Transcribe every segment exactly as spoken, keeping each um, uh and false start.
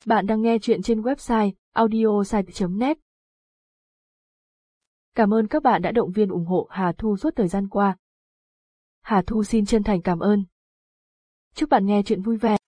Bạn đang nghe chuyện trên website audiosite chấm net. Cảm ơn các bạn đã động viên ủng hộ Hà Thu suốt thời gian qua. Hà Thu xin chân thành cảm ơn. Chúc bạn nghe chuyện vui vẻ.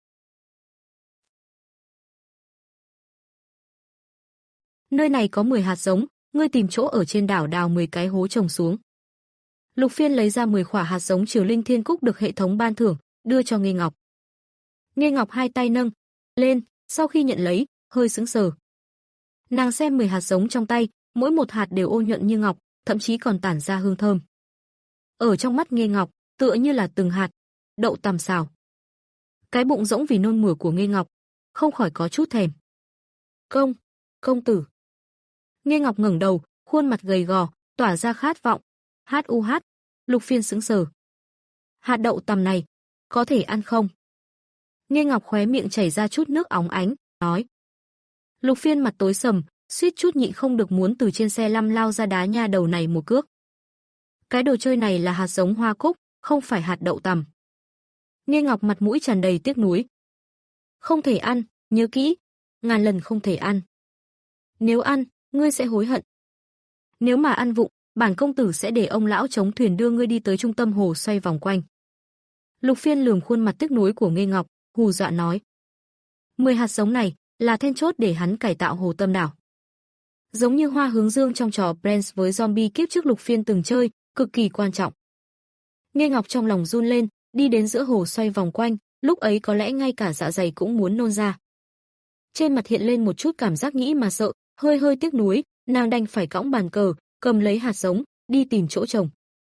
Nơi này có mười hạt giống, ngươi tìm chỗ ở trên đảo đào mười cái hố trồng xuống. Lục Phiên lấy ra mười quả hạt giống Triều Linh Thiên Cúc được hệ thống ban thưởng, đưa cho Nghê Ngọc. Nghê Ngọc hai tay nâng lên, sau khi nhận lấy, hơi sững sờ. Nàng xem mười hạt giống trong tay, mỗi một hạt đều ôn nhuận như ngọc, thậm chí còn tản ra hương thơm. Ở trong mắt Nghê Ngọc, tựa như là từng hạt đậu tằm xào. Cái bụng rỗng vì nôn mửa của Nghê Ngọc, không khỏi có chút thèm. Công, công tử. Nghê Ngọc ngẩng đầu, khuôn mặt gầy gò, tỏa ra khát vọng. Hát u hát, Lục Phiên sững sờ. Hạt đậu tằm này, có thể ăn không? Nghê Ngọc khóe miệng chảy ra chút nước óng ánh, nói. Lục Phiên mặt tối sầm, suýt chút nhịn không được muốn từ trên xe lăm lao ra đá nha đầu này một cước. Cái đồ chơi này là hạt giống hoa cúc, không phải hạt đậu tằm. Nghê Ngọc mặt mũi tràn đầy tiếc nuối. Không thể ăn, nhớ kỹ, ngàn lần không thể ăn. Nếu ăn, ngươi sẽ hối hận. Nếu mà ăn vụng, bản công tử sẽ để ông lão chống thuyền đưa ngươi đi tới trung tâm hồ xoay vòng quanh. Lục Phiên lườm khuôn mặt tiếc nuối của Nghê Ngọc, hù dọa nói. Mười hạt giống này là then chốt để hắn cải tạo hồ tâm đảo. Giống như hoa hướng dương trong trò Plants với Zombie kiếp trước Lục Phiên từng chơi, cực kỳ quan trọng. Nghê Ngọc trong lòng run lên, đi đến giữa hồ xoay vòng quanh, lúc ấy có lẽ ngay cả dạ dày cũng muốn nôn ra. Trên mặt hiện lên một chút cảm giác nghĩ mà sợ, hơi hơi tiếc nuối, nàng đành phải cõng bàn cờ, cầm lấy hạt giống, đi tìm chỗ trồng.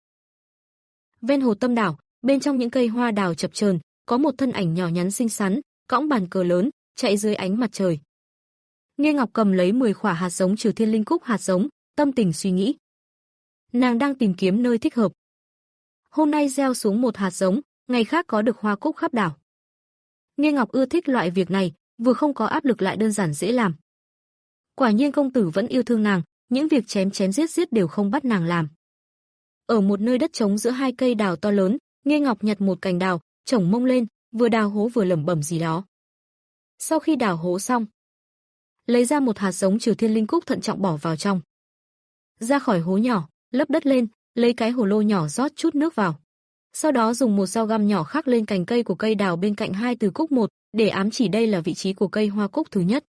Ven hồ tâm đảo, bên trong những cây hoa đào chập chờn, có một thân ảnh nhỏ nhắn xinh xắn, cõng bàn cờ lớn, chạy dưới ánh mặt trời. Nghê Ngọc cầm lấy mười quả hạt giống Trừ Thiên Linh Cúc hạt giống, tâm tình suy nghĩ. Nàng đang tìm kiếm nơi thích hợp. Hôm nay gieo xuống một hạt giống, ngày khác có được hoa cúc khắp đảo. Nghê Ngọc ưa thích loại việc này, vừa không có áp lực lại đơn giản dễ làm. Quả nhiên công tử vẫn yêu thương nàng, những việc chém chém giết giết đều không bắt nàng làm. Ở một nơi đất trống giữa hai cây đào to lớn, Nghê Ngọc nhặt một cành đào, chổng mông lên, vừa đào hố vừa lẩm bẩm gì đó. Sau khi đào hố xong, lấy ra một hạt giống Trừ Thiên Linh Cúc thận trọng bỏ vào trong. Ra khỏi hố nhỏ, lấp đất lên, lấy cái hồ lô nhỏ rót chút nước vào. Sau đó dùng một dao găm nhỏ khắc lên cành cây của cây đào bên cạnh hai từ cúc một, để ám chỉ đây là vị trí của cây hoa cúc thứ nhất.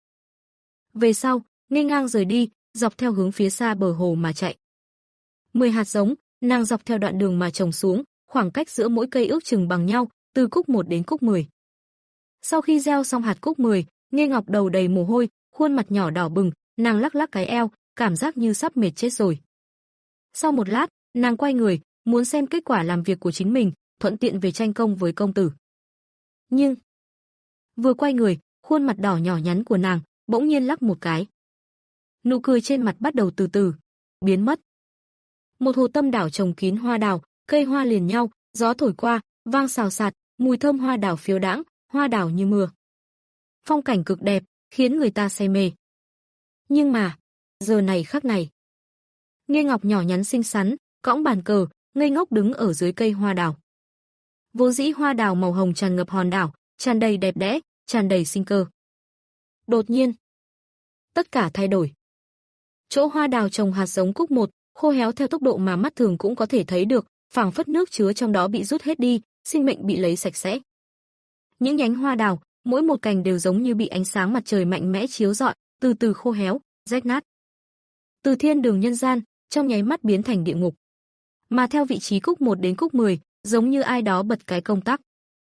Về sau, nghênh ngang rời đi, dọc theo hướng phía xa bờ hồ mà chạy. Mười hạt giống, nàng dọc theo đoạn đường mà trồng xuống, khoảng cách giữa mỗi cây ước chừng bằng nhau, từ cúc một đến cúc mười. Sau khi gieo xong hạt cúc mười, Nghê Ngọc đầu đầy mồ hôi, khuôn mặt nhỏ đỏ bừng, nàng lắc lắc cái eo, cảm giác như sắp mệt chết rồi. Sau một lát, nàng quay người, muốn xem kết quả làm việc của chính mình, thuận tiện về tranh công với công tử. Nhưng, vừa quay người, khuôn mặt đỏ nhỏ nhắn của nàng bỗng nhiên lắc một cái. Nụ cười trên mặt bắt đầu từ từ biến mất. Một hồ tâm đảo trồng kín hoa đào, cây hoa liền nhau, gió thổi qua, vang xào xạc, mùi thơm hoa đào phiêu đãng, hoa đào như mưa. Phong cảnh cực đẹp, khiến người ta say mê. Nhưng mà, giờ này khắc này, Nghê Ngọc nhỏ nhắn xinh xắn, cõng bàn cờ, ngây ngốc đứng ở dưới cây hoa đào. Vốn dĩ hoa đào màu hồng tràn ngập hòn đảo, tràn đầy đẹp đẽ, tràn đầy sinh cơ. Đột nhiên, tất cả thay đổi. Chỗ hoa đào trồng hạt giống cúc một, khô héo theo tốc độ mà mắt thường cũng có thể thấy được, phảng phất nước chứa trong đó bị rút hết đi, sinh mệnh bị lấy sạch sẽ. Những nhánh hoa đào, mỗi một cành đều giống như bị ánh sáng mặt trời mạnh mẽ chiếu rọi, từ từ khô héo, rách nát. Từ thiên đường nhân gian, trong nháy mắt biến thành địa ngục. Mà theo vị trí cúc một đến cúc mười, giống như ai đó bật cái công tắc.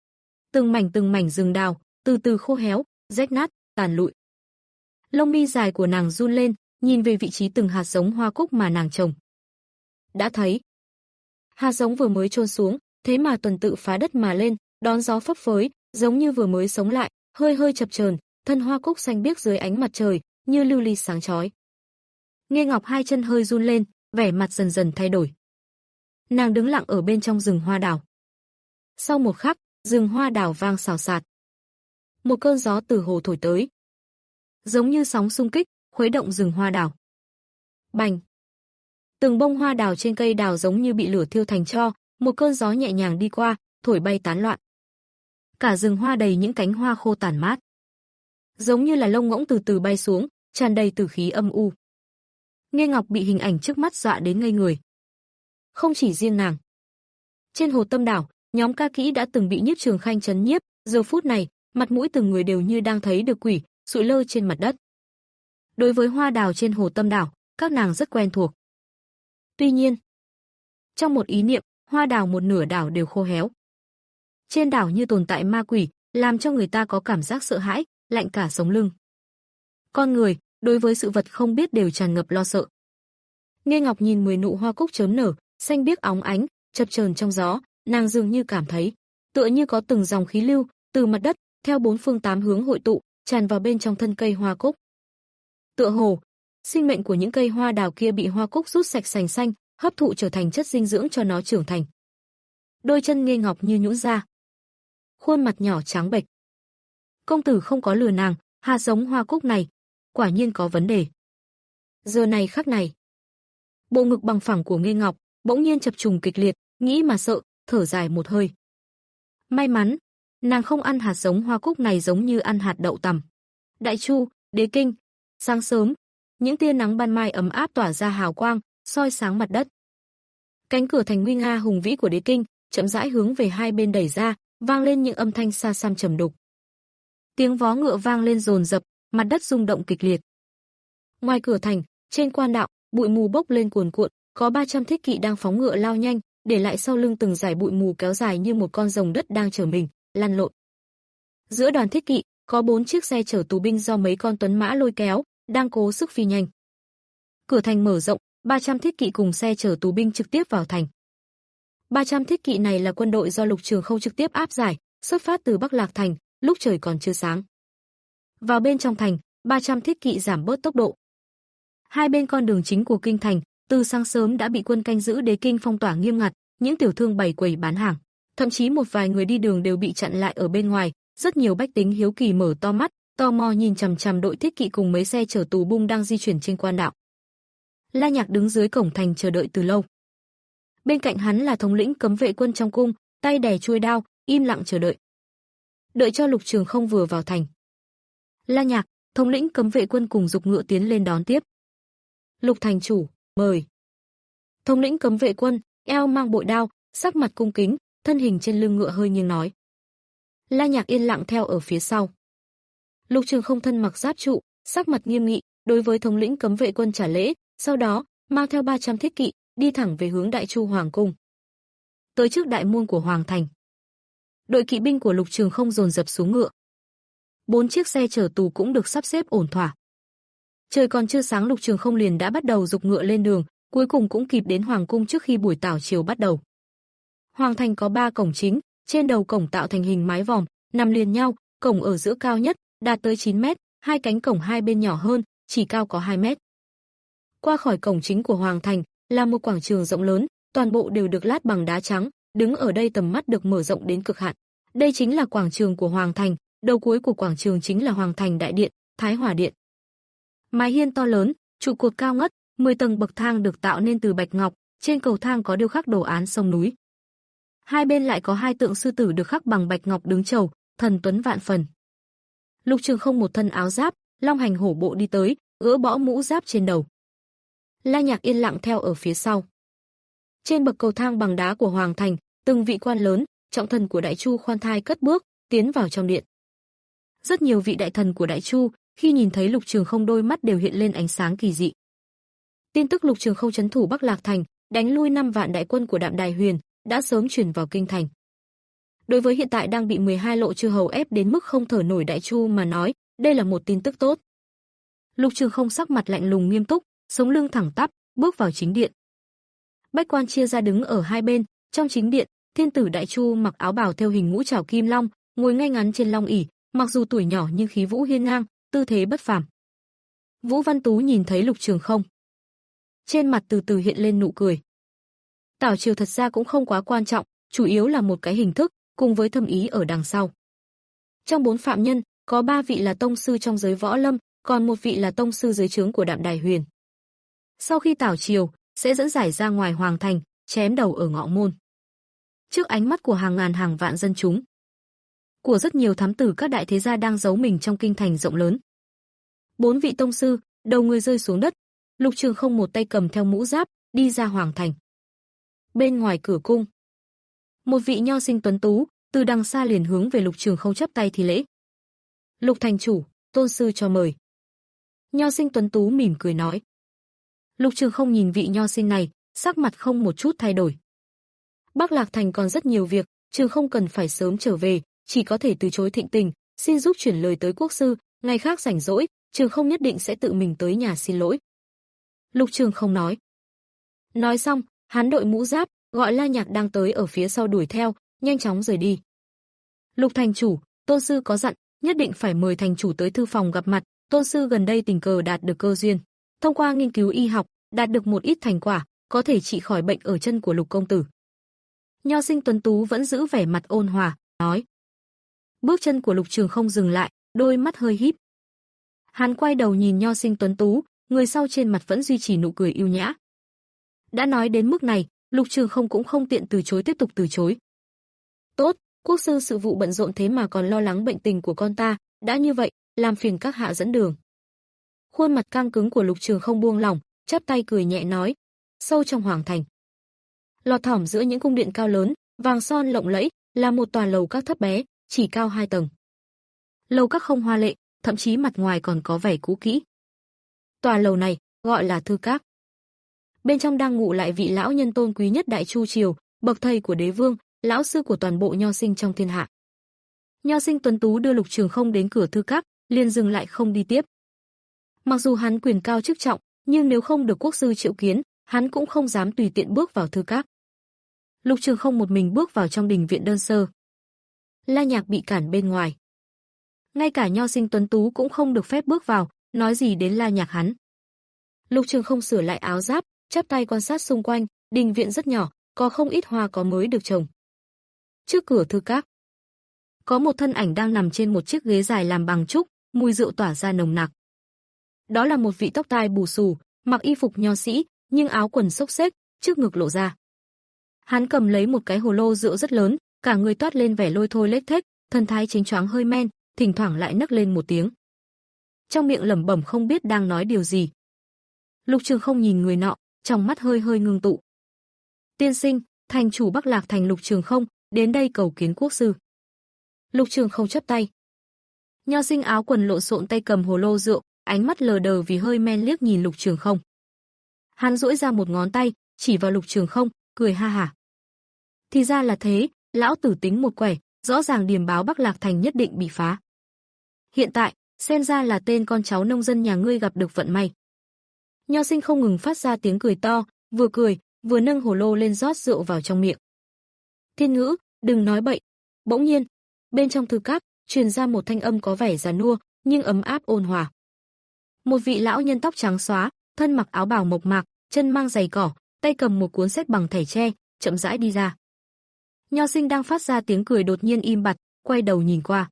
Từng mảnh từng mảnh rừng đào, từ từ khô héo, rách nát, tàn lụi. Lông mi dài của nàng run lên, nhìn về vị trí từng hạt giống hoa cúc mà nàng trồng. Đã thấy, hạt giống vừa mới chôn xuống, thế mà tuần tự phá đất mà lên, đón gió phấp phới, giống như vừa mới sống lại, hơi hơi chập chờn, thân hoa cúc xanh biếc dưới ánh mặt trời, như lưu ly sáng chói. Nghê Ngọc hai chân hơi run lên, vẻ mặt dần dần thay đổi. Nàng đứng lặng ở bên trong rừng hoa đào. Sau một khắc, rừng hoa đào vang xào xạc. Một cơn gió từ hồ thổi tới, giống như sóng xung kích, khuấy động rừng hoa đào. Bành! Từng bông hoa đào trên cây đào giống như bị lửa thiêu thành tro, một cơn gió nhẹ nhàng đi qua, thổi bay tán loạn. Cả rừng hoa đầy những cánh hoa khô tàn mát. giống như là lông ngỗng từ từ bay xuống, tràn đầy tử khí âm u. Nghe Ngọc bị hình ảnh trước mắt dọa đến ngây người. Không chỉ riêng nàng. Trên Hồ Tâm đảo, nhóm ca kỹ đã từng bị Nhiếp Trường Khanh trấn nhiếp, giờ phút này, mặt mũi từng người đều như đang thấy được quỷ, sụi lơ trên mặt đất. Đối với hoa đào trên Hồ Tâm đảo, các nàng rất quen thuộc. Tuy nhiên, trong một ý niệm, hoa đào một nửa đảo đều khô héo. Trên đảo như tồn tại ma quỷ, làm cho người ta có cảm giác sợ hãi, lạnh cả sống lưng. Con người, đối với sự vật không biết đều tràn ngập lo sợ. Nghe Ngọc nhìn mười nụ hoa cúc chớm nở, xanh biếc óng ánh, chập chờn trong gió, nàng dường như cảm thấy, tựa như có từng dòng khí lưu từ mặt đất theo bốn phương tám hướng hội tụ, tràn vào bên trong thân cây hoa cúc. Tựa hồ, sinh mệnh của những cây hoa đào kia bị hoa cúc rút sạch sành xanh, hấp thụ trở thành chất dinh dưỡng cho nó trưởng thành. Đôi chân Nghe Ngọc như nhũn ra, khuôn mặt nhỏ trắng bệch. Công tử không có lừa nàng, hạt giống hoa cúc này quả nhiên có vấn đề. Giờ này khắc này, bộ ngực bằng phẳng của Nghe Ngọc bỗng nhiên chập trùng kịch liệt, nghĩ mà sợ, thở dài một hơi. May mắn, nàng không ăn hạt giống hoa cúc này giống như ăn hạt đậu tằm. Đại Chu, Đế Kinh, sáng sớm, những tia nắng ban mai ấm áp tỏa ra hào quang, soi sáng mặt đất. Cánh cửa thành nguy nga hùng vĩ của Đế Kinh chậm rãi hướng về hai bên đẩy ra, vang lên những âm thanh xa xăm trầm đục. Tiếng vó ngựa vang lên dồn dập, mặt đất rung động kịch liệt. Ngoài cửa thành, trên quan đạo, bụi mù bốc lên cuồn cuộn, có ba trăm thiết kỵ đang phóng ngựa lao nhanh, để lại sau lưng từng dải bụi mù kéo dài như một con rồng đất đang chở mình, lăn lộn. Giữa đoàn thiết kỵ, có bốn chiếc xe chở tù binh do mấy con tuấn mã lôi kéo, đang cố sức phi nhanh. Cửa thành mở rộng, ba trăm thiết kỵ cùng xe chở tù binh trực tiếp vào thành. ba trăm thiết kỵ này là quân đội do Lục Trường Không trực tiếp áp giải, xuất phát từ Bắc Lạc thành, lúc trời còn chưa sáng. Vào bên trong thành, ba trăm thiết kỵ giảm bớt tốc độ. Hai bên con đường chính của kinh thành, từ sáng sớm đã bị quân canh giữ Đế Kinh phong tỏa nghiêm ngặt, những tiểu thương bày quầy bán hàng, thậm chí một vài người đi đường đều bị chặn lại ở bên ngoài, rất nhiều bách tính hiếu kỳ mở to mắt, tò mò nhìn chằm chằm đội thiết kỵ cùng mấy xe chở tù bung đang di chuyển trên quan đạo. La Nhạc đứng dưới cổng thành chờ đợi từ lâu. Bên cạnh hắn là thống lĩnh cấm vệ quân trong cung, tay đè chuôi đao, im lặng chờ đợi. Đợi cho Lục Trường Không vừa vào thành. La Nhạc, thống lĩnh cấm vệ quân cùng dục ngựa tiến lên đón tiếp. Lục thành chủ, mời. Thống lĩnh cấm vệ quân, eo mang bội đao, sắc mặt cung kính, thân hình trên lưng ngựa hơi nghiêng nói. La Nhạc yên lặng theo ở phía sau. Lục Trường Không thân mặc giáp trụ, sắc mặt nghiêm nghị, đối với thống lĩnh cấm vệ quân trả lễ, sau đó mang theo ba trăm thiết kỵ, đi thẳng về hướng Đại Chu Hoàng cung. Tới trước đại môn của Hoàng thành, đội kỵ binh của Lục Trường Không dồn dập xuống ngựa. Bốn chiếc xe chở tù cũng được sắp xếp ổn thỏa. Trời còn chưa sáng, Lục Trường Không liền đã bắt đầu giục ngựa lên đường, cuối cùng cũng kịp đến Hoàng cung trước khi buổi tảo chiều bắt đầu. Hoàng thành có ba cổng chính, trên đầu cổng tạo thành hình mái vòm, nằm liền nhau, cổng ở giữa cao nhất, đạt tới chín mét, hai cánh cổng hai bên nhỏ hơn, chỉ cao có hai mét. Qua khỏi cổng chính của Hoàng thành là một quảng trường rộng lớn, toàn bộ đều được lát bằng đá trắng, đứng ở đây tầm mắt được mở rộng đến cực hạn. Đây chính là quảng trường của Hoàng thành, đầu cuối của quảng trường chính là Hoàng thành đại điện, Thái Hòa điện. Mái hiên to lớn, trụ cột cao ngất, mười tầng bậc thang được tạo nên từ bạch ngọc, trên cầu thang có điêu khắc đồ án sông núi. Hai bên lại có hai tượng sư tử được khắc bằng bạch ngọc đứng chầu, thần tuấn vạn phần. Lục Trường Không một thân áo giáp, long hành hổ bộ đi tới, gỡ bỏ mũ giáp trên đầu. La Nhạc yên lặng theo ở phía sau. Trên bậc cầu thang bằng đá của Hoàng thành, từng vị quan lớn, trọng thần của Đại Chu khoan thai cất bước, tiến vào trong điện. Rất nhiều vị đại thần của Đại Chu, khi nhìn thấy Lục Trường Không đôi mắt đều hiện lên ánh sáng kỳ dị. Tin tức Lục Trường Không trấn thủ Bắc Lạc thành, đánh lui năm vạn đại quân của Đạm Đài Huyền, đã sớm truyền vào kinh thành. Đối với hiện tại đang bị mười hai lộ chư hầu ép đến mức không thở nổi Đại Chu mà nói, đây là một tin tức tốt. Lục Trường Không sắc mặt lạnh lùng nghiêm túc, sống lưng thẳng tắp, bước vào chính điện. Bách quan chia ra đứng ở hai bên, trong chính điện, thiên tử Đại Chu mặc áo bào thêu hình ngũ trảo kim long, ngồi ngay ngắn trên long ỷ, mặc dù tuổi nhỏ nhưng khí vũ hiên ngang, tư thế bất phàm. Vũ Văn Tú nhìn thấy Lục Trường Không, trên mặt từ từ hiện lên nụ cười. Tảo triều thật ra cũng không quá quan trọng, chủ yếu là một cái hình thức, cùng với thâm ý ở đằng sau. Trong bốn phạm nhân, có ba vị là tông sư trong giới võ lâm, còn một vị là tông sư dưới trướng của Đạm Đài Huyền. Sau khi tảo triều, sẽ dẫn giải ra ngoài Hoàng thành, chém đầu ở ngõ môn. Trước ánh mắt của hàng ngàn hàng vạn dân chúng, của rất nhiều thám tử các đại thế gia đang giấu mình trong kinh thành rộng lớn. Bốn vị tông sư, đầu người rơi xuống đất, Lục Trường Không một tay cầm theo mũ giáp, đi ra hoàng thành. Bên ngoài cửa cung, một vị nho sinh tuấn tú, từ đằng xa liền hướng về Lục Trường Không chắp tay thi lễ. Lục thành chủ, tôn sư cho mời. Nho sinh tuấn tú mỉm cười nói. Lục Trường Không nhìn vị nho sinh này, sắc mặt không một chút thay đổi. Bắc Lạc Thành còn rất nhiều việc, Trường Không cần phải sớm trở về, chỉ có thể từ chối thịnh tình, xin giúp chuyển lời tới quốc sư, ngày khác rảnh rỗi, Trường Không nhất định sẽ tự mình tới nhà xin lỗi. Lục Trường Không nói. Nói xong, hắn đội mũ giáp, gọi La Nhạc đang tới ở phía sau đuổi theo, nhanh chóng rời đi. Lục thành chủ, tôn sư có dặn, nhất định phải mời thành chủ tới thư phòng gặp mặt, tôn sư gần đây tình cờ đạt được cơ duyên, thông qua nghiên cứu y học, đạt được một ít thành quả, có thể trị khỏi bệnh ở chân của Lục công tử. Nho sinh tuấn tú vẫn giữ vẻ mặt ôn hòa, nói. Bước chân của Lục Trường Không dừng lại, đôi mắt hơi híp. Hắn quay đầu nhìn nho sinh tuấn tú, người sau trên mặt vẫn duy trì nụ cười yêu nhã. Đã nói đến mức này, Lục Trường Không cũng không tiện từ chối tiếp tục từ chối. Tốt, quốc sư sự vụ bận rộn thế mà còn lo lắng bệnh tình của con ta, đã như vậy, làm phiền các hạ dẫn đường. Khuôn mặt căng cứng của Lục Trường Không buông lỏng, chắp tay cười nhẹ nói. Sâu trong hoàng thành, lọt thỏm giữa những cung điện cao lớn, vàng son lộng lẫy, là một tòa lầu các thấp bé, chỉ cao hai tầng. Lầu các không hoa lệ, thậm chí mặt ngoài còn có vẻ cũ kỹ. Tòa lầu này gọi là thư các. Bên trong đang ngụ lại vị lão nhân tôn quý nhất Đại Chu triều, bậc thầy của đế vương, lão sư của toàn bộ nho sinh trong thiên hạ. Nho sinh tuấn tú đưa Lục Trường Không đến cửa thư các, liền dừng lại không đi tiếp. Mặc dù hắn quyền cao chức trọng, nhưng nếu không được quốc sư triệu kiến, hắn cũng không dám tùy tiện bước vào thư các. Lục Trường Không một mình bước vào trong đình viện đơn sơ. La Nhạc bị cản bên ngoài. Ngay cả nho sinh tuấn tú cũng không được phép bước vào, nói gì đến La Nhạc hắn. Lục Trường Không sửa lại áo giáp, chắp tay quan sát xung quanh, đình viện rất nhỏ, có không ít hoa có mới được trồng. Trước cửa thư các, có một thân ảnh đang nằm trên một chiếc ghế dài làm bằng trúc, mùi rượu tỏa ra nồng nặc. Đó là một vị tóc tai bù xù, mặc y phục nho sĩ, nhưng áo quần xốc xếch, trước ngực lộ ra. Hắn cầm lấy một cái hồ lô rượu rất lớn, cả người toát lên vẻ lôi thôi lết thếch, thần thái chính choáng hơi men, thỉnh thoảng lại nấc lên một tiếng. Trong miệng lẩm bẩm không biết đang nói điều gì. Lục Trường Không nhìn người nọ, trong mắt hơi hơi ngưng tụ. Tiên sinh, thành chủ Bắc Lạc Thành Lục Trường Không, đến đây cầu kiến quốc sư. Lục Trường Không chắp tay. Nho sinh áo quần lộn xộn tay cầm hồ lô rượu, ánh mắt lờ đờ vì hơi men liếc nhìn Lục Trường Không. Hắn duỗi ra một ngón tay, chỉ vào Lục Trường Không, cười ha hả. Thì ra là thế, lão tử tính một quẻ, rõ ràng điềm báo Bắc Lạc Thành nhất định bị phá. Hiện tại, xem ra là tên con cháu nông dân nhà ngươi gặp được vận may. Nho sinh không ngừng phát ra tiếng cười to, vừa cười, vừa nâng hồ lô lên rót rượu vào trong miệng. Thiên ngữ, đừng nói bậy. Bỗng nhiên, bên trong thư các, truyền ra một thanh âm có vẻ già nua, nhưng ấm áp ôn hòa. Một vị lão nhân tóc trắng xóa, thân mặc áo bào mộc mạc, chân mang giày cỏ, tay cầm một cuốn sách bằng thẻ tre, chậm rãi đi ra. Nho sinh đang phát ra tiếng cười đột nhiên im bặt, quay đầu nhìn qua.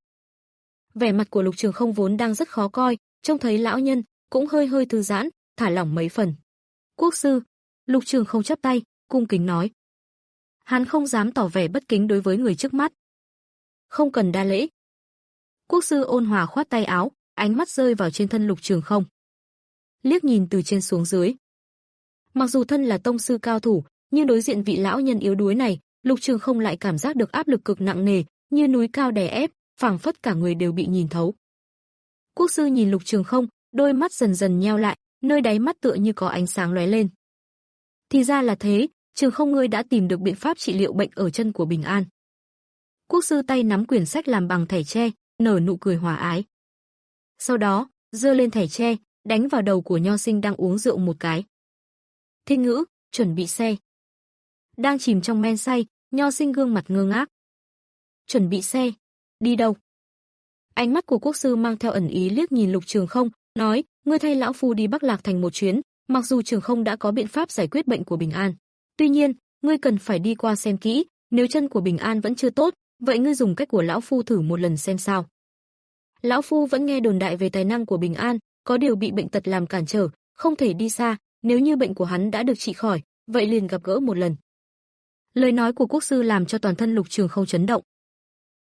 Vẻ mặt của Lục Trường Không vốn đang rất khó coi, trông thấy lão nhân, cũng hơi hơi thư giãn, thả lỏng mấy phần. Quốc sư, Lục Trường Không chắp tay, cung kính nói. Hắn không dám tỏ vẻ bất kính đối với người trước mắt. Không cần đa lễ. Quốc sư ôn hòa khoát tay áo, ánh mắt rơi vào trên thân Lục Trường Không. Liếc nhìn từ trên xuống dưới. Mặc dù thân là tông sư cao thủ, nhưng đối diện vị lão nhân yếu đuối này, Lục Trường Không lại cảm giác được áp lực cực nặng nề, như núi cao đè ép, phảng phất cả người đều bị nhìn thấu. Quốc sư nhìn Lục Trường Không, đôi mắt dần dần nheo lại, nơi đáy mắt tựa như có ánh sáng lóe lên. Thì ra là thế, Trường Không ngươi đã tìm được biện pháp trị liệu bệnh ở chân của Bình An. Quốc sư tay nắm quyển sách làm bằng thẻ tre, nở nụ cười hòa ái. Sau đó, giơ lên thẻ tre, đánh vào đầu của nho sinh đang uống rượu một cái. Thiên ngữ, chuẩn bị xe. Đang chìm trong men say, nho sinh gương mặt ngơ ngác. Chuẩn bị xe? Đi đâu? Ánh mắt của quốc sư mang theo ẩn ý liếc nhìn Lục Trường Không, nói, ngươi thay lão phu đi Bắc Lạc Thành một chuyến, mặc dù Trường Không đã có biện pháp giải quyết bệnh của Bình An. Tuy nhiên, ngươi cần phải đi qua xem kỹ, nếu chân của Bình An vẫn chưa tốt, vậy ngươi dùng cách của lão phu thử một lần xem sao. Lão phu vẫn nghe đồn đại về tài năng của Bình An, có điều bị bệnh tật làm cản trở, không thể đi xa, nếu như bệnh của hắn đã được trị khỏi, vậy liền gặp gỡ một lần. Lời nói của quốc sư làm cho toàn thân Lục Trường Không chấn động.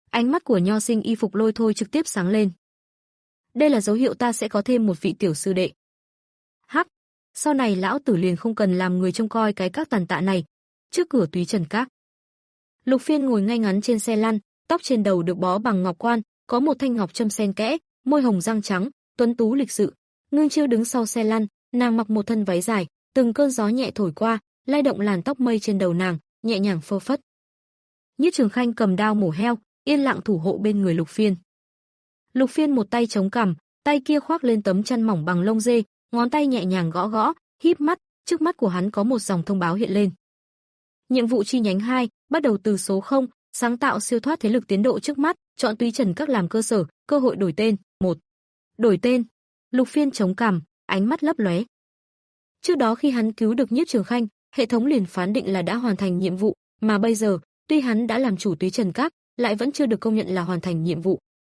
Ánh mắt của nho sinh y phục Lôi Thôi trực tiếp sáng lên. Đây là dấu hiệu ta sẽ có thêm một vị tiểu sư đệ. Hắc, sau này lão tử liền không cần làm người trông coi cái các tàn tạ này. Trước cửa Túy Trần Các, Lục Phiên ngồi ngay ngắn trên xe lăn, tóc trên đầu được bó bằng ngọc quan, có một thanh ngọc châm xen kẽ, môi hồng răng trắng, tuấn tú lịch sự. Ngưng Chiêu đứng sau xe lăn, nàng mặc một thân váy dài, từng cơn gió nhẹ thổi qua, lay động làn tóc mây trên đầu nàng, nhẹ nhàng phơ phất. Nhiếp Trường Khanh cầm đao mổ heo, yên lặng thủ hộ bên người Lục Phiên. Lục Phiên một tay chống cằm, tay kia khoác lên tấm chăn mỏng bằng lông dê, ngón tay nhẹ nhàng gõ gõ, híp mắt, trước mắt của hắn có một dòng thông báo hiện lên. Nhiệm vụ chi nhánh hai, bắt đầu từ số không, sáng tạo siêu thoát thế lực tiến độ trước mắt, chọn Túy Trần Các làm cơ sở, cơ hội đổi tên, một. Đổi tên. Lục Phiên chống cằm, ánh mắt lấp lóe. Trước đó khi hắn cứu được Nhiếp Trường Khanh, hệ thống liền phán định là đã hoàn thành nhiệm vụ, mà bây giờ, tuy hắn đã làm chủ Túy Trần Các, lại vẫn chưa được công nhận là hoàn thành nhiệm vụ.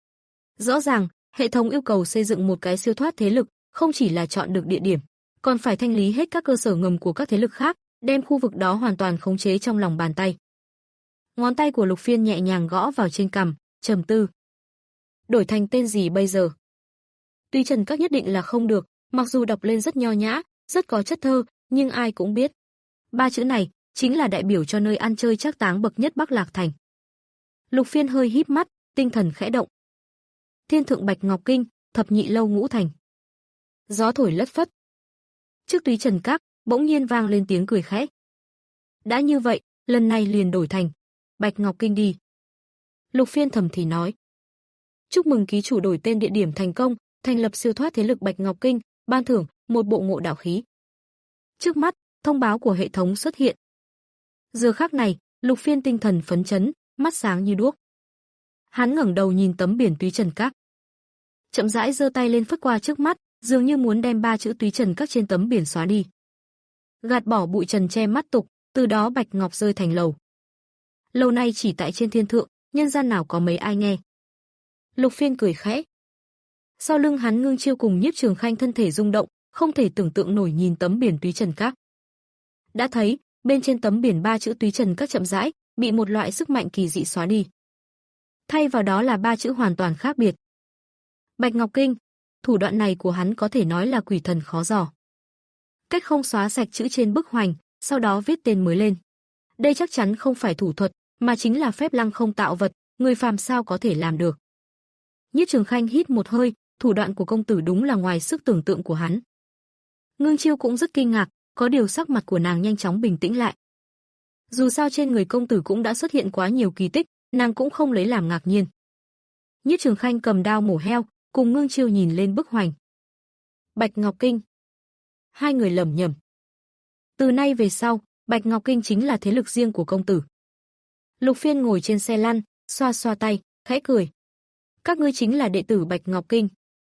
Rõ ràng, hệ thống yêu cầu xây dựng một cái siêu thoát thế lực, không chỉ là chọn được địa điểm, còn phải thanh lý hết các cơ sở ngầm của các thế lực khác, đem khu vực đó hoàn toàn khống chế trong lòng bàn tay. Ngón tay của Lục Phiên nhẹ nhàng gõ vào trên cằm, trầm tư. Đổi thành tên gì bây giờ? Túy Trần Các nhất định là không được, mặc dù đọc lên rất nho nhã, rất có chất thơ, nhưng ai cũng biết. Ba chữ này chính là đại biểu cho nơi ăn chơi trác táng bậc nhất Bắc Lạc Thành. Lục Phiên hơi híp mắt, tinh thần khẽ động. Thiên thượng Bạch Ngọc Kinh, thập nhị lâu ngũ thành. Gió thổi lất phất. Trước Túy Trần Các, bỗng nhiên vang lên tiếng cười khẽ. Đã như vậy, lần này liền đổi thành Bạch Ngọc Kinh đi. Lục Phiên thầm thì nói. Chúc mừng ký chủ đổi tên địa điểm thành công, thành lập siêu thoát thế lực Bạch Ngọc Kinh, ban thưởng một bộ ngộ đạo khí. Trước mắt, thông báo của hệ thống xuất hiện. Giờ khắc này, Lục Phiên tinh thần phấn chấn, mắt sáng như đuốc. Hắn ngẩng đầu nhìn tấm biển Túy Trần Các. Chậm rãi giơ tay lên phất qua trước mắt, dường như muốn đem ba chữ Túy Trần Các trên tấm biển xóa đi. Gạt bỏ bụi trần che mắt tục, từ đó bạch ngọc rơi thành lầu. Lầu này chỉ tại trên thiên thượng, nhân gian nào có mấy ai nghe. Lục Phiên cười khẽ. Sau lưng hắn Ngưng Chiêu cùng Nhiếp Trường Khanh thân thể rung động, không thể tưởng tượng nổi nhìn tấm biển Túy Trần Các. Đã thấy, bên trên tấm biển ba chữ Túy Trần Các chậm rãi bị một loại sức mạnh kỳ dị xóa đi. Thay vào đó là ba chữ hoàn toàn khác biệt. Bạch Ngọc Kinh, thủ đoạn này của hắn có thể nói là quỷ thần khó dò. Cách không xóa sạch chữ trên bức hoành, sau đó viết tên mới lên. Đây chắc chắn không phải thủ thuật, mà chính là phép lăng không tạo vật, người phàm sao có thể làm được. Nhiếp Trường Khanh hít một hơi, thủ đoạn của công tử đúng là ngoài sức tưởng tượng của hắn. Ngưng Chiêu cũng rất kinh ngạc, có điều sắc mặt của nàng nhanh chóng bình tĩnh lại. Dù sao trên người công tử cũng đã xuất hiện quá nhiều kỳ tích, nàng cũng không lấy làm ngạc nhiên. Nhiếp Trường Khanh cầm đao mổ heo, cùng Ngưng Chiêu nhìn lên bức hoành. Bạch Ngọc Kinh. Hai người lẩm nhẩm. Từ nay về sau, Bạch Ngọc Kinh chính là thế lực riêng của công tử. Lục Phiên ngồi trên xe lăn, xoa xoa tay, khẽ cười. Các ngươi chính là đệ tử Bạch Ngọc Kinh.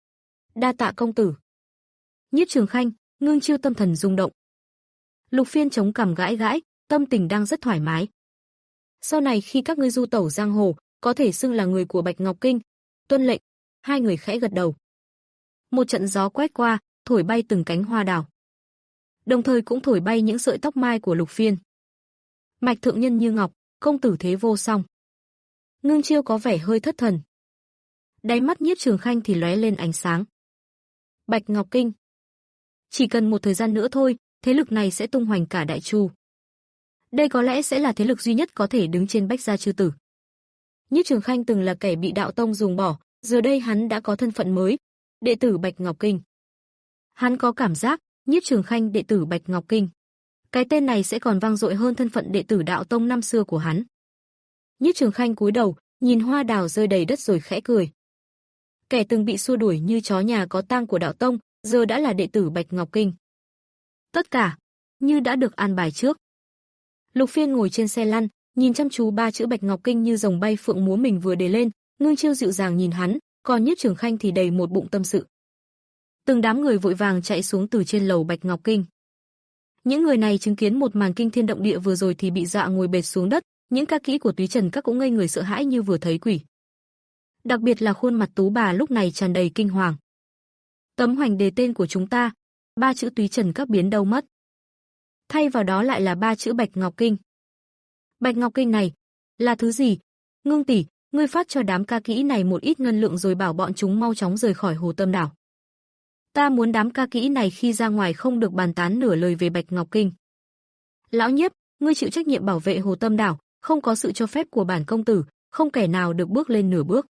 Đa tạ công tử. Nhiếp Trường Khanh, Ngưng Chiêu tâm thần rung động. Lục Phiên chống cằm gãi gãi, tâm tình đang rất thoải mái. Sau này khi các ngươi du tẩu giang hồ, có thể xưng là người của Bạch Ngọc Kinh. Tuân lệnh. Hai người khẽ gật đầu. Một trận gió quét qua, thổi bay từng cánh hoa đào. Đồng thời cũng thổi bay những sợi tóc mai của Lục Phiên. Mạch thượng nhân như ngọc, công tử thế vô song. Ngưng Chiêu có vẻ hơi thất thần. Đáy mắt Nhiếp Trường Khanh thì lóe lên ánh sáng. Bạch Ngọc Kinh. Chỉ cần một thời gian nữa thôi, thế lực này sẽ tung hoành cả Đại Chu. Đây có lẽ sẽ là thế lực duy nhất có thể đứng trên Bách Gia chư tử. Nhiếp Trường Khanh từng là kẻ bị đạo tông dùng bỏ, giờ đây hắn đã có thân phận mới, đệ tử Bạch Ngọc Kinh. Hắn có cảm giác, Nhiếp Trường Khanh đệ tử Bạch Ngọc Kinh. Cái tên này sẽ còn vang dội hơn thân phận đệ tử đạo tông năm xưa của hắn. Nhiếp Trường Khanh cúi đầu, nhìn hoa đào rơi đầy đất rồi khẽ cười. Kẻ từng bị xua đuổi như chó nhà có tang của đạo tông, giờ đã là đệ tử Bạch Ngọc Kinh. Tất cả như đã được an bài trước. Lục Phiên ngồi trên xe lăn, nhìn chăm chú ba chữ Bạch Ngọc Kinh như rồng bay phượng múa mình vừa đề lên, Ngưng Chiêu dịu dàng nhìn hắn, còn Nhiếp Trường Khanh thì đầy một bụng tâm sự. Từng đám người vội vàng chạy xuống từ trên lầu Bạch Ngọc Kinh. Những người này chứng kiến một màn kinh thiên động địa vừa rồi thì bị dọa ngồi bệt xuống đất, những ca kỹ của Túy Trần Các cũng ngây người sợ hãi như vừa thấy quỷ. Đặc biệt là khuôn mặt tú bà lúc này tràn đầy kinh hoàng. Tấm hoành đề tên của chúng ta, ba chữ Túy Trần Các biến đâu mất. Thay vào đó lại là ba chữ Bạch Ngọc Kinh. Bạch Ngọc Kinh này là thứ gì? Ngưng tỷ, ngươi phát cho đám ca kỹ này một ít ngân lượng rồi bảo bọn chúng mau chóng rời khỏi Hồ Tâm đảo. Ta muốn đám ca kỹ này khi ra ngoài không được bàn tán nửa lời về Bạch Ngọc Kinh. Lão Nhiếp, ngươi chịu trách nhiệm bảo vệ Hồ Tâm đảo, không có sự cho phép của bản công tử, không kẻ nào được bước lên nửa bước.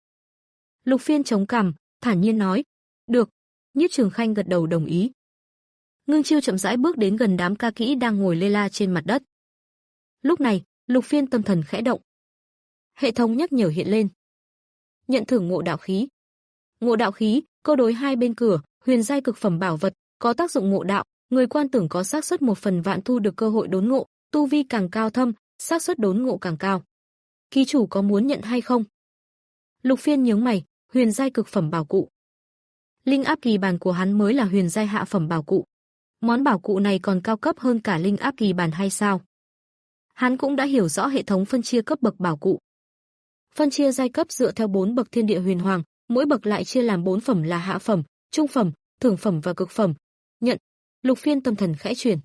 Lục Phiên chống cằm, thản nhiên nói, được. Nhiếp Trường Khanh gật đầu đồng ý. Ngưng Chiêu chậm rãi bước đến gần đám ca kỹ đang ngồi lê la trên mặt đất. Lúc này, Lục Phiên tâm thần khẽ động. Hệ thống nhắc nhở hiện lên. Nhận thưởng ngộ đạo khí. Ngộ đạo khí, câu đối hai bên cửa, huyền giai cực phẩm bảo vật, có tác dụng ngộ đạo, người quan tưởng có xác suất một phần vạn thu được cơ hội đốn ngộ, tu vi càng cao thâm, xác suất đốn ngộ càng cao. Ký chủ có muốn nhận hay không? Lục Phiên nhướng mày, huyền giai cực phẩm bảo cụ. Linh áp kỳ bàn của hắn mới là huyền giai hạ phẩm bảo cụ. Món bảo cụ này còn cao cấp hơn cả linh áp kỳ bàn hay sao? Hắn cũng đã hiểu rõ hệ thống phân chia cấp bậc bảo cụ. Phân chia giai cấp dựa theo bốn bậc thiên địa huyền hoàng, mỗi bậc lại chia làm bốn phẩm là hạ phẩm, trung phẩm, thượng phẩm và cực phẩm. Nhận. Lục Phiên tâm thần khẽ chuyển.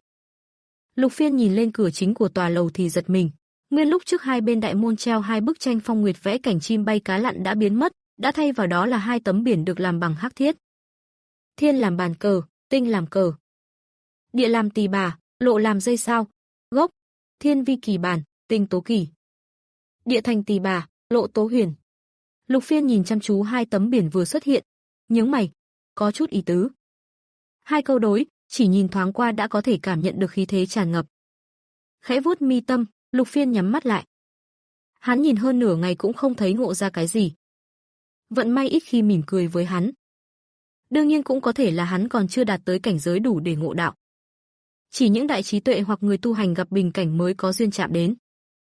Lục Phiên nhìn lên cửa chính của tòa lầu thì giật mình. Nguyên lúc trước hai bên đại môn treo hai bức tranh phong nguyệt vẽ cảnh chim bay cá lặn đã biến mất, đã thay vào đó là hai tấm biển được làm bằng hắc thiết. Thiên làm bàn cờ, tinh làm cờ. Địa làm tỳ bà, lộ làm dây sao. Gốc. Thiên vi kỳ bàn, tinh tố kỳ. Địa thành tỳ bà, lộ tố huyền. Lục Phiên nhìn chăm chú hai tấm biển vừa xuất hiện, nhướng mày, có chút ý tứ. Hai câu đối, chỉ nhìn thoáng qua đã có thể cảm nhận được khí thế tràn ngập. Khẽ vuốt mi tâm, Lục Phiên nhắm mắt lại. Hắn nhìn hơn nửa ngày cũng không thấy ngộ ra cái gì. Vận may ít khi mỉm cười với hắn. Đương nhiên cũng có thể là hắn còn chưa đạt tới cảnh giới đủ để ngộ đạo. Chỉ những đại trí tuệ hoặc người tu hành gặp bình cảnh mới có duyên chạm đến.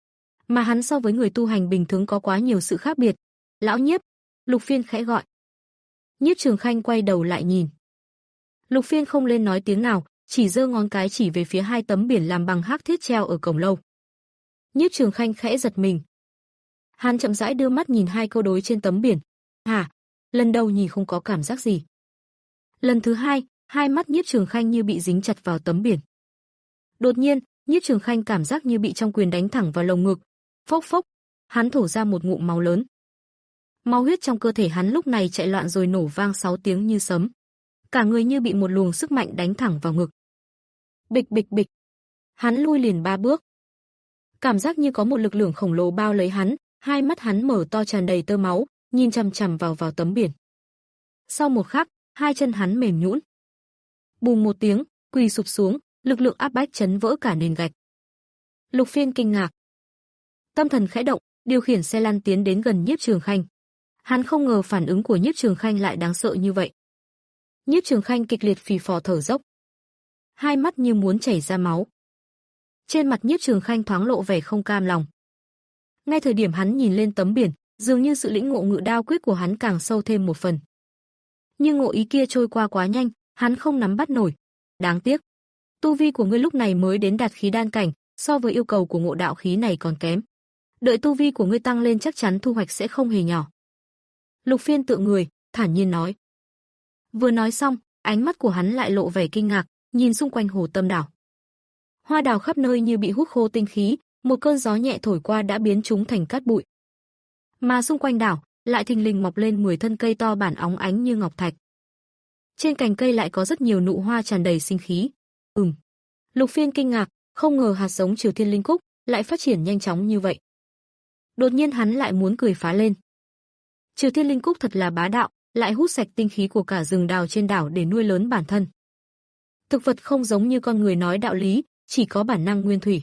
Mà hắn so với người tu hành bình thường có quá nhiều sự khác biệt. Lão Nhiếp, Lục Phiên khẽ gọi. Nhiếp Trường Khanh quay đầu lại nhìn. Lục Phiên không lên nói tiếng nào, chỉ giơ ngón cái chỉ về phía hai tấm biển làm bằng hắc thiết treo ở cổng lâu. Nhiếp Trường Khanh khẽ giật mình. Hắn chậm rãi đưa mắt nhìn hai câu đối trên tấm biển. Hả? Lần đầu nhìn không có cảm giác gì. Lần thứ hai, hai mắt Nhiếp Trường Khanh như bị dính chặt vào tấm biển. Đột nhiên, Nhiếp Trường Khanh cảm giác như bị trong quyền đánh thẳng vào lồng ngực. Phốc phốc, hắn thổ ra một ngụm máu lớn. Máu huyết trong cơ thể hắn lúc này chạy loạn rồi nổ vang sáu tiếng như sấm. Cả người như bị một luồng sức mạnh đánh thẳng vào ngực. Bịch bịch bịch. Hắn lui liền ba bước. Cảm giác như có một lực lượng khổng lồ bao lấy hắn, hai mắt hắn mở to tràn đầy tơ máu, nhìn chằm chằm vào vào tấm biển. Sau một khắc, hai chân hắn mềm nhũn. Bùm một tiếng, quỳ sụp xuống, lực lượng áp bách chấn vỡ cả nền gạch. Lục Phiên kinh ngạc. Tâm thần khẽ động, điều khiển xe lăn tiến đến gần Nhiếp Trường Khanh. Hắn không ngờ phản ứng của Nhiếp Trường Khanh lại đáng sợ như vậy. Nhiếp Trường Khanh kịch liệt phì phò thở dốc. Hai mắt như muốn chảy ra máu. Trên mặt Nhiếp Trường Khanh thoáng lộ vẻ không cam lòng. Ngay thời điểm hắn nhìn lên tấm biển, dường như sự lĩnh ngộ ngự đao quyết của hắn càng sâu thêm một phần. Nhưng ngộ ý kia trôi qua quá nhanh, hắn không nắm bắt nổi. Đáng tiếc. Tu vi của ngươi lúc này mới đến đạt khí đan cảnh, so với yêu cầu của ngộ đạo khí này còn kém. Đợi tu vi của ngươi tăng lên chắc chắn thu hoạch sẽ không hề nhỏ. Lục Phiên tựa người, thản nhiên nói. Vừa nói xong, ánh mắt của hắn lại lộ vẻ kinh ngạc, nhìn xung quanh Hồ Tâm đảo. Hoa đào khắp nơi như bị hút khô tinh khí, một cơn gió nhẹ thổi qua đã biến chúng thành cát bụi. Mà xung quanh đảo, lại thình lình mọc lên mười thân cây to bản óng ánh như ngọc thạch. Trên cành cây lại có rất nhiều nụ hoa tràn đầy sinh khí. Ừm. Lục Phiên kinh ngạc, không ngờ hạt giống Triều Thiên Linh Cúc lại phát triển nhanh chóng như vậy. Đột nhiên hắn lại muốn cười phá lên. Triều Thiên Linh Cúc thật là bá đạo, lại hút sạch tinh khí của cả rừng đào trên đảo để nuôi lớn bản thân. Thực vật không giống như con người nói đạo lý, chỉ có bản năng nguyên thủy.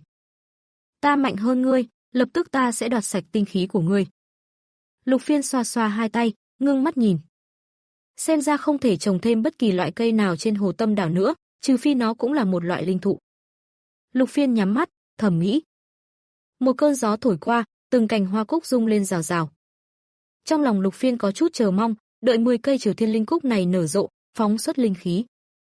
Ta mạnh hơn ngươi, lập tức ta sẽ đoạt sạch tinh khí của ngươi. Lục Phiên xoa xoa hai tay, ngưng mắt nhìn. Xem ra không thể trồng thêm bất kỳ loại cây nào trên Hồ Tâm đảo nữa, trừ phi nó cũng là một loại linh thụ. Lục Phiên nhắm mắt, thầm nghĩ. Một cơn gió thổi qua, từng cành hoa cúc rung lên rào rào. Trong lòng Lục Phiên có chút chờ mong, đợi mười cây Triều Thiên Linh Cúc này nở rộ, phóng xuất linh khí.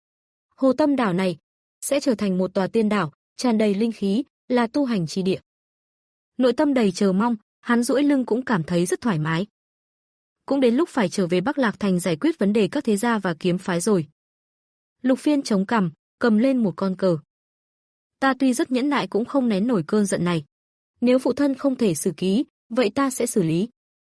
Hồ Tâm đảo này sẽ trở thành một tòa tiên đảo, tràn đầy linh khí, là tu hành chi địa. Nội tâm đầy chờ mong, hắn duỗi lưng cũng cảm thấy rất thoải mái. Cũng đến lúc phải trở về Bắc Lạc Thành giải quyết vấn đề các thế gia và kiếm phái rồi. Lục Phiên chống cằm, cầm lên một con cờ. Ta tuy rất nhẫn nại cũng không nén nổi cơn giận này. Nếu phụ thân không thể xử ký, vậy ta sẽ xử lý.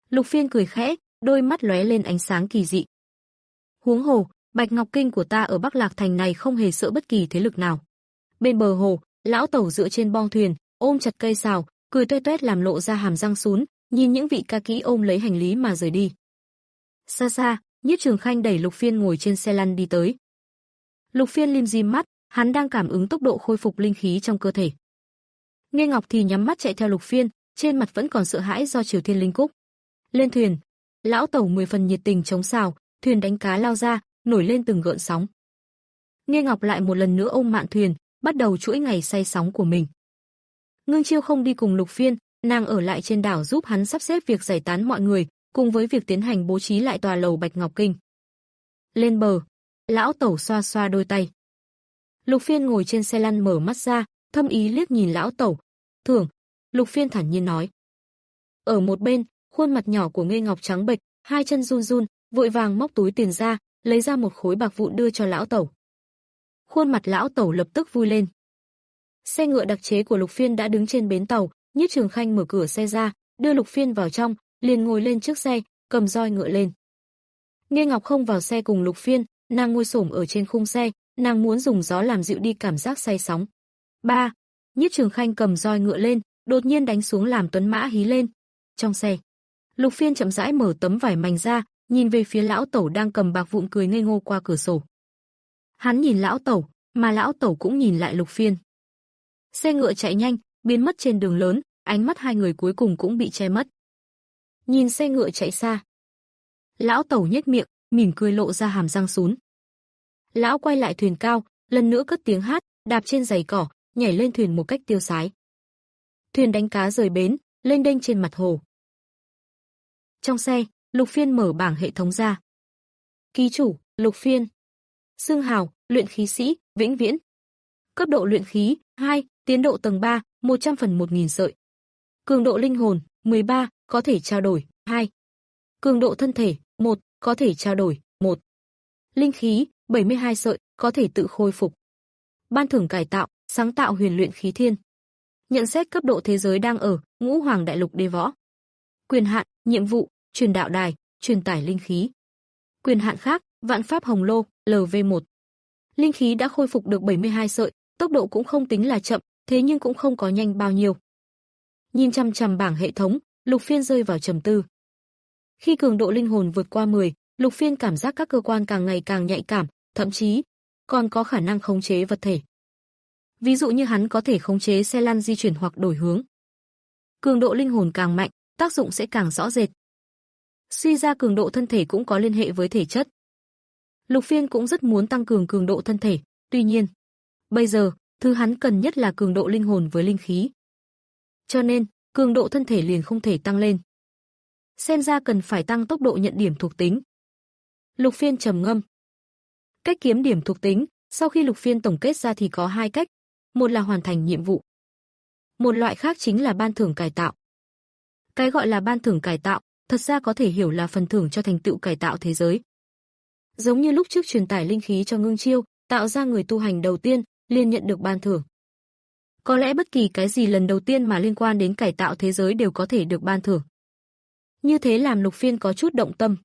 Lục Phiên cười khẽ, đôi mắt lóe lên ánh sáng kỳ dị. Huống hồ, Bạch Ngọc Kinh của ta ở Bắc Lạc Thành này không hề sợ bất kỳ thế lực nào. Bên bờ hồ, lão tẩu dựa trên bong thuyền, ôm chặt cây sào, cười tuét tuét làm lộ ra hàm răng sún, nhìn những vị ca kỹ ôm lấy hành lý mà rời đi. Xa xa, Nhiếp Trường Khanh đẩy Lục Phiên ngồi trên xe lăn đi tới. Lục Phiên lim dim mắt, hắn đang cảm ứng tốc độ khôi phục linh khí trong cơ thể. Nghe Ngọc thì nhắm mắt chạy theo Lục Phiên, trên mặt vẫn còn sợ hãi do Triều Thiên Linh Cúc. Lên thuyền, lão tẩu mười phần nhiệt tình chống sào, thuyền đánh cá lao ra, nổi lên từng gợn sóng. Nghe Ngọc lại một lần nữa ôm mạn thuyền, bắt đầu chuỗi ngày say sóng của mình. Ngưng Chiêu không đi cùng Lục Phiên, nàng ở lại trên đảo giúp hắn sắp xếp việc giải tán mọi người, cùng với việc tiến hành bố trí lại tòa lầu Bạch Ngọc Kinh. Lên bờ, lão tẩu xoa xoa đôi tay. Lục Phiên ngồi trên xe lăn mở mắt ra, thâm ý liếc nhìn lão tẩu. "Thưởng." Lục Phiên thản nhiên nói. Ở một bên, khuôn mặt nhỏ của Nghê Ngọc trắng bệch, hai chân run run, vội vàng móc túi tiền ra, lấy ra một khối bạc vụn đưa cho lão tẩu. Khuôn mặt lão tẩu lập tức vui lên. Xe ngựa đặc chế của Lục Phiên đã đứng trên bến tàu, Nhiếp Trường Khanh mở cửa xe ra, đưa Lục Phiên vào trong, liền ngồi lên trước xe, cầm roi ngựa lên. Nghê Ngọc không vào xe cùng Lục Phiên, nàng ngồi xổm ở trên khung xe, nàng muốn dùng gió làm dịu đi cảm giác say sóng. Ba, Nhiếp Trường Khanh cầm roi ngựa lên, đột nhiên đánh xuống làm tuấn mã hí lên. Trong xe, Lục Phiên chậm rãi mở tấm vải mảnh ra, nhìn về phía lão tẩu đang cầm bạc vụn cười ngây ngô qua cửa sổ. Hắn nhìn lão tẩu, mà lão tẩu cũng nhìn lại Lục Phiên. Xe ngựa chạy nhanh, biến mất trên đường lớn, ánh mắt hai người cuối cùng cũng bị che mất. Nhìn xe ngựa chạy xa, lão tẩu nhếch miệng, mỉm cười lộ ra hàm răng sún. Lão quay lại thuyền cao, lần nữa cất tiếng hát, đạp trên giày cỏ, nhảy lên thuyền một cách tiêu sái. Thuyền đánh cá rời bến, lênh đênh trên mặt hồ. Trong xe, Lục Phiên mở bảng hệ thống ra. Ký chủ, Lục Phiên. Xương hào, luyện khí sĩ, vĩnh viễn. Cấp độ luyện khí, hai, tiến độ tầng ba, một trăm phần một nghìn sợi. Cường độ linh hồn, mười ba, có thể trao đổi, hai. Cường độ thân thể, một, có thể trao đổi, một. Linh khí, bảy mươi hai sợi, có thể tự khôi phục. Ban thưởng cải tạo, sáng tạo huyền luyện khí thiên. Nhận xét cấp độ thế giới đang ở, Ngũ Hoàng Đại Lục Đế Võ. Quyền hạn, nhiệm vụ, truyền đạo đài, truyền tải linh khí. Quyền hạn khác, Vạn Pháp Hồng Lô, L V một. Linh khí đã khôi phục được bảy mươi hai sợi, tốc độ cũng không tính là chậm, thế nhưng cũng không có nhanh bao nhiêu. Nhìn chằm chằm bảng hệ thống, Lục Phiên rơi vào trầm tư. Khi cường độ linh hồn vượt qua mười, Lục Phiên cảm giác các cơ quan càng ngày càng nhạy cảm, thậm chí còn có khả năng khống chế vật thể. Ví dụ như hắn có thể khống chế xe lăn di chuyển hoặc đổi hướng. Cường độ linh hồn càng mạnh, tác dụng sẽ càng rõ rệt. Suy ra cường độ thân thể cũng có liên hệ với thể chất. Lục Phiên cũng rất muốn tăng cường cường độ thân thể, tuy nhiên, bây giờ, thứ hắn cần nhất là cường độ linh hồn với linh khí. Cho nên, cường độ thân thể liền không thể tăng lên. Xem ra cần phải tăng tốc độ nhận điểm thuộc tính. Lục Phiên trầm ngâm. Cách kiếm điểm thuộc tính, sau khi Lục Phiên tổng kết ra thì có hai cách, một là hoàn thành nhiệm vụ. Một loại khác chính là ban thưởng cải tạo. Cái gọi là ban thưởng cải tạo, thật ra có thể hiểu là phần thưởng cho thành tựu cải tạo thế giới. Giống như lúc trước truyền tải linh khí cho Ngưng Chiêu, tạo ra người tu hành đầu tiên, liền nhận được ban thưởng. Có lẽ bất kỳ cái gì lần đầu tiên mà liên quan đến cải tạo thế giới đều có thể được ban thưởng. Như thế làm Lục Phiên có chút động tâm.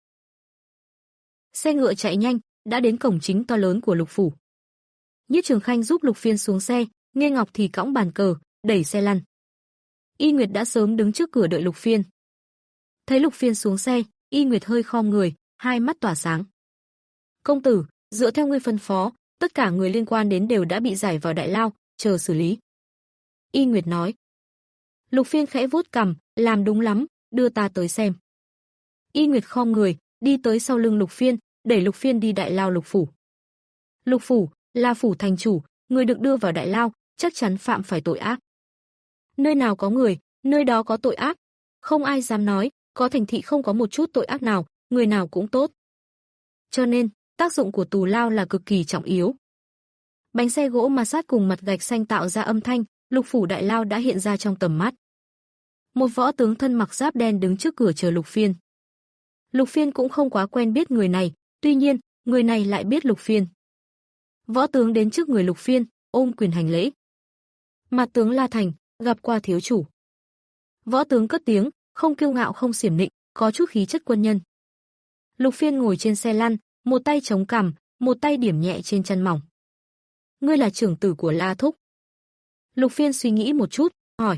Xe ngựa chạy nhanh, đã đến cổng chính to lớn của Lục phủ. Nhiếp Trường Khanh giúp Lục Phiên xuống xe, Nghê Ngọc thì cõng bàn cờ, đẩy xe lăn. Y Nguyệt đã sớm đứng trước cửa đợi Lục Phiên. Thấy Lục Phiên xuống xe, Y Nguyệt hơi khom người, hai mắt tỏa sáng. "Công tử, dựa theo ngươi phân phó, tất cả người liên quan đến đều đã bị giải vào đại lao, chờ xử lý." Y Nguyệt nói. Lục Phiên khẽ vuốt cằm, "Làm đúng lắm, đưa ta tới xem." Y Nguyệt khom người, đi tới sau lưng Lục Phiên, đẩy Lục Phiên đi đại lao Lục phủ. Lục phủ là phủ thành chủ, người được đưa vào đại lao, chắc chắn phạm phải tội ác. Nơi nào có người, nơi đó có tội ác. Không ai dám nói, có thành thị không có một chút tội ác nào, người nào cũng tốt. Cho nên, tác dụng của tù lao là cực kỳ trọng yếu. Bánh xe gỗ ma sát cùng mặt gạch xanh tạo ra âm thanh, Lục phủ đại lao đã hiện ra trong tầm mắt. Một võ tướng thân mặc giáp đen đứng trước cửa chờ Lục Phiên. Lục Phiên cũng không quá quen biết người này, tuy nhiên, người này lại biết Lục Phiên. Võ tướng đến trước người Lục Phiên, ôm quyền hành lễ. "Mặt tướng La Thành, gặp qua thiếu chủ." Võ tướng cất tiếng, không kiêu ngạo không xiểm nịnh, có chút khí chất quân nhân. Lục Phiên ngồi trên xe lăn, một tay chống cằm, một tay điểm nhẹ trên chân mỏng. Ngươi là trưởng tử của La Thúc. Lục Phiên suy nghĩ một chút, hỏi.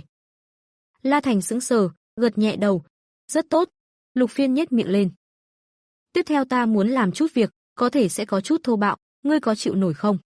La Thành sững sờ, gật nhẹ đầu. Rất tốt. Lục Phiên nhếch miệng lên. Tiếp theo ta muốn làm chút việc, có thể sẽ có chút thô bạo, ngươi có chịu nổi không?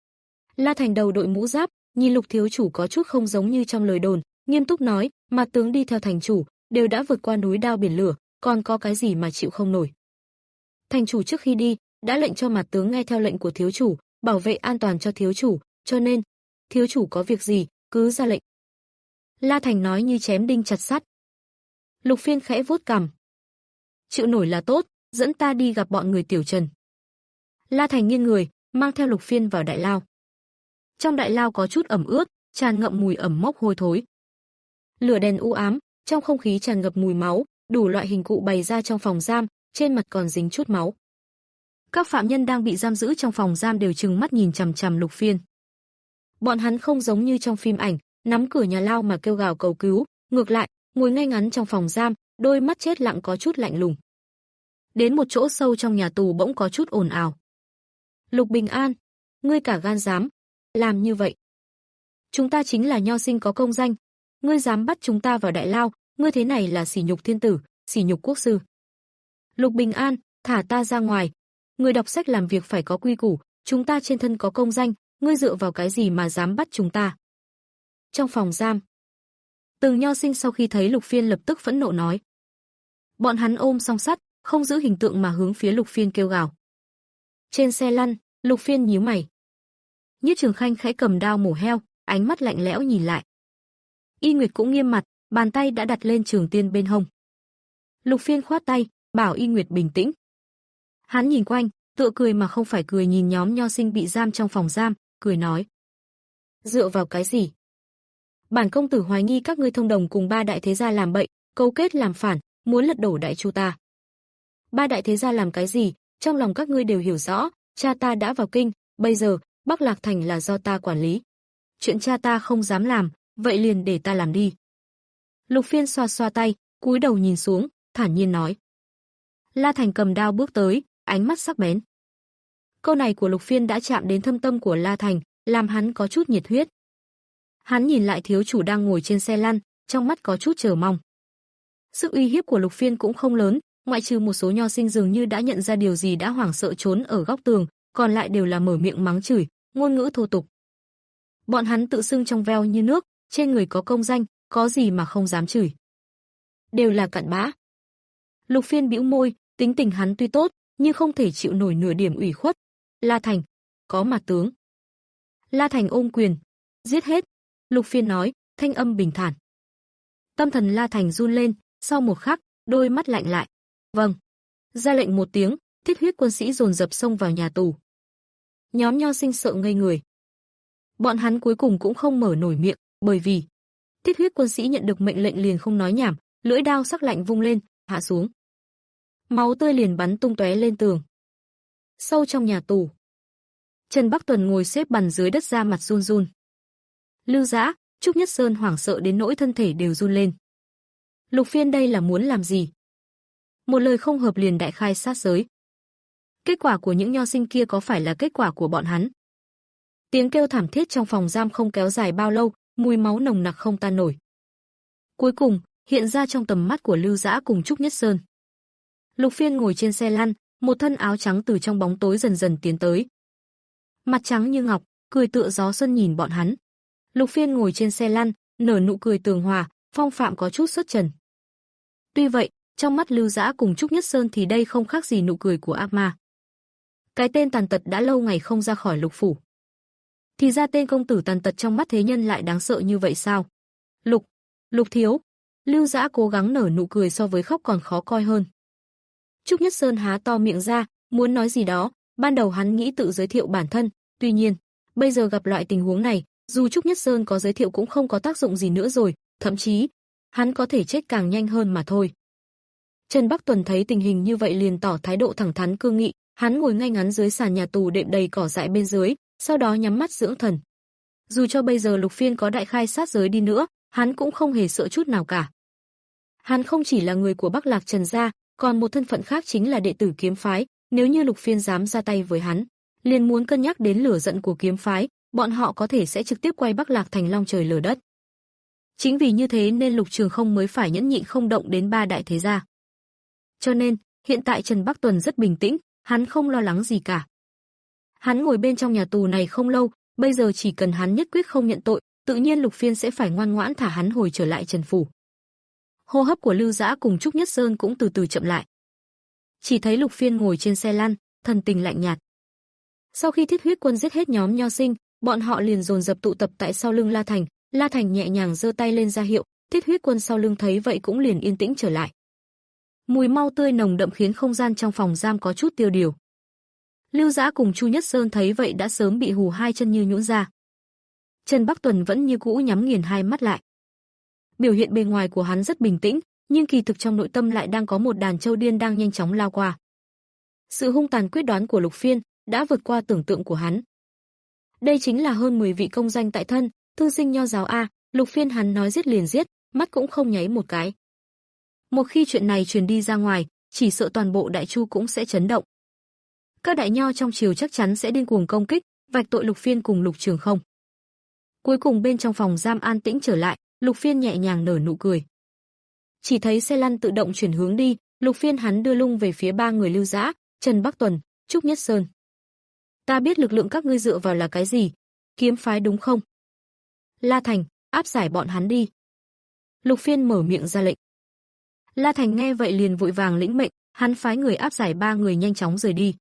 La Thành đầu đội mũ giáp, nhìn Lục thiếu chủ có chút không giống như trong lời đồn, nghiêm túc nói, mà tướng đi theo thành chủ, đều đã vượt qua núi đao biển lửa, còn có cái gì mà chịu không nổi. Thành chủ trước khi đi, đã lệnh cho mặt tướng nghe theo lệnh của thiếu chủ, bảo vệ an toàn cho thiếu chủ, cho nên, thiếu chủ có việc gì, cứ ra lệnh. La Thành nói như chém đinh chặt sắt. Lục Phiên khẽ vuốt cằm. Chịu nổi là tốt, dẫn ta đi gặp bọn người Tiểu Trần. La Thành nghiêng người, mang theo Lục Phiên vào đại lao. Trong đại lao có chút ẩm ướt, tràn ngậm mùi ẩm mốc hôi thối. Lửa đèn u ám, trong không khí tràn ngập mùi máu, đủ loại hình cụ bày ra trong phòng giam, trên mặt còn dính chút máu. Các phạm nhân đang bị giam giữ trong phòng giam đều trừng mắt nhìn chằm chằm Lục Phiên. Bọn hắn không giống như trong phim ảnh, nắm cửa nhà lao mà kêu gào cầu cứu, ngược lại, ngồi ngay ngắn trong phòng giam, đôi mắt chết lặng có chút lạnh lùng. Đến một chỗ sâu trong nhà tù bỗng có chút ồn ào. Lục Bình An, ngươi cả gan dám làm như vậy. Chúng ta chính là nho sinh có công danh, ngươi dám bắt chúng ta vào đại lao, ngươi thế này là sỉ nhục thiên tử, sỉ nhục quốc sư. Lục Bình An, thả ta ra ngoài. Người đọc sách làm việc phải có quy củ, chúng ta trên thân có công danh, ngươi dựa vào cái gì mà dám bắt chúng ta? Trong phòng giam, từng nho sinh sau khi thấy Lục Phiên lập tức phẫn nộ nói. Bọn hắn ôm song sắt, không giữ hình tượng mà hướng phía Lục Phiên kêu gào. Trên xe lăn, Lục Phiên nhíu mày. Nhiếp Trường Khanh khẽ cầm đao mổ heo, ánh mắt lạnh lẽo nhìn lại. Y Nguyệt cũng nghiêm mặt, bàn tay đã đặt lên trường tiên bên hông. Lục Phiên khoát tay, bảo Y Nguyệt bình tĩnh. Hắn nhìn quanh, tựa cười mà không phải cười nhìn nhóm nho sinh bị giam trong phòng giam, cười nói. Dựa vào cái gì? Bản công tử hoài nghi các ngươi thông đồng cùng ba đại thế gia làm bậy, cấu kết làm phản, muốn lật đổ đại chu ta. Ba đại thế gia làm cái gì, trong lòng các ngươi đều hiểu rõ, cha ta đã vào kinh, bây giờ, Bắc Lạc Thành là do ta quản lý. Chuyện cha ta không dám làm, vậy liền để ta làm đi. Lục Phiên xoa xoa tay, cúi đầu nhìn xuống, thản nhiên nói. La Thành cầm đao bước tới, ánh mắt sắc bén. Câu này của Lục Phiên đã chạm đến thâm tâm của La Thành, làm hắn có chút nhiệt huyết. Hắn nhìn lại thiếu chủ đang ngồi trên xe lăn, trong mắt có chút chờ mong. Sức uy hiếp của Lục Phiên cũng không lớn, ngoại trừ một số nho sinh dường như đã nhận ra điều gì đã hoảng sợ trốn ở góc tường, còn lại đều là mở miệng mắng chửi, ngôn ngữ thô tục. Bọn hắn tự xưng trong veo như nước, trên người có công danh, có gì mà không dám chửi. Đều là cặn bã. Lục Phiên bĩu môi, tính tình hắn tuy tốt, nhưng không thể chịu nổi nửa điểm ủy khuất. La Thành, có mặt tướng. La Thành ôm quyền, giết hết. Lục Phiên nói, thanh âm bình thản. Tâm thần La Thành run lên, sau một khắc, đôi mắt lạnh lại. Vâng. Ra lệnh một tiếng, thiết huyết quân sĩ dồn dập xông vào nhà tù. Nhóm nho sinh sợ ngây người. Bọn hắn cuối cùng cũng không mở nổi miệng, bởi vì thiết huyết quân sĩ nhận được mệnh lệnh liền không nói nhảm, lưỡi đao sắc lạnh vung lên, hạ xuống. Máu tươi liền bắn tung tóe lên tường. Sâu trong nhà tù, Trần Bắc Tuần ngồi xếp bằng dưới đất ra mặt run run. Lưu Dã, Trúc Nhất Sơn hoảng sợ đến nỗi thân thể đều run lên. Lục Phiên đây là muốn làm gì? Một lời không hợp liền đại khai sát giới. Kết quả của những nho sinh kia có phải là kết quả của bọn hắn? Tiếng kêu thảm thiết trong phòng giam không kéo dài bao lâu, mùi máu nồng nặc không tan nổi. Cuối cùng, hiện ra trong tầm mắt của Lưu Dã cùng Trúc Nhất Sơn. Lục Phiên ngồi trên xe lăn, một thân áo trắng từ trong bóng tối dần dần tiến tới. Mặt trắng như ngọc, cười tựa gió xuân nhìn bọn hắn. Lục Phiên ngồi trên xe lăn, nở nụ cười tường hòa, phong phạm có chút xuất trần. Tuy vậy, trong mắt Lưu Dã cùng Trúc Nhất Sơn thì đây không khác gì nụ cười của ác ma. Cái tên tàn tật đã lâu ngày không ra khỏi lục phủ. Thì ra tên công tử tàn tật trong mắt thế nhân lại đáng sợ như vậy sao? Lục, Lục thiếu. Lưu Dã cố gắng nở nụ cười so với khóc còn khó coi hơn. Trúc Nhất Sơn há to miệng ra, muốn nói gì đó, ban đầu hắn nghĩ tự giới thiệu bản thân, tuy nhiên, bây giờ gặp loại tình huống này, dù Trúc Nhất Sơn có giới thiệu cũng không có tác dụng gì nữa rồi, thậm chí, hắn có thể chết càng nhanh hơn mà thôi. Trần Bắc Tuần thấy tình hình như vậy liền tỏ thái độ thẳng thắn cương nghị, hắn ngồi ngay ngắn dưới sàn nhà tù đệm đầy cỏ dại bên dưới, sau đó nhắm mắt dưỡng thần. Dù cho bây giờ Lục Phiên có đại khai sát giới đi nữa, hắn cũng không hề sợ chút nào cả. Hắn không chỉ là người của Bắc Lạc Trần gia, còn một thân phận khác chính là đệ tử kiếm phái, nếu như Lục Phiên dám ra tay với hắn, liền muốn cân nhắc đến lửa giận của kiếm phái, bọn họ có thể sẽ trực tiếp quay Bắc Lạc thành long trời lở đất. Chính vì như thế nên Lục Trường Không mới phải nhẫn nhịn không động đến ba đại thế gia. Cho nên, hiện tại Trần Bắc Tuần rất bình tĩnh, hắn không lo lắng gì cả. Hắn ngồi bên trong nhà tù này không lâu, bây giờ chỉ cần hắn nhất quyết không nhận tội, tự nhiên Lục Phiên sẽ phải ngoan ngoãn thả hắn hồi trở lại Trần phủ. Hô hấp của Lưu Dã cùng Trúc Nhất Sơn cũng từ từ chậm lại. Chỉ thấy Lục Phiên ngồi trên xe lăn, thần tình lạnh nhạt. Sau khi Thiết Huyết Quân giết hết nhóm Nho Sinh, bọn họ liền dồn dập tụ tập tại sau lưng La Thành, La Thành nhẹ nhàng giơ tay lên ra hiệu, Thiết Huyết Quân sau lưng thấy vậy cũng liền yên tĩnh trở lại. Mùi mau tươi nồng đậm khiến không gian trong phòng giam có chút tiêu điều. Lưu Dã cùng Chu Nhất Sơn thấy vậy đã sớm bị hù hai chân như nhũn ra. Trần Bắc Tuần vẫn như cũ nhắm nghiền hai mắt lại. Biểu hiện bề ngoài của hắn rất bình tĩnh, nhưng kỳ thực trong nội tâm lại đang có một đàn trâu điên đang nhanh chóng lao qua. Sự hung tàn quyết đoán của Lục Phiên đã vượt qua tưởng tượng của hắn. Đây chính là hơn mười vị công danh tại thân, thư sinh nho giáo a, Lục Phiên hắn nói giết liền giết, mắt cũng không nháy một cái. Một khi chuyện này truyền đi ra ngoài, chỉ sợ toàn bộ Đại Chu cũng sẽ chấn động. Các đại nho trong triều chắc chắn sẽ điên cuồng công kích, vạch tội Lục Phiên cùng Lục Trường Không. Cuối cùng bên trong phòng giam an tĩnh trở lại, Lục Phiên nhẹ nhàng nở nụ cười. Chỉ thấy xe lăn tự động chuyển hướng đi, Lục Phiên hắn đưa lưng về phía ba người Lưu Dã, Trần Bắc Tuần, Trúc Nhất Sơn. Ta biết lực lượng các ngươi dựa vào là cái gì, kiếm phái đúng không? La Thành, áp giải bọn hắn đi. Lục Phiên mở miệng ra lệnh. La Thành nghe vậy liền vội vàng lĩnh mệnh, hắn phái người áp giải ba người nhanh chóng rời đi.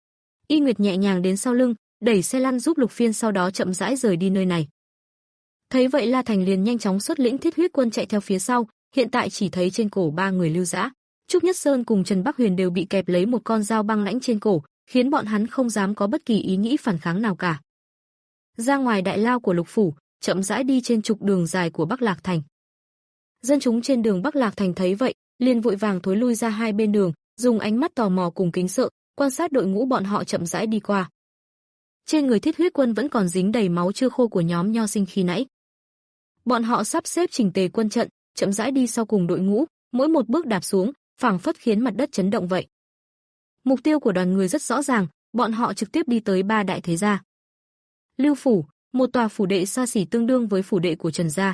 Y Nguyệt nhẹ nhàng đến sau lưng, đẩy xe lăn giúp Lục Phiên sau đó chậm rãi rời đi nơi này. Thấy vậy La Thành liền nhanh chóng xuất lĩnh Thiết Huyết Quân chạy theo phía sau, hiện tại chỉ thấy trên cổ ba người Lưu Dã, Trúc Nhất Sơn cùng Trần Bắc Huyền đều bị kẹp lấy một con dao băng lãnh trên cổ, khiến bọn hắn không dám có bất kỳ ý nghĩ phản kháng nào cả. Ra ngoài đại lao của Lục phủ, chậm rãi đi trên trục đường dài của Bắc Lạc thành. Dân chúng trên đường Bắc Lạc thành thấy vậy, liền vội vàng thối lui ra hai bên đường, dùng ánh mắt tò mò cùng kính sợ, quan sát đội ngũ bọn họ chậm rãi đi qua. Trên người Thiết Huyết Quân vẫn còn dính đầy máu chưa khô của nhóm Nho Sinh khi nãy. Bọn họ sắp xếp chỉnh tề quân trận, chậm rãi đi sau cùng đội ngũ, mỗi một bước đạp xuống, phảng phất khiến mặt đất chấn động vậy. Mục tiêu của đoàn người rất rõ ràng, bọn họ trực tiếp đi tới ba đại thế gia. Lưu phủ, một tòa phủ đệ xa xỉ tương đương với phủ đệ của Trần gia.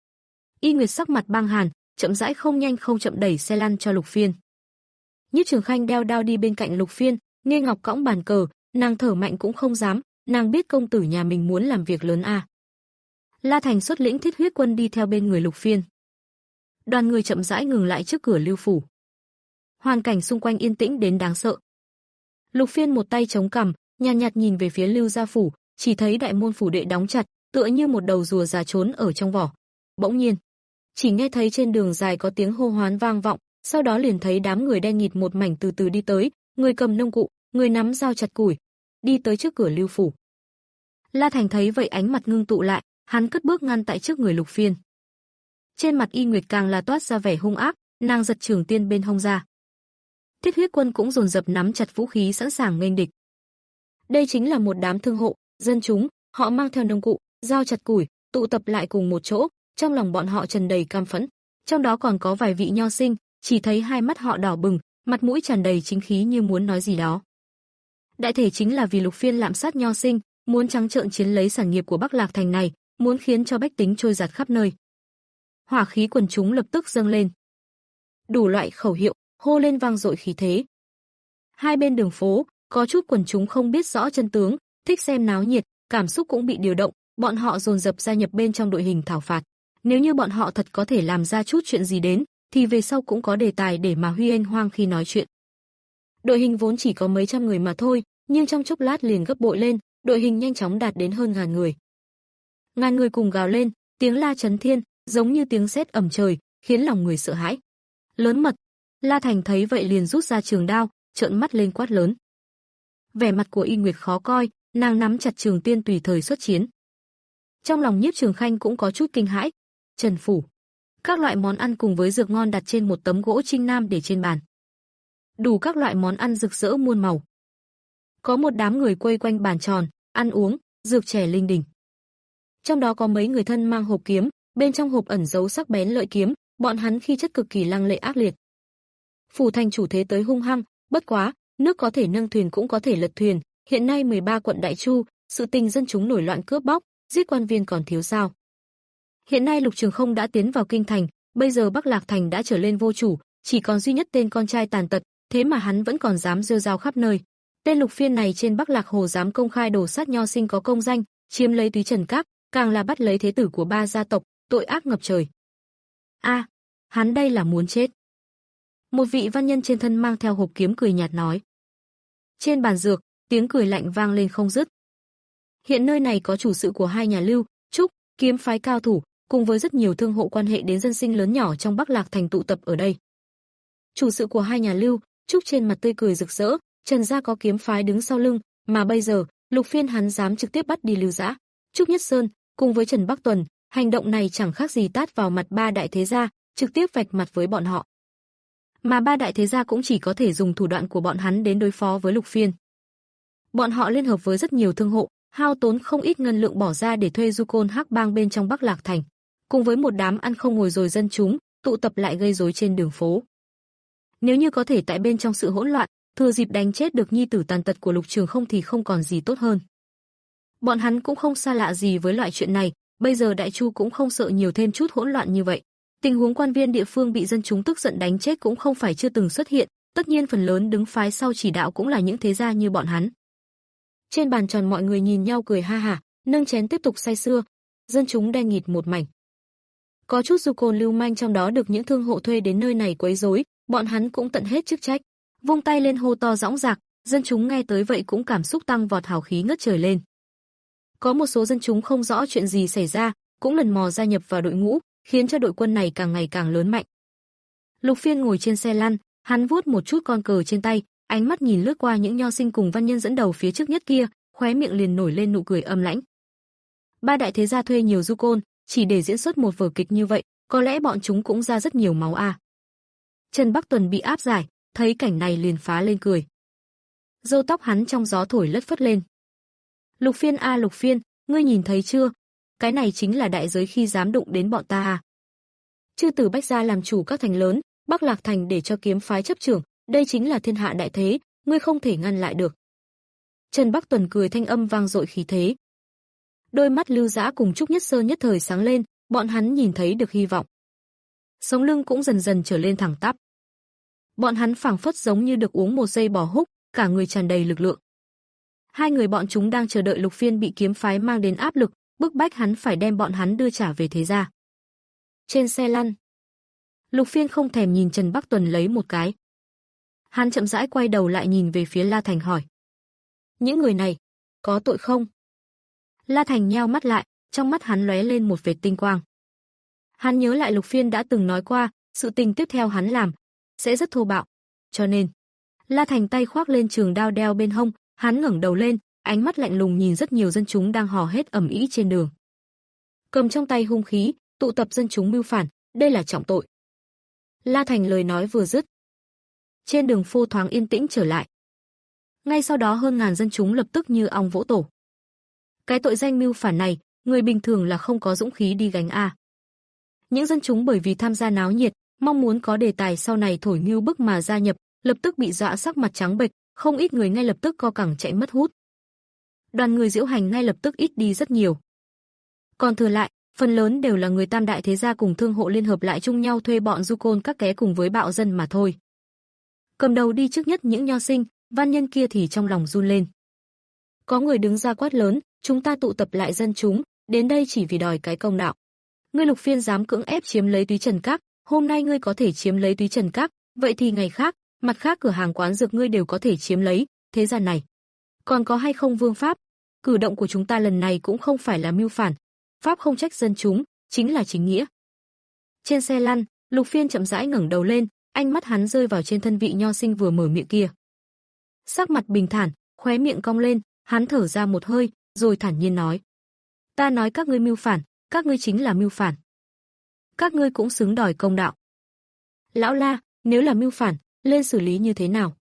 Y Nguyệt sắc mặt băng hàn, chậm rãi không nhanh không chậm đẩy xe lăn cho Lục Phiên. Nhiếp Trường Khanh đeo đao đi bên cạnh Lục Phiên, Nghe Ngọc cõng bàn cờ, nàng thở mạnh cũng không dám, nàng biết công tử nhà mình muốn làm việc lớn a. La Thành xuất lĩnh Thiết Huyết Quân đi theo bên người Lục Phiên. Đoàn người chậm rãi ngừng lại trước cửa Lưu phủ. Hoàn cảnh xung quanh yên tĩnh đến đáng sợ. Lục Phiên một tay chống cằm, nhàn nhạt, nhạt nhìn về phía Lưu gia phủ, chỉ thấy đại môn phủ đệ đóng chặt, tựa như một đầu rùa già trốn ở trong vỏ. Bỗng nhiên, chỉ nghe thấy trên đường dài có tiếng hô hoán vang vọng, sau đó liền thấy đám người đen nghịt một mảnh từ từ đi tới, người cầm nông cụ, người nắm dao chặt củi, đi tới trước cửa Lưu phủ. La Thành thấy vậy ánh mặt ngưng tụ lại, hắn cất bước ngăn tại trước người Lục Phiên. Trên mặt Y Nguyệt càng là toát ra vẻ hung ác, nàng giật trường tiên bên hông ra. Thiết Huyết Quân cũng dồn dập nắm chặt vũ khí sẵn sàng nghênh địch. Đây chính là một đám thương hộ, dân chúng, họ mang theo nông cụ, dao chặt củi, tụ tập lại cùng một chỗ, trong lòng bọn họ tràn đầy cam phẫn, trong đó còn có vài vị nho sinh, chỉ thấy hai mắt họ đỏ bừng, mặt mũi tràn đầy chính khí như muốn nói gì đó. Đại thể chính là vì Lục Phiên lạm sát nho sinh, muốn trắng trợn chiếm lấy sản nghiệp của Bắc Lạc thành này, muốn khiến cho bách tính trôi giạt khắp nơi. Hỏa khí quần chúng lập tức dâng lên. Đủ loại khẩu hiệu hô lên vang dội khí thế. Hai bên đường phố, có chút quần chúng không biết rõ chân tướng, thích xem náo nhiệt, cảm xúc cũng bị điều động, bọn họ dồn dập gia nhập bên trong đội hình thảo phạt. Nếu như bọn họ thật có thể làm ra chút chuyện gì đến, thì về sau cũng có đề tài để mà huy anh hoang khi nói chuyện. Đội hình vốn chỉ có mấy trăm người mà thôi, nhưng trong chốc lát liền gấp bội lên, đội hình nhanh chóng đạt đến hơn ngàn người. Ngàn người cùng gào lên, tiếng la chấn thiên, giống như tiếng sét ầm trời, khiến lòng người sợ hãi. Lớn mật. La Thành thấy vậy liền rút ra trường đao, trợn mắt lên quát lớn. Vẻ mặt của Y Nguyệt khó coi, nàng nắm chặt trường tiên tùy thời xuất chiến. Trong lòng Nhiếp Trường Khanh cũng có chút kinh hãi. Trần phủ, các loại món ăn cùng với dược ngon đặt trên một tấm gỗ trinh nam để trên bàn. Đủ các loại món ăn rực rỡ muôn màu. Có một đám người quây quanh bàn tròn, ăn uống, dược trẻ linh đình. Trong đó có mấy người thân mang hộp kiếm, bên trong hộp ẩn giấu sắc bén lợi kiếm, Bọn hắn khí chất cực kỳ lăng lệ ác liệt. Phủ thành chủ thế tới hung hăng, bất quá, nước có thể nâng thuyền cũng có thể lật thuyền, hiện nay mười ba quận Đại Chu, sự tình dân chúng nổi loạn cướp bóc, giết quan viên còn thiếu sao? Hiện nay Lục Trường Không đã tiến vào kinh thành, bây giờ Bắc Lạc thành đã trở lên vô chủ, chỉ còn duy nhất tên con trai tàn tật, thế mà hắn vẫn còn dám rêu rao khắp nơi. Tên Lục Phiên này trên Bắc Lạc Hồ dám công khai đổ sát nho sinh có công danh, chiếm lấy túy trần các, càng là bắt lấy thế tử của ba gia tộc, tội ác ngập trời. A, à, hắn đây là muốn chết. Một vị văn nhân trên thân mang theo hộp kiếm cười nhạt nói. Trên bàn dược, tiếng cười lạnh vang lên không dứt. Hiện nơi này có chủ sự của hai nhà Lưu, Trúc, kiếm phái cao thủ, cùng với rất nhiều thương hộ quan hệ đến dân sinh lớn nhỏ trong Bắc Lạc thành tụ tập ở đây. Chủ sự của hai nhà Lưu, Trúc trên mặt tươi cười rực rỡ, Trần gia có kiếm phái đứng sau lưng, mà bây giờ, Lục Phiên hắn dám trực tiếp bắt đi Lưu Dã, Trúc Nhất Sơn, cùng với Trần Bắc Tuần, hành động này chẳng khác gì tát vào mặt ba đại thế gia, trực tiếp vạch mặt với bọn họ. Mà ba đại thế gia cũng chỉ có thể dùng thủ đoạn của bọn hắn đến đối phó với Lục Phiên. Bọn họ liên hợp với rất nhiều thương hộ, hao tốn không ít ngân lượng bỏ ra để thuê du côn hắc bang bên trong Bắc Lạc thành, cùng với một đám ăn không ngồi rồi dân chúng, tụ tập lại gây rối trên đường phố. Nếu như có thể tại bên trong sự hỗn loạn, thừa dịp đánh chết được nhi tử tàn tật của Lục Trường Không thì không còn gì tốt hơn. Bọn hắn cũng không xa lạ gì với loại chuyện này, bây giờ Đại Chu cũng không sợ nhiều thêm chút hỗn loạn như vậy. Tình huống quan viên địa phương bị dân chúng tức giận đánh chết cũng không phải chưa từng xuất hiện, tất nhiên phần lớn đứng phái sau chỉ đạo cũng là những thế gia như bọn hắn. Trên bàn tròn mọi người nhìn nhau cười ha hả, nâng chén tiếp tục say sưa, dân chúng đen nghịt một mảnh. Có chút du côn lưu manh trong đó được những thương hộ thuê đến nơi này quấy rối, bọn hắn cũng tận hết chức trách, vung tay lên hô to dõng dạc, dân chúng nghe tới vậy cũng cảm xúc tăng vọt hào khí ngất trời lên. Có một số dân chúng không rõ chuyện gì xảy ra, cũng lần mò gia nhập vào đội ngũ, khiến cho đội quân này càng ngày càng lớn mạnh. Lục Phiên ngồi trên xe lăn, hắn vuốt một chút con cờ trên tay, ánh mắt nhìn lướt qua những nho sinh cùng văn nhân dẫn đầu phía trước nhất kia, khóe miệng liền nổi lên nụ cười âm lãnh. Ba đại thế gia thuê nhiều du côn, chỉ để diễn xuất một vở kịch như vậy, có lẽ bọn chúng cũng ra rất nhiều máu à. Trần Bắc Tuần bị áp giải, thấy cảnh này liền phá lên cười. Râu tóc hắn trong gió thổi lất phất lên. Lục Phiên a Lục Phiên, ngươi nhìn thấy chưa? Cái này chính là đại giới khi dám đụng đến bọn ta à. Chư tử Bách gia làm chủ các thành lớn, Bắc Lạc thành để cho kiếm phái chấp trưởng, đây chính là thiên hạ đại thế, ngươi không thể ngăn lại được. Trần Bắc Tuần cười thanh âm vang dội khí thế. Đôi mắt Lưu Dã cùng Trúc Nhất Sơn nhất thời sáng lên, bọn hắn nhìn thấy được hy vọng. Sống lưng cũng dần dần trở lên thẳng tắp. Bọn hắn phảng phất giống như được uống một giây bò húc, cả người tràn đầy lực lượng. Hai người bọn chúng đang chờ đợi Lục Phiên bị kiếm phái mang đến áp lực, bức bách hắn phải đem bọn hắn đưa trả về thế gia. Trên xe lăn, Lục Phiên không thèm nhìn Trần Bắc Tuần lấy một cái. Hắn chậm rãi quay đầu lại nhìn về phía La Thành hỏi. Những người này, có tội không? La Thành nheo mắt lại, trong mắt hắn lóe lên một vệt tinh quang. Hắn nhớ lại Lục Phiên đã từng nói qua, sự tình tiếp theo hắn làm sẽ rất thô bạo, cho nên La Thành tay khoác lên trường đao đeo bên hông, hắn ngẩng đầu lên, ánh mắt lạnh lùng nhìn rất nhiều dân chúng đang hò hét ầm ĩ trên đường. Cầm trong tay hung khí, tụ tập dân chúng mưu phản, đây là trọng tội. La Thành lời nói vừa dứt, trên đường phô thoáng yên tĩnh trở lại. Ngay sau đó hơn ngàn dân chúng lập tức như ong vỗ tổ. Cái tội danh mưu phản này, người bình thường là không có dũng khí đi gánh a. Những dân chúng bởi vì tham gia náo nhiệt, mong muốn có đề tài sau này thổi mưu bức mà gia nhập, lập tức bị dọa sắc mặt trắng bệch, không ít người ngay lập tức co cẳng chạy mất hút. Đoàn người diễu hành ngay lập tức ít đi rất nhiều. Còn thừa lại, phần lớn đều là người tam đại thế gia cùng thương hộ liên hợp lại chung nhau thuê bọn du côn các ké cùng với bạo dân mà thôi. Cầm đầu đi trước nhất những nho sinh, văn nhân kia thì trong lòng run lên. Có người đứng ra quát lớn, chúng ta tụ tập lại dân chúng, đến đây chỉ vì đòi cái công đạo. Ngươi Lục Phiên dám cưỡng ép chiếm lấy túy trần các, hôm nay ngươi có thể chiếm lấy túy trần các, vậy thì ngày khác, mặt khác cửa hàng quán dược ngươi đều có thể chiếm lấy, thế gian này. Còn có hay không vương pháp? Cử động của chúng ta lần này cũng không phải là mưu phản, pháp không trách dân chúng, chính là chính nghĩa. Trên xe lăn, Lục Phiên chậm rãi ngẩng đầu lên, ánh mắt hắn rơi vào trên thân vị nho sinh vừa mở miệng kia. Sắc mặt bình thản, khóe miệng cong lên, hắn thở ra một hơi, rồi thản nhiên nói: "Ta nói các ngươi mưu phản, các ngươi chính là mưu phản. Các ngươi cũng xứng đòi công đạo. Lão La, nếu là mưu phản, lên xử lý như thế nào?"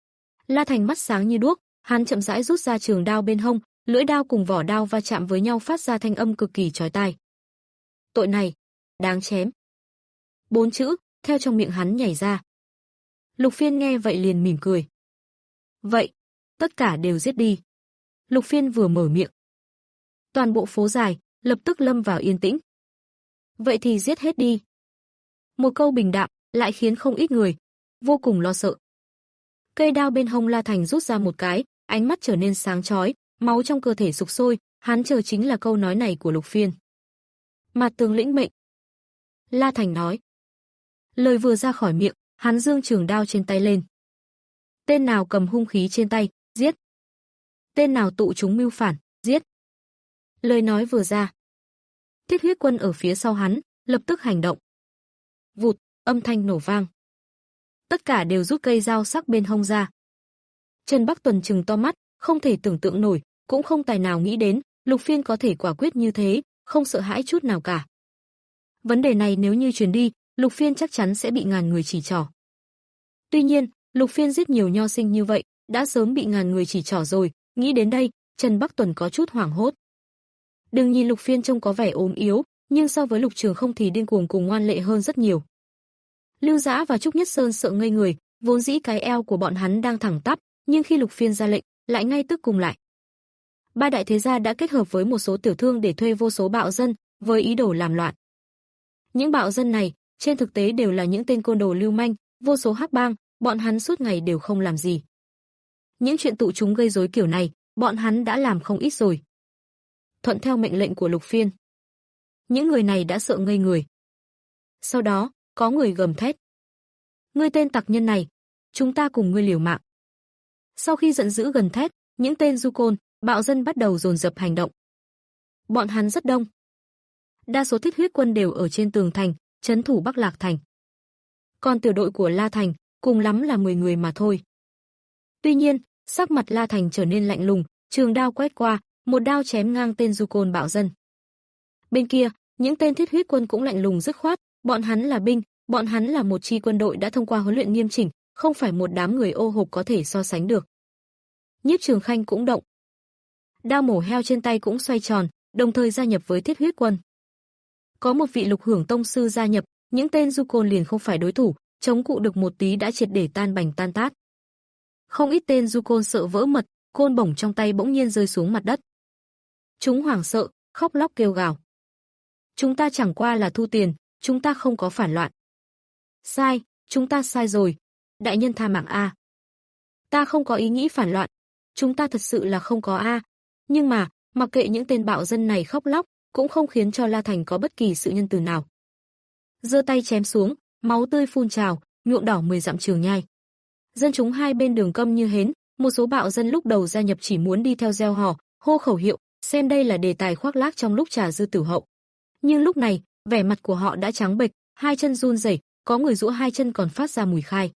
La Thành mắt sáng như đuốc, hắn chậm rãi rút ra trường đao bên hông, lưỡi đao cùng vỏ đao va chạm với nhau phát ra thanh âm cực kỳ chói tai. "Tội này, đáng chém." Bốn chữ, theo trong miệng hắn nhảy ra. Lục Phiên nghe vậy liền mỉm cười. Vậy, tất cả đều giết đi. Lục Phiên vừa mở miệng, toàn bộ phố dài lập tức lâm vào yên tĩnh. Vậy thì giết hết đi. Một câu bình đạm lại khiến không ít người vô cùng lo sợ. Cây đao bên hông La Thành rút ra một cái, ánh mắt trở nên sáng chói, máu trong cơ thể sục sôi, hắn chờ chính là câu nói này của Lục Phiên. Mạt Tường lĩnh mệnh. La Thành nói. Lời vừa ra khỏi miệng, hắn giương trường đao trên tay lên. Tên nào cầm hung khí trên tay, giết. Tên nào tụ chúng mưu phản, giết. Lời nói vừa ra, Thiết Huyết Quân ở phía sau hắn lập tức hành động. Vụt, âm thanh nổ vang. Tất cả đều rút cây dao sắc bên hông ra. Trần Bắc Tuần trừng to mắt, không thể tưởng tượng nổi, cũng không tài nào nghĩ đến, Lục Phiên có thể quả quyết như thế, không sợ hãi chút nào cả. Vấn đề này nếu như truyền đi, Lục Phiên chắc chắn sẽ bị ngàn người chỉ trỏ. Tuy nhiên, Lục Phiên giết nhiều nho sinh như vậy, đã sớm bị ngàn người chỉ trỏ rồi, nghĩ đến đây, Trần Bắc Tuần có chút hoảng hốt. Đừng nhìn Lục Phiên trông có vẻ ốm yếu, nhưng so với Lục Trường Không thì điên cuồng cùng ngoan lệ hơn rất nhiều. Lưu Dã và Trúc Nhất Sơn sợ ngây người, vốn dĩ cái eo của bọn hắn đang thẳng tắp, nhưng khi Lục Phiên ra lệnh, lại ngay tức cùng lại. Ba đại thế gia đã kết hợp với một số tiểu thương để thuê vô số bạo dân, với ý đồ làm loạn. Những bạo dân này, trên thực tế đều là những tên côn đồ lưu manh, vô số hắc bang, bọn hắn suốt ngày đều không làm gì. Những chuyện tụ chúng gây rối kiểu này, bọn hắn đã làm không ít rồi. Thuận theo mệnh lệnh của Lục Phiên, những người này đã sợ ngây người. Sau đó, có người gầm thét. Ngươi tên tặc nhân này, chúng ta cùng ngươi liều mạng. Sau khi giận dữ gầm thét, những tên du côn, bạo dân bắt đầu dồn dập hành động. Bọn hắn rất đông. Đa số Thiết Huyết Quân đều ở trên tường thành, trấn thủ Bắc Lạc Thành. Còn tiểu đội của La Thành, cùng lắm là mười người mà thôi. Tuy nhiên, sắc mặt La Thành trở nên lạnh lùng, trường đao quét qua, một đao chém ngang tên du côn bạo dân. Bên kia, những tên Thiết Huyết Quân cũng lạnh lùng dứt khoát, bọn hắn là binh, bọn hắn là một chi quân đội đã thông qua huấn luyện nghiêm chỉnh, không phải một đám người ô hộp có thể so sánh được. Nhiếp Trường Khanh cũng động. Đao mổ heo trên tay cũng xoay tròn, đồng thời gia nhập với Thiết Huyết Quân. Có một vị Lục Hưởng tông sư gia nhập, những tên du côn liền không phải đối thủ, chống cự được một tí đã triệt để tan bành tan tát. Không ít tên du côn sợ vỡ mật, côn bổng trong tay bỗng nhiên rơi xuống mặt đất. Chúng hoảng sợ, khóc lóc kêu gào. Chúng ta chẳng qua là thu tiền, chúng ta không có phản loạn. Sai, chúng ta sai rồi. Đại nhân tha mạng a. Ta không có ý nghĩ phản loạn. Chúng ta thật sự là không có a. Nhưng mà, mặc kệ những tên bạo dân này khóc lóc, cũng không khiến cho La Thành có bất kỳ sự nhân từ nào. Giơ tay chém xuống, máu tươi phun trào, nhuộm đỏ mười dặm trường nhai. Dân chúng hai bên đường câm như hến, một số bạo dân lúc đầu gia nhập chỉ muốn đi theo reo hò, hô khẩu hiệu, xem đây là đề tài khoác lác trong lúc trà dư tử hậu. Nhưng lúc này, vẻ mặt của họ đã trắng bệch, hai chân run rẩy, có người giũa hai chân còn phát ra mùi khai.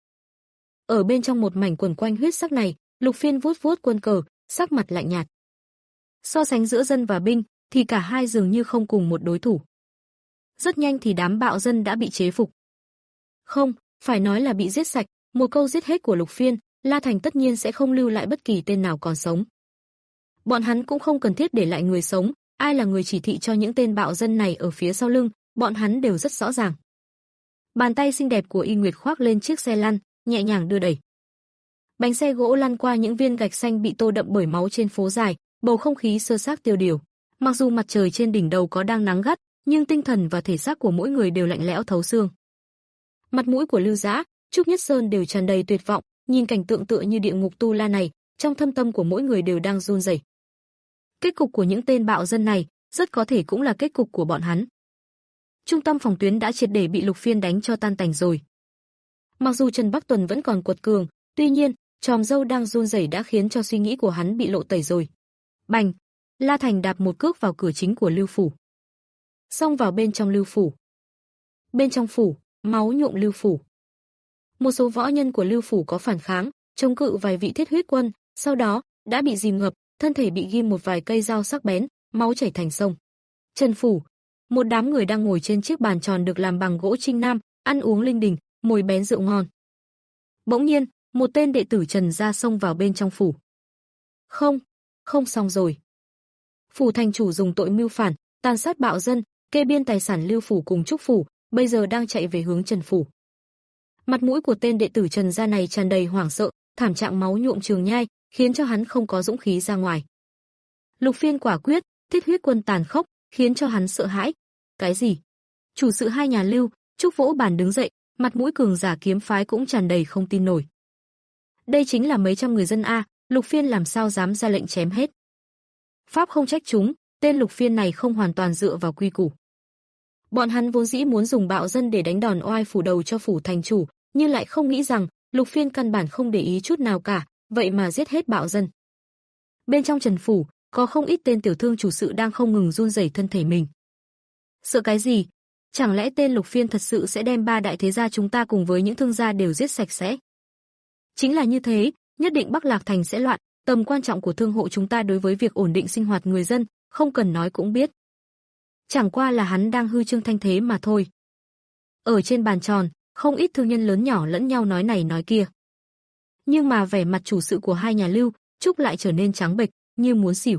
Ở bên trong một mảnh quần quanh huyết sắc này, Lục Phiên vuốt vuốt quân cờ, sắc mặt lạnh nhạt. So sánh giữa dân và binh, thì cả hai dường như không cùng một đối thủ. Rất nhanh thì đám bạo dân đã bị chế phục. Không, phải nói là bị giết sạch, một câu giết hết của Lục Phiên, La Thành tất nhiên sẽ không lưu lại bất kỳ tên nào còn sống. Bọn hắn cũng không cần thiết để lại người sống, ai là người chỉ thị cho những tên bạo dân này ở phía sau lưng, bọn hắn đều rất rõ ràng. Bàn tay xinh đẹp của Y Nguyệt khoác lên chiếc xe lăn, nhẹ nhàng đưa đẩy. Bánh xe gỗ lăn qua những viên gạch xanh bị tô đậm bởi máu trên phố dài, bầu không khí sơ xác tiêu điều. Mặc dù mặt trời trên đỉnh đầu có đang nắng gắt, nhưng tinh thần và thể xác của mỗi người đều lạnh lẽo thấu xương. Mặt mũi của Lưu Dã, Trúc Nhất Sơn đều tràn đầy tuyệt vọng, nhìn cảnh tượng tựa như địa ngục tu la này, trong thâm tâm của mỗi người đều đang run rẩy. Kết cục của những tên bạo dân này, rất có thể cũng là kết cục của bọn hắn. Trung tâm phòng tuyến đã triệt để bị Lục Phiên đánh cho tan tành rồi. Mặc dù Trần Bắc Tuần vẫn còn quật cường, tuy nhiên, tròm râu đang run rẩy đã khiến cho suy nghĩ của hắn bị lộ tẩy rồi. Bành! La Thành đạp một cước vào cửa chính của Lưu phủ. Xông vào bên trong Lưu phủ. Bên trong phủ, máu nhuộm Lưu phủ. Một số võ nhân của Lưu phủ có phản kháng, chống cự vài vị Thiết Huyết Quân, sau đó đã bị dìm ngập, thân thể bị ghim một vài cây dao sắc bén, máu chảy thành sông. Trần phủ, một đám người đang ngồi trên chiếc bàn tròn được làm bằng gỗ trinh nam, ăn uống linh đình, mồi bén rượu ngon. Bỗng nhiên, một tên đệ tử Trần gia xông vào bên trong phủ. Không, không xong rồi. Phủ thành chủ dùng tội mưu phản, tàn sát bạo dân, kê biên tài sản Lưu phủ cùng Trúc phủ, bây giờ đang chạy về hướng Trần phủ. Mặt mũi của tên đệ tử Trần gia này tràn đầy hoảng sợ, thảm trạng máu nhuộm trường nhai, khiến cho hắn không có dũng khí ra ngoài. Lục Phiên quả quyết, thiết huyết quân tàn khốc, khiến cho hắn sợ hãi. Cái gì? Chủ sự hai nhà Lưu, Trúc vỗ bàn đứng dậy, mặt mũi cường giả kiếm phái cũng tràn đầy không tin nổi. Đây chính là mấy trăm người dân a, Lục Phiên làm sao dám ra lệnh chém hết? Pháp không trách chúng, tên Lục Phiên này không hoàn toàn dựa vào quy củ. Bọn hắn vốn dĩ muốn dùng bạo dân để đánh đòn oai phủ đầu cho phủ thành chủ, nhưng lại không nghĩ rằng Lục Phiên căn bản không để ý chút nào cả, vậy mà giết hết bạo dân. Bên trong Trần phủ, có không ít tên tiểu thương chủ sự đang không ngừng run rẩy thân thể mình. Sợ cái gì? Chẳng lẽ tên Lục Phiên thật sự sẽ đem ba đại thế gia chúng ta cùng với những thương gia đều giết sạch sẽ? Chính là như thế, nhất định Bắc Lạc Thành sẽ loạn, tầm quan trọng của thương hộ chúng ta đối với việc ổn định sinh hoạt người dân, không cần nói cũng biết. Chẳng qua là hắn đang hư trương thanh thế mà thôi. Ở trên bàn tròn, không ít thương nhân lớn nhỏ lẫn nhau nói này nói kia. Nhưng mà vẻ mặt chủ sự của hai nhà Lưu, Trúc lại trở nên trắng bệch, như muốn xỉu.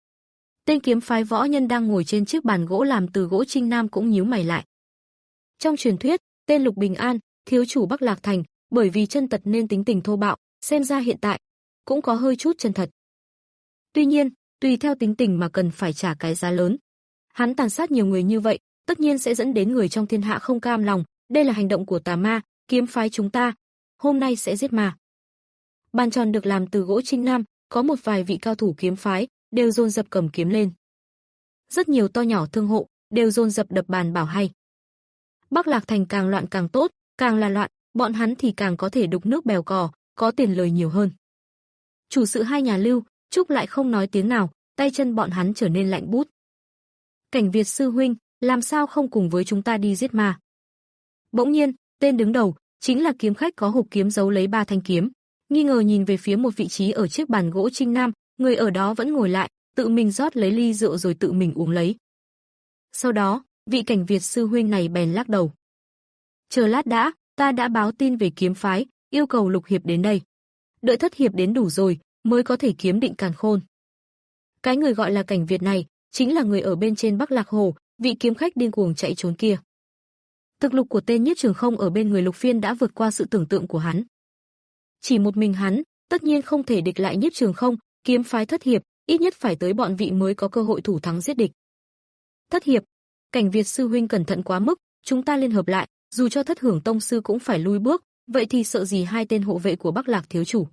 Tên kiếm phái võ nhân đang ngồi trên chiếc bàn gỗ làm từ gỗ Trinh Nam cũng nhíu mày lại. Trong truyền thuyết, tên Lục Bình An, thiếu chủ Bắc Lạc Thành, bởi vì chân tật nên tính tình thô bạo, xem ra hiện tại cũng có hơi chút chân thật. Tuy nhiên, tùy theo tính tình mà cần phải trả cái giá lớn. Hắn tàn sát nhiều người như vậy, tất nhiên sẽ dẫn đến người trong thiên hạ không cam lòng, đây là hành động của tà ma, kiếm phái chúng ta, hôm nay sẽ giết ma. Bàn tròn được làm từ gỗ Trinh Nam, có một vài vị cao thủ kiếm phái, đều dồn dập cầm kiếm lên. Rất nhiều to nhỏ thương hộ, đều dồn dập đập bàn bảo hay. Bắc Lạc Thành càng loạn càng tốt, càng là loạn, bọn hắn thì càng có thể đục nước bèo cò, có tiền lời nhiều hơn. Chủ sự hai nhà Lưu, Trúc lại không nói tiếng nào, tay chân bọn hắn trở nên lạnh bút. Cảnh Việt sư huynh, làm sao không cùng với chúng ta đi giết ma? Bỗng nhiên, tên đứng đầu, chính là kiếm khách có hộp kiếm giấu lấy ba thanh kiếm, nghi ngờ nhìn về phía một vị trí ở chiếc bàn gỗ Trinh Nam, người ở đó vẫn ngồi lại, tự mình rót lấy ly rượu rồi tự mình uống lấy. Sau đó, vị Cảnh Việt sư huynh này bèn lắc đầu. Chờ lát đã, ta đã báo tin về kiếm phái, yêu cầu Lục hiệp đến đây. Đợi Thất hiệp đến đủ rồi, mới có thể kiếm định càn khôn. Cái người gọi là Cảnh Việt này, chính là người ở bên trên Bắc Lạc Hồ, vị kiếm khách điên cuồng chạy trốn kia. Thực lực của tên Nhiếp Trường Không ở bên người Lục Phiên đã vượt qua sự tưởng tượng của hắn. Chỉ một mình hắn, tất nhiên không thể địch lại Nhiếp Trường Không, kiếm phái Thất hiệp, ít nhất phải tới bọn vị mới có cơ hội thủ thắng giết địch. Thất hiệp, Cảnh Việt sư huynh cẩn thận quá mức, chúng ta liên hợp lại, dù cho Thất Hưởng tông sư cũng phải lui bước, vậy thì sợ gì hai tên hộ vệ của Bắc Lạc thiếu chủ.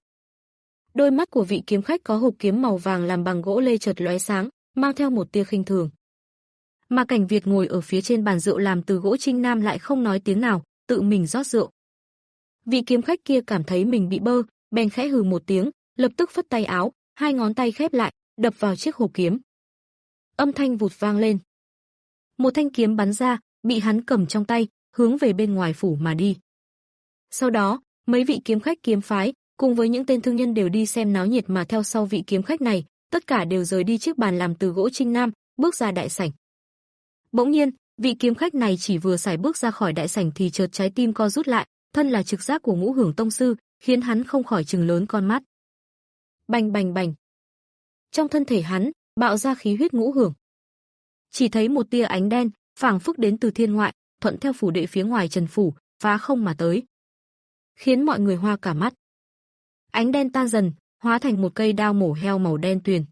Đôi mắt của vị kiếm khách có hộp kiếm màu vàng làm bằng gỗ lê chợt lóe sáng, mang theo một tia khinh thường. Mà Cảnh Việt ngồi ở phía trên bàn rượu làm từ gỗ Trinh Nam lại không nói tiếng nào, tự mình rót rượu. Vị kiếm khách kia cảm thấy mình bị bơ, bèn khẽ hừ một tiếng, lập tức phất tay áo, hai ngón tay khép lại, đập vào chiếc hộp kiếm. Âm thanh vụt vang lên. Một thanh kiếm bắn ra, bị hắn cầm trong tay, hướng về bên ngoài phủ mà đi. Sau đó, mấy vị kiếm khách kiếm phái, cùng với những tên thương nhân đều đi xem náo nhiệt mà theo sau vị kiếm khách này, tất cả đều rời đi chiếc bàn làm từ gỗ Trinh Nam, bước ra đại sảnh. Bỗng nhiên, vị kiếm khách này chỉ vừa sải bước ra khỏi đại sảnh thì chợt trái tim co rút lại, thân là trực giác của Ngũ Hưởng tông sư, khiến hắn không khỏi trừng lớn con mắt. Bành bành bành. Trong thân thể hắn, bạo ra khí huyết ngũ hưởng. Chỉ thấy một tia ánh đen, phảng phất đến từ thiên ngoại, thuận theo phủ đệ phía ngoài Trần phủ, phá không mà tới, khiến mọi người hoa cả mắt. Ánh đen tan dần, hóa thành một cây đao mổ heo màu đen tuyền.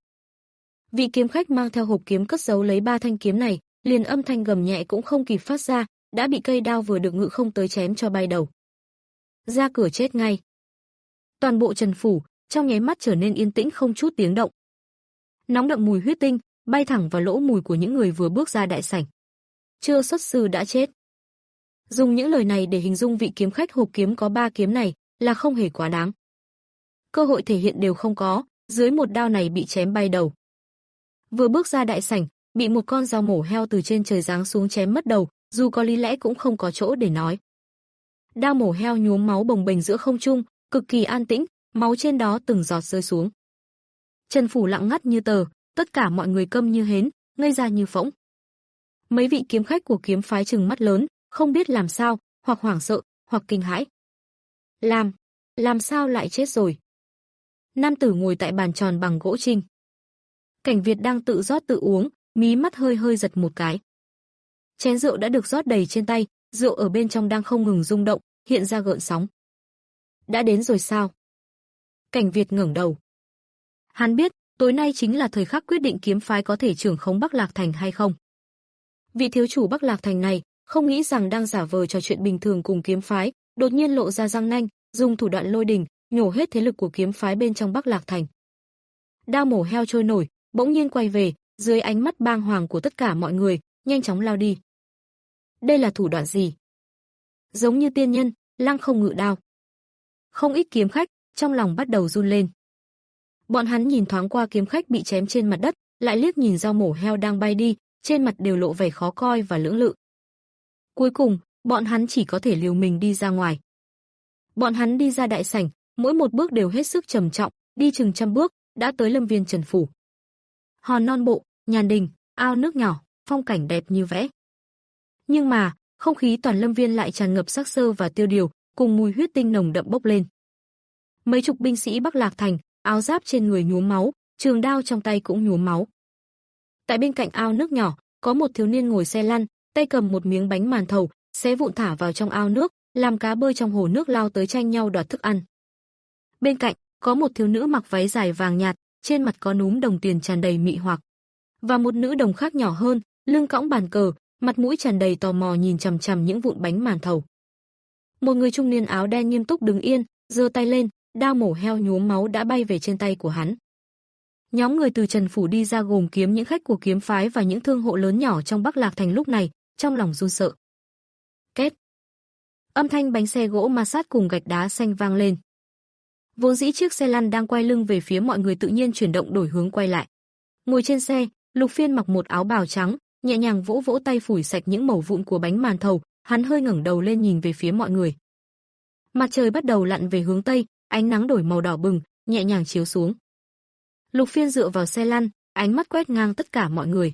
Vị kiếm khách mang theo hộp kiếm cất giấu lấy ba thanh kiếm này, liền âm thanh gầm nhẹ cũng không kịp phát ra, đã bị cây đao vừa được ngự không tới chém cho bay đầu. Ra cửa chết ngay. Toàn bộ Trần phủ trong nháy mắt trở nên yên tĩnh không chút tiếng động. Nóng đậm mùi huyết tinh bay thẳng vào lỗ mũi của những người vừa bước ra đại sảnh. Chưa xuất sư đã chết. Dùng những lời này để hình dung vị kiếm khách hộp kiếm có ba kiếm này là không hề quá đáng. Cơ hội thể hiện đều không có, dưới một đao này bị chém bay đầu. Vừa bước ra đại sảnh, bị một con dao mổ heo từ trên trời giáng xuống chém mất đầu, dù có lý lẽ cũng không có chỗ để nói. Đao mổ heo nhuốm máu bồng bềnh giữa không trung, cực kỳ an tĩnh, máu trên đó từng giọt rơi xuống. Trần phủ lặng ngắt như tờ, tất cả mọi người câm như hến, ngây ra như phỗng. Mấy vị kiếm khách của kiếm phái trừng mắt lớn, không biết làm sao, hoặc hoảng sợ, hoặc kinh hãi. Làm, làm sao lại chết rồi? Nam tử ngồi tại bàn tròn bằng gỗ trinh. Cảnh Việt đang tự rót tự uống, mí mắt hơi hơi giật một cái. Chén rượu đã được rót đầy trên tay, rượu ở bên trong đang không ngừng rung động, hiện ra gợn sóng. Đã đến rồi sao? Cảnh Việt ngẩng đầu. Hắn biết, tối nay chính là thời khắc quyết định kiếm phái có thể trưởng khống Bắc Lạc Thành hay không. Vị thiếu chủ Bắc Lạc Thành này không nghĩ rằng đang giả vờ trò chuyện bình thường cùng kiếm phái, đột nhiên lộ ra răng nanh, dùng thủ đoạn lôi đình, nhổ hết thế lực của kiếm phái bên trong Bắc Lạc Thành. Đao mổ heo trôi nổi, bỗng nhiên quay về, dưới ánh mắt bàng hoàng của tất cả mọi người, nhanh chóng lao đi. Đây là thủ đoạn gì? Giống như tiên nhân, lăng không ngự đao. Không ít kiếm khách trong lòng bắt đầu run lên. Bọn hắn nhìn thoáng qua kiếm khách bị chém trên mặt đất, lại liếc nhìn dao mổ heo đang bay đi, trên mặt đều lộ vẻ khó coi và lưỡng lự. Cuối cùng, bọn hắn chỉ có thể liều mình đi ra ngoài. Bọn hắn đi ra đại sảnh, mỗi một bước đều hết sức trầm trọng, đi chừng trăm bước, đã tới Lâm Viên Trần phủ. Hòn non bộ, nhàn đình, ao nước nhỏ, phong cảnh đẹp như vẽ. Nhưng mà, không khí toàn Lâm Viên lại tràn ngập sắc sơ và tiêu điều, cùng mùi huyết tinh nồng đậm bốc lên. Mấy chục binh sĩ Bắc Lạc Thành, áo giáp trên người nhuốm máu, trường đao trong tay cũng nhuốm máu. Tại bên cạnh ao nước nhỏ, có một thiếu niên ngồi xe lăn, tay cầm một miếng bánh màn thầu, xé vụn thả vào trong ao nước, làm cá bơi trong hồ nước lao tới tranh nhau đoạt thức ăn. Bên cạnh, có một thiếu nữ mặc váy dài vàng nhạt, trên mặt có núm đồng tiền tràn đầy mị hoặc. Và một nữ đồng khác nhỏ hơn, lưng cõng bàn cờ, mặt mũi tràn đầy tò mò nhìn chằm chằm những vụn bánh màn thầu. Một người trung niên áo đen nghiêm túc đứng yên, giơ tay lên, đao mổ heo nhuốm máu đã bay về trên tay của hắn. Nhóm người từ Trần phủ đi ra gồm kiếm những khách của kiếm phái và những thương hộ lớn nhỏ trong Bắc Lạc Thành lúc này, trong lòng run sợ. Két. Âm thanh bánh xe gỗ ma sát cùng gạch đá xanh vang lên. Vốn dĩ chiếc xe lăn đang quay lưng về phía mọi người tự nhiên chuyển động đổi hướng quay lại. Ngồi trên xe, Lục Phiên mặc một áo bào trắng, nhẹ nhàng vỗ vỗ tay phủi sạch những mẩu vụn của bánh màn thầu, hắn hơi ngẩng đầu lên nhìn về phía mọi người. Mặt trời bắt đầu lặn về hướng tây, ánh nắng đổi màu đỏ bừng, nhẹ nhàng chiếu xuống. Lục Phiên dựa vào xe lăn, ánh mắt quét ngang tất cả mọi người.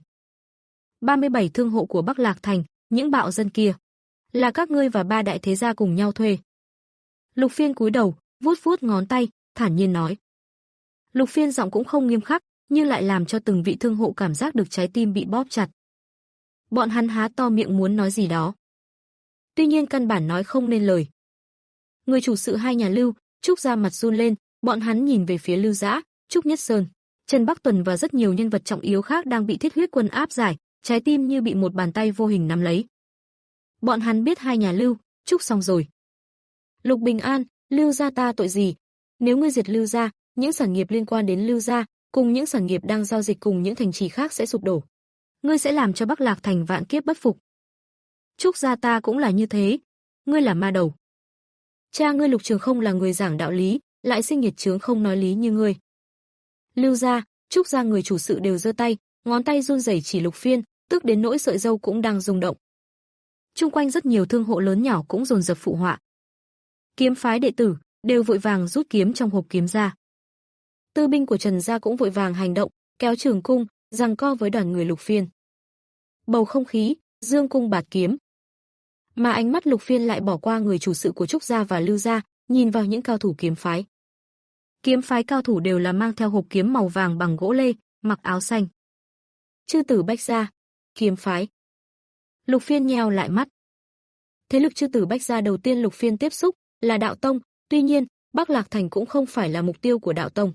ba mươi bảy thương hộ của Bắc Lạc Thành, những bạo dân kia, là các ngươi và ba đại thế gia cùng nhau thuê. Lục Phiên cúi đầu, vuốt vuốt ngón tay, thản nhiên nói. Lục Phiên giọng cũng không nghiêm khắc, nhưng lại làm cho từng vị thương hộ cảm giác được trái tim bị bóp chặt. Bọn hắn há to miệng muốn nói gì đó. Tuy nhiên căn bản nói không nên lời. Người chủ sự hai nhà Lưu, Trúc ra mặt run lên, bọn hắn nhìn về phía Lưu Dã, Trúc Nhất Sơn, Trần Bắc Tuần và rất nhiều nhân vật trọng yếu khác đang bị Thiết Huyết Quân áp giải, trái tim như bị một bàn tay vô hình nắm lấy. Bọn hắn biết hai nhà Lưu, Trúc xong rồi. Lục Bình An, Lưu gia ta tội gì? Nếu ngươi diệt Lưu gia, những sản nghiệp liên quan đến Lưu gia, cùng những sản nghiệp đang giao dịch cùng những thành trì khác sẽ sụp đổ. Ngươi sẽ làm cho Bắc Lạc Thành vạn kiếp bất phục. Trúc gia ta cũng là như thế, ngươi là ma đầu. Cha ngươi Lục Trường Không là người giảng đạo lý, lại sinh nghiệt chướng không nói lý như ngươi. Lưu gia, Trúc gia người chủ sự đều giơ tay, ngón tay run rẩy chỉ Lục Phiên, tức đến nỗi sợi râu cũng đang rung động. Chung quanh rất nhiều thương hộ lớn nhỏ cũng dồn dập phụ họa. Kiếm phái đệ tử đều vội vàng rút kiếm trong hộp kiếm ra. Tư binh của Trần gia cũng vội vàng hành động, kéo trường cung, giằng co với đoàn người Lục Phiên. Bầu không khí, dương cung bạt kiếm. Mà ánh mắt Lục Phiên lại bỏ qua người chủ sự của Trúc gia và Lưu gia, nhìn vào những cao thủ kiếm phái. Kiếm phái cao thủ đều là mang theo hộp kiếm màu vàng bằng gỗ lê, mặc áo xanh. Chư tử Bách gia, kiếm phái. Lục Phiên nheo lại mắt. Thế lực chư tử Bách gia đầu tiên Lục Phiên tiếp xúc là Đạo Tông, tuy nhiên, Bắc Lạc Thành cũng không phải là mục tiêu của Đạo Tông.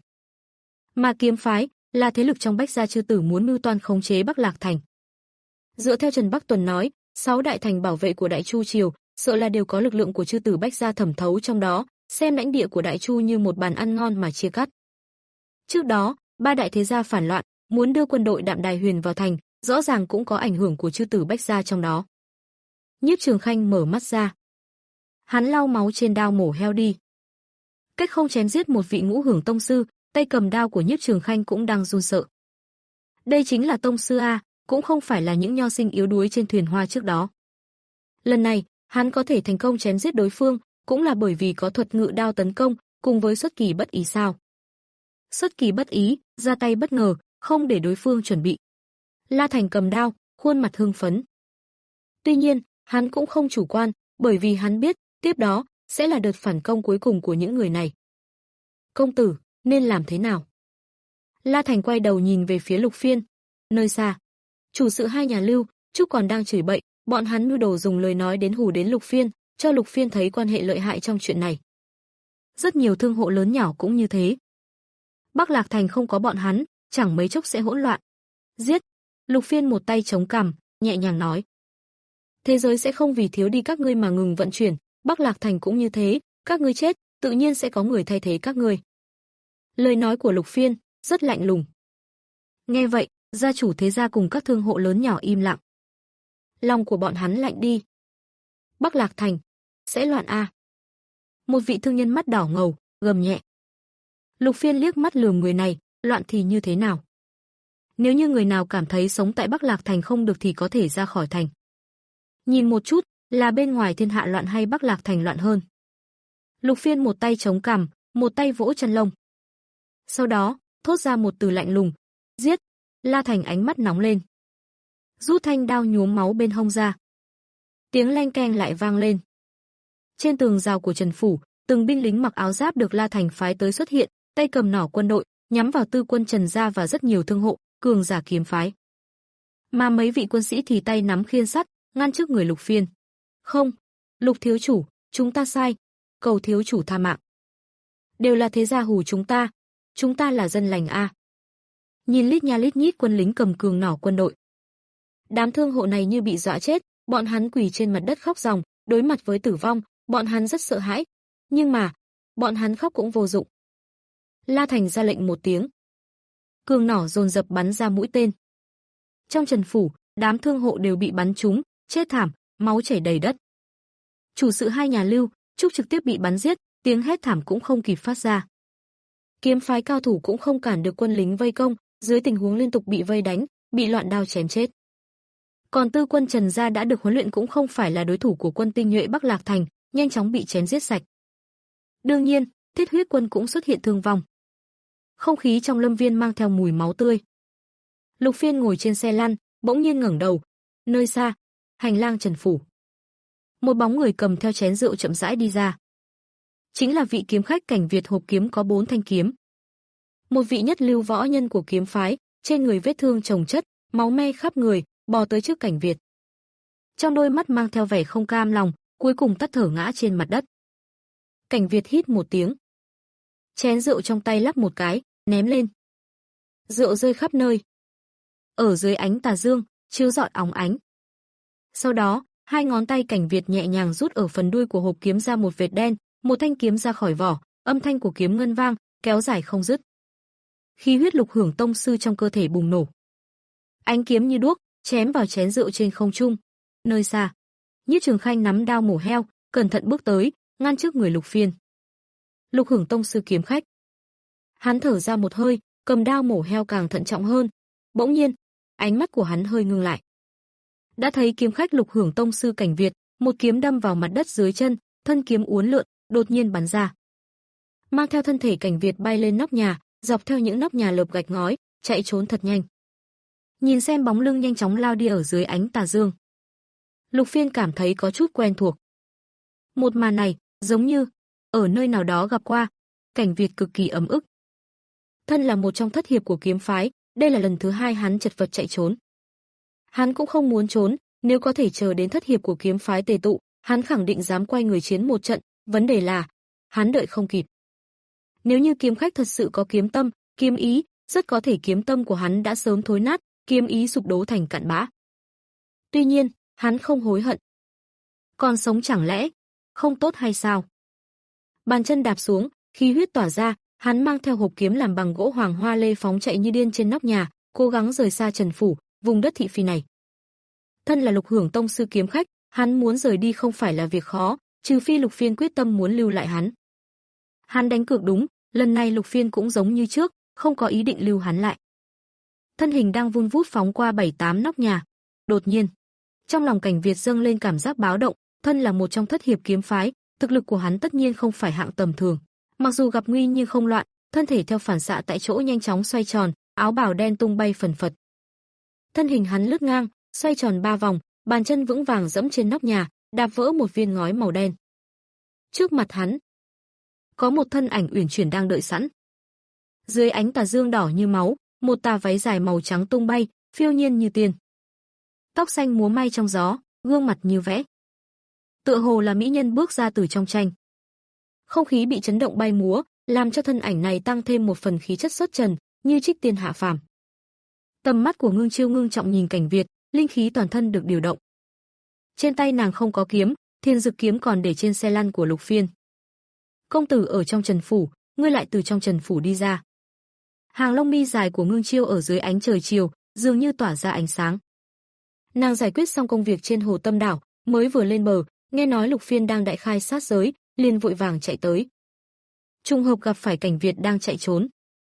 Mà kiếm phái là thế lực trong Bách gia chư tử muốn mưu toan khống chế Bắc Lạc Thành. Dựa theo Trần Bắc Tuần nói, sáu đại thành bảo vệ của Đại Chu triều, sợ là đều có lực lượng của chư tử Bách gia thẩm thấu trong đó, xem lãnh địa của Đại Chu như một bàn ăn ngon mà chia cắt. Trước đó, ba đại thế gia phản loạn, muốn đưa quân đội Đạm Đài Huyền vào thành, rõ ràng cũng có ảnh hưởng của chư tử Bách gia trong đó. Nhiếp Trường Khanh mở mắt ra. Hắn lau máu trên đao mổ heo đi. Cách không chém giết một vị ngũ hưởng tông sư, tay cầm đao của Nhiếp Trường Khanh cũng đang run sợ. Đây chính là tông sư a, cũng không phải là những nho sinh yếu đuối trên thuyền hoa trước đó. Lần này, hắn có thể thành công chém giết đối phương, cũng là bởi vì có thuật ngự đao tấn công, cùng với xuất kỳ bất ý sao. Xuất kỳ bất ý, ra tay bất ngờ, không để đối phương chuẩn bị. La Thành cầm đao, khuôn mặt hưng phấn. Tuy nhiên, hắn cũng không chủ quan, bởi vì hắn biết, tiếp đó, sẽ là đợt phản công cuối cùng của những người này. Công tử, nên làm thế nào? La Thành quay đầu nhìn về phía Lục Phiên. Nơi xa, chủ sự hai nhà Lưu, Trúc còn đang chửi bậy, bọn hắn mưu đồ dùng lời nói đến hù đến Lục Phiên, cho Lục Phiên thấy quan hệ lợi hại trong chuyện này. Rất nhiều thương hộ lớn nhỏ cũng như thế. Bắc Lạc Thành không có bọn hắn, chẳng mấy chốc sẽ hỗn loạn. Giết! Lục Phiên một tay chống cằm, nhẹ nhàng nói. Thế giới sẽ không vì thiếu đi các ngươi mà ngừng vận chuyển, Bắc Lạc Thành cũng như thế, các ngươi chết, tự nhiên sẽ có người thay thế các ngươi. Lời nói của Lục Phiên rất lạnh lùng. Nghe vậy, gia chủ thế gia cùng các thương hộ lớn nhỏ im lặng. Lòng của bọn hắn lạnh đi. Bắc Lạc Thành sẽ loạn a. À. Một vị thương nhân mắt đỏ ngầu gầm nhẹ. Lục Phiên liếc mắt lườm người này, loạn thì như thế nào? Nếu như người nào cảm thấy sống tại Bắc Lạc Thành không được thì có thể ra khỏi thành. Nhìn một chút, là bên ngoài thiên hạ loạn hay Bắc Lạc Thành loạn hơn. Lục Phiên một tay chống cằm, một tay vỗ chân lông. Sau đó, thốt ra một từ lạnh lùng, giết. La Thành ánh mắt nóng lên. Rút thanh đao nhuốm máu bên hông ra. Tiếng leng keng lại vang lên. Trên tường rào của Trần phủ, từng binh lính mặc áo giáp được La Thành phái tới xuất hiện, tay cầm nỏ quân đội, nhắm vào tư quân Trần gia và rất nhiều thương hộ, cường giả kiếm phái. Mà mấy vị quân sĩ thì tay nắm khiên sắt, ngăn trước người Lục Phiên. "Không, Lục thiếu chủ, chúng ta sai, cầu thiếu chủ tha mạng. Đều là thế gia hù chúng ta, chúng ta là dân lành a." Nhìn lít nha lít nhít quân lính cầm cường nỏ quân đội. Đám thương hộ này như bị dọa chết, bọn hắn quỳ trên mặt đất khóc ròng, đối mặt với tử vong, bọn hắn rất sợ hãi, nhưng mà, bọn hắn khóc cũng vô dụng. La Thành ra lệnh một tiếng. Cường nỏ dồn dập bắn ra mũi tên. Trong Trần phủ, đám thương hộ đều bị bắn trúng, chết thảm, máu chảy đầy đất. Chủ sự hai nhà Lưu, Trúc trực tiếp bị bắn giết, tiếng hét thảm cũng không kịp phát ra. Kiếm phái cao thủ cũng không cản được quân lính vây công, dưới tình huống liên tục bị vây đánh, bị loạn đao chém chết. Còn tư quân Trần gia đã được huấn luyện cũng không phải là đối thủ của quân tinh nhuệ Bắc Lạc Thành, nhanh chóng bị chém giết sạch. Đương nhiên, Thiết Huyết quân cũng xuất hiện thương vong. Không khí trong lâm viên mang theo mùi máu tươi. Lục Phiên ngồi trên xe lăn, bỗng nhiên ngẩng đầu. Nơi xa, hành lang Trần phủ. Một bóng người cầm theo chén rượu chậm rãi đi ra. Chính là vị kiếm khách Cảnh Việt hộp kiếm có bốn thanh kiếm. Một vị nhất lưu võ nhân của kiếm phái, trên người vết thương chồng chất, máu me khắp người, bò tới trước Cảnh Việt. Trong đôi mắt mang theo vẻ không cam lòng, cuối cùng tắt thở ngã trên mặt đất. Cảnh Việt hít một tiếng. Chén rượu trong tay lắc một cái, ném lên. Rượu rơi khắp nơi. Ở dưới ánh tà dương, chiếu rọi óng ánh. Sau đó, hai ngón tay Cảnh Việt nhẹ nhàng rút ở phần đuôi của hộp kiếm ra một vệt đen, một thanh kiếm ra khỏi vỏ, âm thanh của kiếm ngân vang, kéo dài không dứt. Khí huyết Lục Hưởng tông sư trong cơ thể bùng nổ. Ánh kiếm như đuốc, chém vào chén rượu trên không trung. Nơi xa, Nhiếp Trường Khanh nắm đao mổ heo, cẩn thận bước tới, ngăn trước người Lục Phiên. Lục Hưởng tông sư kiếm khách. Hắn thở ra một hơi, cầm đao mổ heo càng thận trọng hơn. Bỗng nhiên, ánh mắt của hắn hơi ngưng lại. Đã thấy kiếm khách Lục Hưởng tông sư Cảnh Việt, một kiếm đâm vào mặt đất dưới chân, thân kiếm uốn lượn, đột nhiên bắn ra. Mang theo thân thể Cảnh Việt bay lên nóc nhà, dọc theo những nóc nhà lợp gạch ngói, chạy trốn thật nhanh. Nhìn xem bóng lưng nhanh chóng lao đi ở dưới ánh tà dương. Lục Phiên cảm thấy có chút quen thuộc. Một màn này, giống như ở nơi nào đó gặp qua. Cảnh Việt cực kỳ ấm ức. Thân là một trong thất hiệp của kiếm phái, đây là lần thứ hai hắn chật vật chạy trốn. Hắn cũng không muốn trốn, nếu có thể chờ đến thất hiệp của kiếm phái tề tụ, hắn khẳng định dám quay người chiến một trận, vấn đề là hắn đợi không kịp. Nếu như kiếm khách thật sự có kiếm tâm, kiếm ý, rất có thể kiếm tâm của hắn đã sớm thối nát, kiếm ý sụp đổ thành cặn bã. Tuy nhiên, hắn không hối hận. Còn sống chẳng lẽ không tốt hay sao? Bàn chân đạp xuống, khí huyết tỏa ra, hắn mang theo hộp kiếm làm bằng gỗ hoàng hoa lê phóng chạy như điên trên nóc nhà, cố gắng rời xa Trần phủ, vùng đất thị phi này. Thân là Lục Hưởng tông sư kiếm khách, hắn muốn rời đi không phải là việc khó, trừ phi Lục Phiên quyết tâm muốn lưu lại hắn. Hắn đánh cược đúng, lần này Lục Phiên cũng giống như trước, không có ý định lưu hắn lại. Thân hình đang vun vút phóng qua bảy tám nóc nhà. Đột nhiên, trong lòng Cảnh Việt dâng lên cảm giác báo động, thân là một trong thất hiệp kiếm phái, thực lực của hắn tất nhiên không phải hạng tầm thường. Mặc dù gặp nguy nhưng không loạn, thân thể theo phản xạ tại chỗ nhanh chóng xoay tròn, áo bào đen tung bay phần phật. Thân hình hắn lướt ngang, xoay tròn ba vòng, bàn chân vững vàng dẫm trên nóc nhà, đạp vỡ một viên ngói màu đen. Trước mặt hắn, có một thân ảnh uyển chuyển đang đợi sẵn. Dưới ánh tà dương đỏ như máu, một tà váy dài màu trắng tung bay, phiêu nhiên như tiên. Tóc xanh múa may trong gió, gương mặt như vẽ. Tựa hồ là mỹ nhân bước ra từ trong tranh. Không khí bị chấn động bay múa, làm cho thân ảnh này tăng thêm một phần khí chất xuất trần, như trích tiên hạ phàm. Tầm mắt của Ngưng Chiêu ngưng trọng nhìn Cảnh Việt, linh khí toàn thân được điều động. Trên tay nàng không có kiếm, Thiên Dực kiếm còn để trên xe lăn của Lục Phiên. Công tử ở trong Trần phủ, ngươi lại từ trong Trần phủ đi ra. Hàng lông mi dài của Ngưng Chiêu ở dưới ánh trời chiều, dường như tỏa ra ánh sáng. Nàng giải quyết xong công việc trên Hồ Tâm đảo, mới vừa lên bờ, nghe nói Lục Phiên đang đại khai sát giới, liền vội vàng chạy tới. Trùng hợp gặp phải Cảnh Việt đang chạy trốn.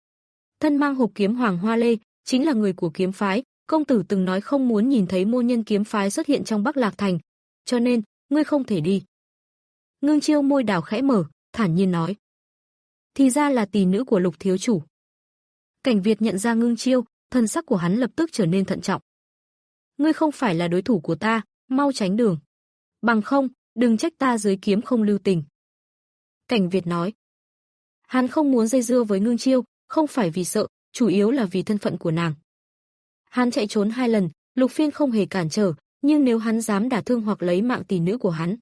Thân mang hộp kiếm Hoàng Hoa Lê, chính là người của kiếm phái, công tử từng nói không muốn nhìn thấy môn nhân kiếm phái xuất hiện trong Bắc Lạc thành, cho nên ngươi không thể đi. Ngưng Chiêu môi đảo khẽ mở, thản nhiên nói. Thì ra là tỷ nữ của Lục thiếu chủ. Cảnh Việt nhận ra Ngưng Chiêu, thân sắc của hắn lập tức trở nên thận trọng. Ngươi không phải là đối thủ của ta, mau tránh đường. Bằng không, đừng trách ta dưới kiếm không lưu tình. Cảnh Việt nói. Hắn không muốn dây dưa với Ngưng Chiêu, không phải vì sợ, chủ yếu là vì thân phận của nàng. Hắn chạy trốn hai lần, Lục Phiên không hề cản trở, nhưng nếu hắn dám đả thương hoặc lấy mạng tỷ nữ của hắn,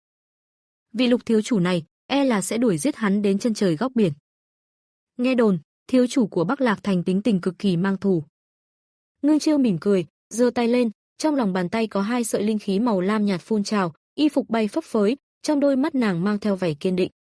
vị Lục thiếu chủ này e là sẽ đuổi giết hắn đến chân trời góc biển. Nghe đồn, thiếu chủ của Bắc Lạc thành tính tình cực kỳ mang thù. Ngưng Chiêu mỉm cười, giơ tay lên, trong lòng bàn tay có hai sợi linh khí màu lam nhạt phun trào, y phục bay phấp phới, trong đôi mắt nàng mang theo vẻ kiên định.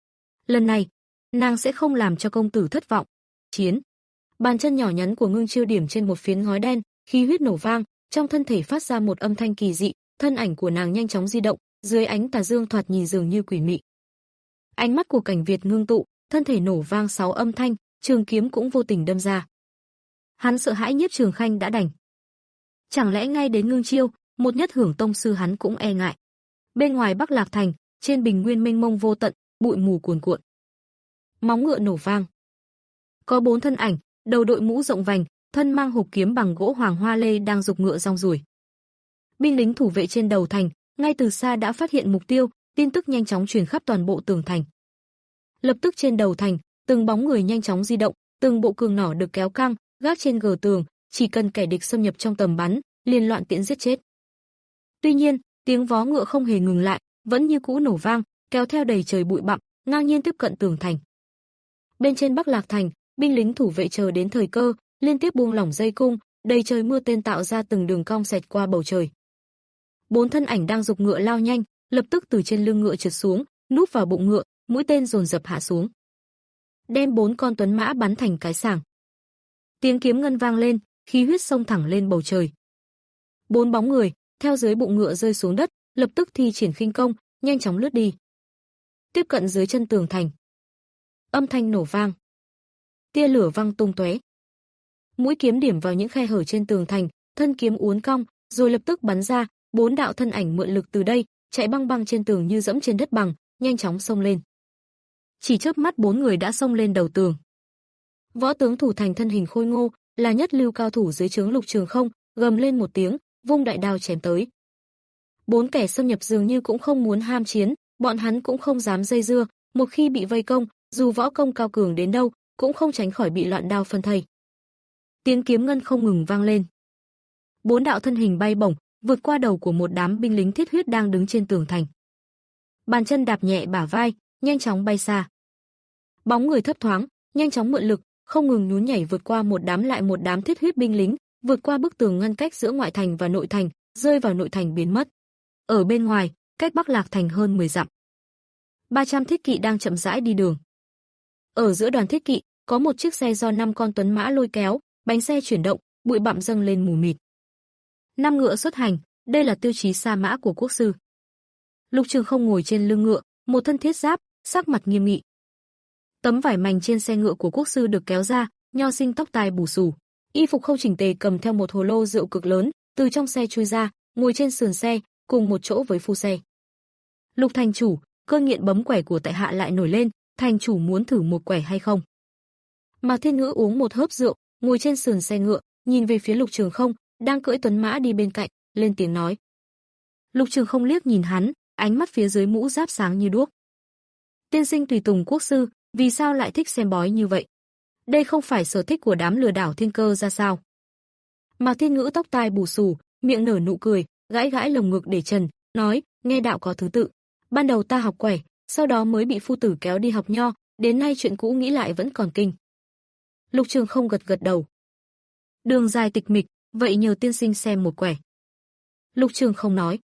Lần này, nàng sẽ không làm cho công tử thất vọng. Chiến. Bàn chân nhỏ nhắn của Ngưng Chiêu điểm trên một phiến ngói đen, khí huyết nổ vang, trong thân thể phát ra một âm thanh kỳ dị, thân ảnh của nàng nhanh chóng di động, dưới ánh tà dương thoạt nhìn dường như quỷ mị. Ánh mắt của Cảnh Việt ngưng tụ, thân thể nổ vang sáu âm thanh, trường kiếm cũng vô tình đâm ra. Hắn sợ hãi Nhiếp Trường Khanh đã đành. Chẳng lẽ ngay đến Ngưng Chiêu, một nhất hưởng tông sư hắn cũng e ngại. Bên ngoài Bắc Lạc thành, trên bình nguyên mênh mông vô tận, bụi mù cuồn cuộn. Móng ngựa nổ vang. Có bốn thân ảnh, đầu đội mũ rộng vành, thân mang hộp kiếm bằng gỗ Hoàng Hoa Lê đang giục ngựa rong ruổi. Binh lính thủ vệ trên đầu thành, ngay từ xa đã phát hiện mục tiêu, tin tức nhanh chóng truyền khắp toàn bộ tường thành. Lập tức trên đầu thành, từng bóng người nhanh chóng di động, từng bộ cường nỏ được kéo căng, gác trên gờ tường, chỉ cần kẻ địch xâm nhập trong tầm bắn, liền loạn tiễn giết chết. Tuy nhiên, tiếng vó ngựa không hề ngừng lại, vẫn như cũ nổ vang, kéo theo đầy trời bụi bặm, ngang nhiên tiếp cận tường thành. Bên trên Bắc Lạc thành, binh lính thủ vệ chờ đến thời cơ, liên tiếp buông lỏng dây cung, đầy trời mưa tên tạo ra từng đường cong xẹt qua bầu trời. Bốn thân ảnh đang giục ngựa lao nhanh, lập tức từ trên lưng ngựa trượt xuống, núp vào bụng ngựa, mũi tên dồn dập hạ xuống, đem bốn con tuấn mã bắn thành cái sàng. Tiếng kiếm ngân vang lên, khí huyết xông thẳng lên bầu trời. Bốn bóng người theo dưới bụng ngựa rơi xuống đất, lập tức thi triển khinh công, nhanh chóng lướt đi. Tiếp cận dưới chân tường thành. Âm thanh nổ vang. Tia lửa văng tung tóe. Mũi kiếm điểm vào những khe hở trên tường thành, thân kiếm uốn cong, rồi lập tức bắn ra, bốn đạo thân ảnh mượn lực từ đây, chạy băng băng trên tường như dẫm trên đất bằng, nhanh chóng xông lên. Chỉ chớp mắt bốn người đã xông lên đầu tường. Võ tướng thủ thành thân hình khôi ngô, là nhất lưu cao thủ dưới trướng Lục Trường Không, gầm lên một tiếng, vung đại đao chém tới. Bốn kẻ xâm nhập dường như cũng không muốn ham chiến, bọn hắn cũng không dám dây dưa, một khi bị vây công, dù võ công cao cường đến đâu, cũng không tránh khỏi bị loạn đao phân thây. Tiếng kiếm ngân không ngừng vang lên. Bốn đạo thân hình bay bổng, vượt qua đầu của một đám binh lính thiết huyết đang đứng trên tường thành. Bàn chân đạp nhẹ bả vai, nhanh chóng bay xa. Bóng người thấp thoáng, nhanh chóng mượn lực, không ngừng nhún nhảy vượt qua một đám lại một đám thiết huyết binh lính, vượt qua bức tường ngăn cách giữa ngoại thành và nội thành, rơi vào nội thành biến mất. Ở bên ngoài, cách Bắc Lạc thành hơn mười dặm. ba trăm thiết kỵ đang chậm rãi đi đường. Ở giữa đoàn thiết kỵ, có một chiếc xe do năm con tuấn mã lôi kéo, bánh xe chuyển động, bụi bặm dâng lên mù mịt. Năm ngựa xuất hành, đây là tiêu chí sa mã của quốc sư. Lục Trường Không ngồi trên lưng ngựa, một thân thiết giáp, sắc mặt nghiêm nghị. Tấm vải mành trên xe ngựa của quốc sư được kéo ra, nho sinh tóc tai bù xù, y phục không chỉnh tề cầm theo một hồ lô rượu cực lớn, từ trong xe chui ra, ngồi trên sườn xe, cùng một chỗ với phu xe. Lục thành chủ, cơn nghiện bấm quẻ của tại hạ lại nổi lên, thành chủ muốn thử một quẻ hay không? Mạc Thiên Ngữ uống một hớp rượu, ngồi trên sườn xe ngựa, nhìn về phía Lục Trường Không, đang cưỡi tuấn mã đi bên cạnh, lên tiếng nói. Lục Trường Không liếc nhìn hắn, ánh mắt phía dưới mũ giáp sáng như đuốc. Tiên sinh tùy tùng quốc sư, vì sao lại thích xem bói như vậy? Đây không phải sở thích của đám lừa đảo thiên cơ ra sao? Mạc Thiên Ngữ tóc tai bù xù, miệng nở nụ cười, gãi gãi lồng ngực để trần, nói, nghe đạo có thứ tự. Ban đầu ta học quẻ, sau đó mới bị phu tử kéo đi học nho, đến nay chuyện cũ nghĩ lại vẫn còn kinh. Lục Trường Không gật gật đầu. Đường dài tịch mịch, vậy nhờ tiên sinh xem một quẻ. Lục Trường Không nói.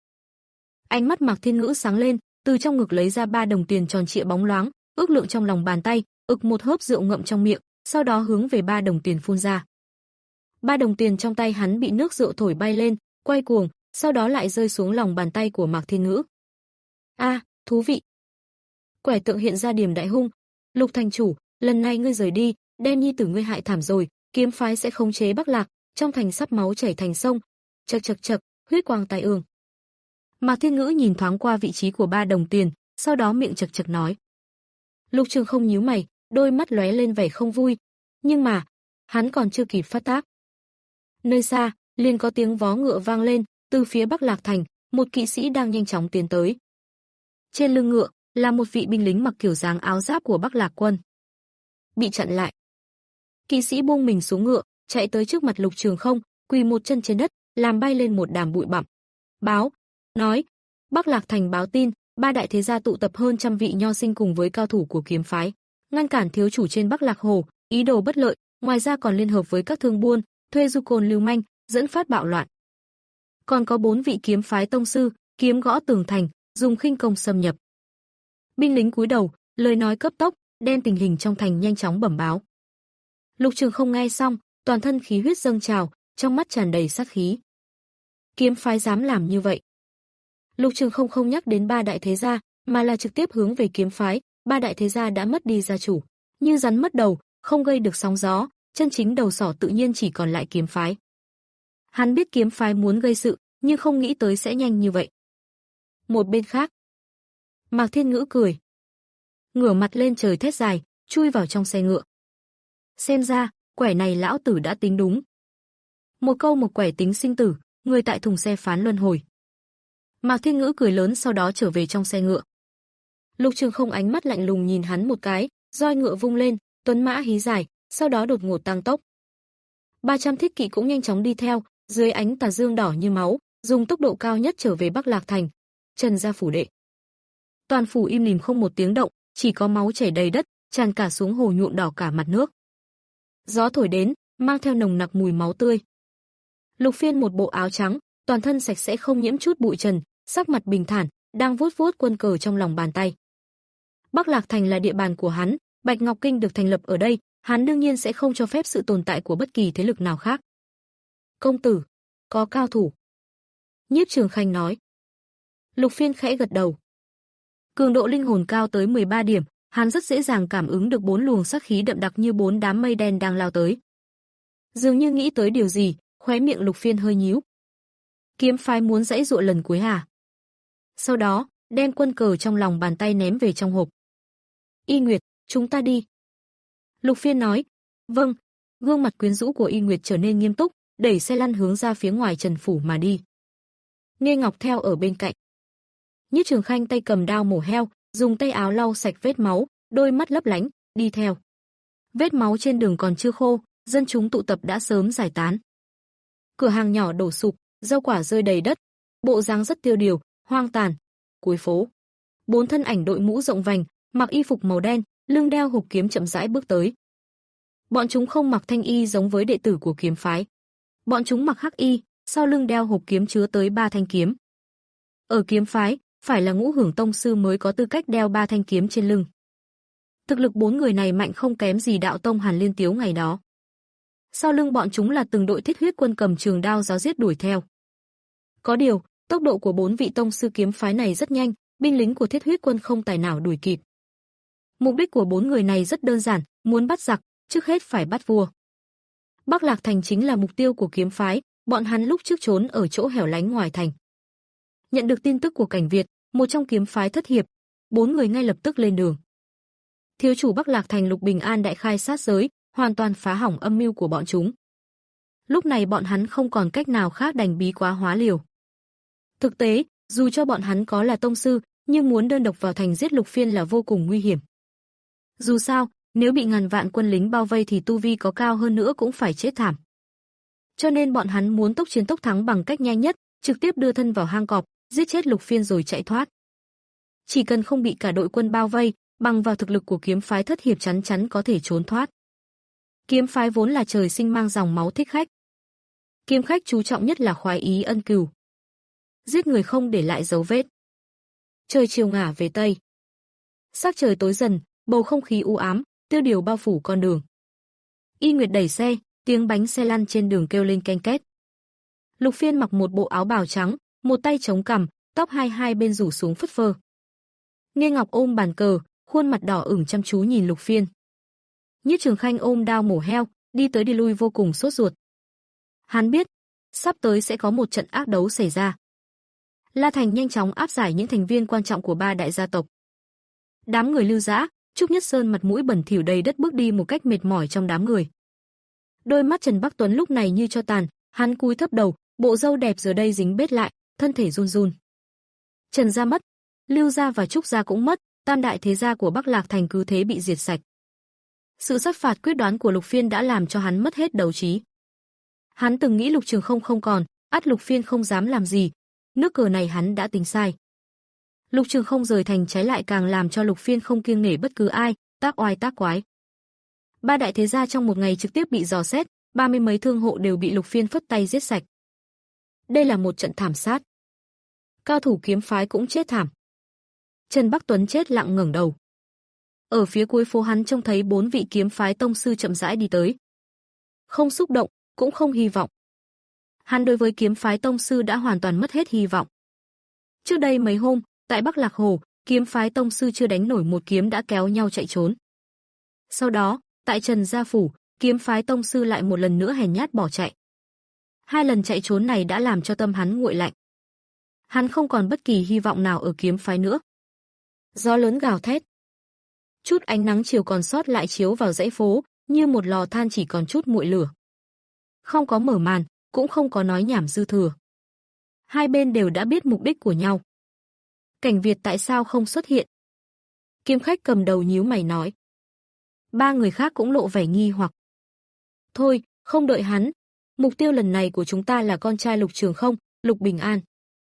Ánh mắt Mạc Thiên Ngữ sáng lên, từ trong ngực lấy ra ba đồng tiền tròn trịa bóng loáng, ước lượng trong lòng bàn tay, ực một hớp rượu ngậm trong miệng, sau đó hướng về ba đồng tiền phun ra. Ba đồng tiền trong tay hắn bị nước rượu thổi bay lên, quay cuồng, sau đó lại rơi xuống lòng bàn tay của Mạc Thiên Ngữ. A, à, thú vị. Quẻ tượng hiện ra điểm đại hung. Lục thành chủ, lần này ngươi rời đi, đem nhi tử ngươi hại thảm rồi, kiếm phái sẽ khống chế Bắc Lạc, trong thành sắp máu chảy thành sông. Chậc chậc chậc, huyết quang tai ương. Mạc Thiên Ngữ nhìn thoáng qua vị trí của ba đồng tiền, sau đó miệng chậc chậc nói. Lục Trường Không nhíu mày, đôi mắt lóe lên vẻ không vui, nhưng mà, hắn còn chưa kịp phát tác. Nơi xa, liền có tiếng vó ngựa vang lên, từ phía Bắc Lạc thành, một kỵ sĩ đang nhanh chóng tiến tới. Trên lưng ngựa là một vị binh lính mặc kiểu dáng áo giáp của Bắc Lạc quân. Bị chặn lại. Kỵ sĩ buông mình xuống ngựa, chạy tới trước mặt Lục Trường Không, quỳ một chân trên đất, làm bay lên một đám bụi bặm. Báo, nói, Bắc Lạc thành báo tin, ba đại thế gia tụ tập hơn trăm vị nho sinh cùng với cao thủ của kiếm phái, ngăn cản thiếu chủ trên Bắc Lạc Hồ, ý đồ bất lợi, ngoài ra còn liên hợp với các thương buôn, thuê du côn lưu manh, dẫn phát bạo loạn. Còn có bốn vị kiếm phái tông sư, kiếm gõ tường thành, dùng khinh công xâm nhập. Binh lính cúi đầu, lời nói cấp tốc, đem tình hình trong thành nhanh chóng bẩm báo. Lục Trường Không nghe xong, toàn thân khí huyết dâng trào, trong mắt tràn đầy sát khí. Kiếm phái dám làm như vậy? Lục Trường Không không nhắc đến ba đại thế gia, mà là trực tiếp hướng về kiếm phái, ba đại thế gia đã mất đi gia chủ, như rắn mất đầu, không gây được sóng gió, chân chính đầu sỏ tự nhiên chỉ còn lại kiếm phái. Hắn biết kiếm phái muốn gây sự, nhưng không nghĩ tới sẽ nhanh như vậy. Một bên khác, Mạc Thiên Ngữ cười, ngửa mặt lên trời thét dài, chui vào trong xe ngựa. Xem ra, quẻ này lão tử đã tính đúng. Một câu một quẻ tính sinh tử, người tại thùng xe phán luân hồi. Mạc Thiên Ngữ cười lớn sau đó trở về trong xe ngựa. Lục Trường Không ánh mắt lạnh lùng nhìn hắn một cái, roi ngựa vung lên, tuấn mã hí dài, sau đó đột ngột tăng tốc. ba trăm thiết kỵ cũng nhanh chóng đi theo, dưới ánh tà dương đỏ như máu, dùng tốc độ cao nhất trở về Bắc Lạc thành. Trần gia phủ đệ. Toàn phủ im lìm không một tiếng động, chỉ có máu chảy đầy đất, tràn cả xuống hồ nhuộm đỏ cả mặt nước. Gió thổi đến, mang theo nồng nặc mùi máu tươi. Lục Phiên một bộ áo trắng, toàn thân sạch sẽ không nhiễm chút bụi trần, sắc mặt bình thản, đang vuốt vuốt quân cờ trong lòng bàn tay. Bắc Lạc thành là địa bàn của hắn, Bạch Ngọc Kinh được thành lập ở đây, hắn đương nhiên sẽ không cho phép sự tồn tại của bất kỳ thế lực nào khác. Công tử, có cao thủ. Nhiếp Trường Khanh nói. Lục Phiên khẽ gật đầu. Cường độ linh hồn cao tới mười ba điểm, hắn rất dễ dàng cảm ứng được bốn luồng sát khí đậm đặc như bốn đám mây đen đang lao tới. Dường như nghĩ tới điều gì, khóe miệng Lục Phiên hơi nhíu. Kiếm phái muốn giãy giụa lần cuối hả? Sau đó, đem quân cờ trong lòng bàn tay ném về trong hộp. Y Nguyệt, chúng ta đi. Lục Phiên nói. Vâng. Gương mặt quyến rũ của Y Nguyệt trở nên nghiêm túc, đẩy xe lăn hướng ra phía ngoài Trần phủ mà đi. Nghê Ngọc theo ở bên cạnh. Nhiếp Trường Khanh tay cầm đao mổ heo, dùng tay áo lau sạch vết máu, đôi mắt lấp lánh, đi theo. Vết máu trên đường còn chưa khô, dân chúng tụ tập đã sớm giải tán. Cửa hàng nhỏ đổ sụp, rau quả rơi đầy đất, bộ dáng rất tiêu điều, hoang tàn. Cuối phố, bốn thân ảnh đội mũ rộng vành, mặc y phục màu đen, lưng đeo hộp kiếm chậm rãi bước tới. Bọn chúng không mặc thanh y giống với đệ tử của kiếm phái. Bọn chúng mặc hắc y, sau lưng đeo hộp kiếm chứa tới ba thanh kiếm. Ở kiếm phái, phải là ngũ hưởng tông sư mới có tư cách đeo ba thanh kiếm trên lưng. Thực lực bốn người này mạnh không kém gì đạo tông Hàn Liên Tiếu ngày đó. Sau lưng bọn chúng là từng đội thiết huyết quân cầm trường đao giáo giết đuổi theo. Có điều, tốc độ của bốn vị tông sư kiếm phái này rất nhanh, binh lính của thiết huyết quân không tài nào đuổi kịp. Mục đích của bốn người này rất đơn giản, muốn bắt giặc, trước hết phải bắt vua. Bắc Lạc thành chính là mục tiêu của kiếm phái, bọn hắn lúc trước trốn ở chỗ hẻo lánh ngoài thành. Nhận được tin tức của Cảnh Việt, một trong kiếm phái thất hiệp, bốn người ngay lập tức lên đường. Thiếu chủ Bắc Lạc thành Lục Bình An đại khai sát giới, hoàn toàn phá hỏng âm mưu của bọn chúng. Lúc này bọn hắn không còn cách nào khác đành bí quá hóa liều. Thực tế, dù cho bọn hắn có là tông sư, nhưng muốn đơn độc vào thành giết Lục Phiên là vô cùng nguy hiểm. Dù sao, nếu bị ngàn vạn quân lính bao vây thì tu vi có cao hơn nữa cũng phải chết thảm. Cho nên bọn hắn muốn tốc chiến tốc thắng bằng cách nhanh nhất, trực tiếp đưa thân vào hang cọp, giết chết Lục Phiên rồi chạy thoát. Chỉ cần không bị cả đội quân bao vây, bằng vào thực lực của kiếm phái thất hiệp chắn chắn có thể trốn thoát. Kiếm phái vốn là trời sinh mang dòng máu thích khách. Kiếm khách chú trọng nhất là khoái ý ân cừu. Giết người không để lại dấu vết. Trời chiều ngả về tây. Sắc trời tối dần, bầu không khí u ám, tiêu điều bao phủ con đường. Y Nguyệt đẩy xe, tiếng bánh xe lăn trên đường kêu lên ken két. Lục Phiên mặc một bộ áo bào trắng, một tay chống cằm, tóc hai hai bên rủ xuống phất phơ. Nghe Ngọc ôm bàn cờ, khuôn mặt đỏ ửng chăm chú nhìn Lục Phiên. Nhiếp Trường Khanh ôm đao mổ heo, đi tới đi lui vô cùng sốt ruột. Hắn biết, sắp tới sẽ có một trận ác đấu xảy ra. La Thành nhanh chóng áp giải những thành viên quan trọng của ba đại gia tộc. Đám người Lưu Dã, Trúc Nhất Sơn mặt mũi bẩn thỉu đầy đất bước đi một cách mệt mỏi trong đám người. Đôi mắt Trần Bắc Tuấn lúc này như tro tàn, hắn cúi thấp đầu, bộ râu đẹp giờ đây dính bết lại, thân thể run run. Trần gia mất, Lưu gia và Trúc gia cũng mất, tam đại thế gia của Bắc Lạc Thành cứ thế bị diệt sạch. Sự sát phạt quyết đoán của Lục Phiên đã làm cho hắn mất hết đấu trí. Hắn từng nghĩ Lục Trường Không không còn, ắt Lục Phiên không dám làm gì. Nước cờ này hắn đã tính sai. Lục Trường Không rời thành trái lại càng làm cho Lục Phiên không kiêng nể bất cứ ai, tác oai tác quái. Ba đại thế gia trong một ngày trực tiếp bị dò xét, ba mươi mấy thương hộ đều bị Lục Phiên phất tay giết sạch. Đây là một trận thảm sát. Cao thủ kiếm phái cũng chết thảm. Trần Bắc Tuấn chết lặng ngẩng đầu. Ở phía cuối phố hắn trông thấy bốn vị kiếm phái tông sư chậm rãi đi tới. Không xúc động, cũng không hy vọng. Hắn đối với kiếm phái tông sư đã hoàn toàn mất hết hy vọng. Trước đây mấy hôm, tại Bắc Lạc Hồ, kiếm phái tông sư chưa đánh nổi một kiếm đã kéo nhau chạy trốn. Sau đó, tại Trần Gia Phủ, kiếm phái tông sư lại một lần nữa hèn nhát bỏ chạy. Hai lần chạy trốn này đã làm cho tâm hắn nguội lạnh. Hắn không còn bất kỳ hy vọng nào ở kiếm phái nữa. Gió lớn gào thét. Chút ánh nắng chiều còn sót lại chiếu vào dãy phố, như một lò than chỉ còn chút nguội lửa. Không có mở màn, cũng không có nói nhảm dư thừa. Hai bên đều đã biết mục đích của nhau. Cảnh Việt tại sao không xuất hiện? Kiếm khách cầm đầu nhíu mày nói. Ba người khác cũng lộ vẻ nghi hoặc. Thôi, không đợi hắn. Mục tiêu lần này của chúng ta là con trai Lục Trường Không, Lục Bình An.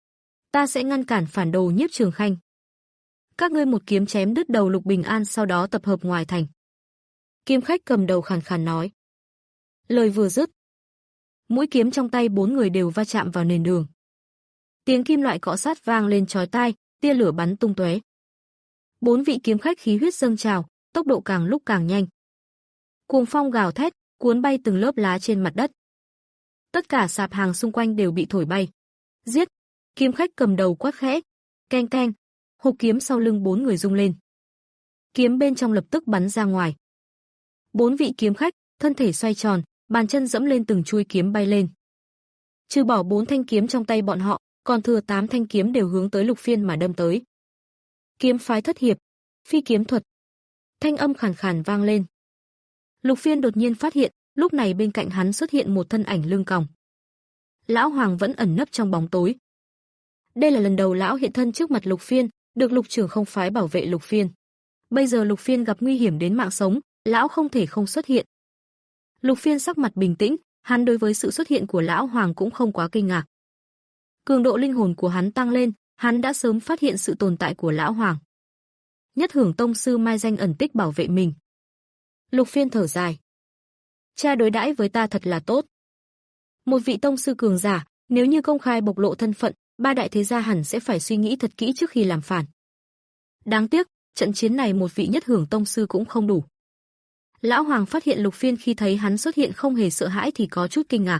Ta sẽ ngăn cản phản đồ Nhiếp Trường Khanh. Các ngươi một kiếm chém đứt đầu Lục Bình An, sau đó tập hợp ngoài thành. Kiếm khách cầm đầu khàn khàn nói. Lời vừa dứt, mũi kiếm trong tay bốn người đều va chạm vào nền đường. Tiếng kim loại cọ sát vang lên chói tai, tia lửa bắn tung tóe. Bốn vị kiếm khách khí huyết dâng trào, tốc độ càng lúc càng nhanh. Cuồng phong gào thét, cuốn bay từng lớp lá trên mặt đất. Tất cả sạp hàng xung quanh đều bị thổi bay. Giết! Kiếm khách cầm đầu quát khẽ. Keng keng, hộp kiếm sau lưng bốn người rung lên. Kiếm bên trong lập tức bắn ra ngoài. Bốn vị kiếm khách, thân thể xoay tròn, bàn chân dẫm lên từng chuôi kiếm bay lên. Trừ bỏ bốn thanh kiếm trong tay bọn họ, còn thừa tám thanh kiếm đều hướng tới Lục Phiên mà đâm tới. Kiếm phái thất hiệp, phi kiếm thuật. Thanh âm khàn khàn vang lên. Lục Phiên đột nhiên phát hiện, lúc này bên cạnh hắn xuất hiện một thân ảnh lưng còng. Lão Hoàng vẫn ẩn nấp trong bóng tối. Đây là lần đầu lão hiện thân trước mặt Lục Phiên, được Lục Trường Không phái bảo vệ Lục Phiên. Bây giờ Lục Phiên gặp nguy hiểm đến mạng sống, lão không thể không xuất hiện. Lục Phiên sắc mặt bình tĩnh, hắn đối với sự xuất hiện của lão Hoàng cũng không quá kinh ngạc. Cường độ linh hồn của hắn tăng lên, hắn đã sớm phát hiện sự tồn tại của lão Hoàng. Nhất Hưởng tông sư mai danh ẩn tích bảo vệ mình. Lục Phiên thở dài. Cha đối đãi với ta thật là tốt. Một vị tông sư cường giả, nếu như công khai bộc lộ thân phận, ba đại thế gia hẳn sẽ phải suy nghĩ thật kỹ trước khi làm phản. Đáng tiếc, trận chiến này một vị Nhất Hưởng tông sư cũng không đủ. Lão Hoàng phát hiện Lục Phiên khi thấy hắn xuất hiện không hề sợ hãi thì có chút kinh ngạc.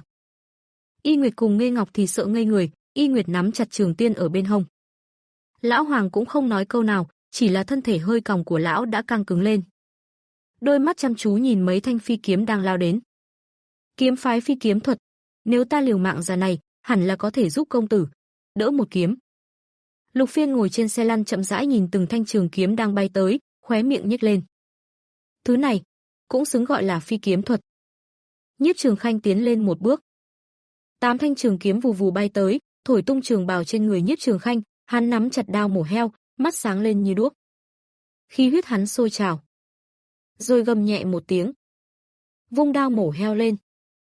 Y Nguyệt cùng Nghê Ngọc thì sợ ngây người, Y Nguyệt nắm chặt trường tiên ở bên hông. Lão Hoàng cũng không nói câu nào, chỉ là thân thể hơi còng của lão đã căng cứng lên. Đôi mắt chăm chú nhìn mấy thanh phi kiếm đang lao đến. Kiếm phái phi kiếm thuật, nếu ta liều mạng ra này, hẳn là có thể giúp công tử đỡ một kiếm. Lục Phiên ngồi trên xe lăn chậm rãi nhìn từng thanh trường kiếm đang bay tới, khóe miệng nhếch lên. Thứ này cũng xứng gọi là phi kiếm thuật. Nhiếp Trường Khanh tiến lên một bước. Tám thanh trường kiếm vù vù bay tới, thổi tung trường bào trên người Nhiếp Trường Khanh, hắn nắm chặt đao mổ heo, mắt sáng lên như đuốc. Khí huyết hắn sôi trào. Rồi gầm nhẹ một tiếng, vung đao mổ heo lên.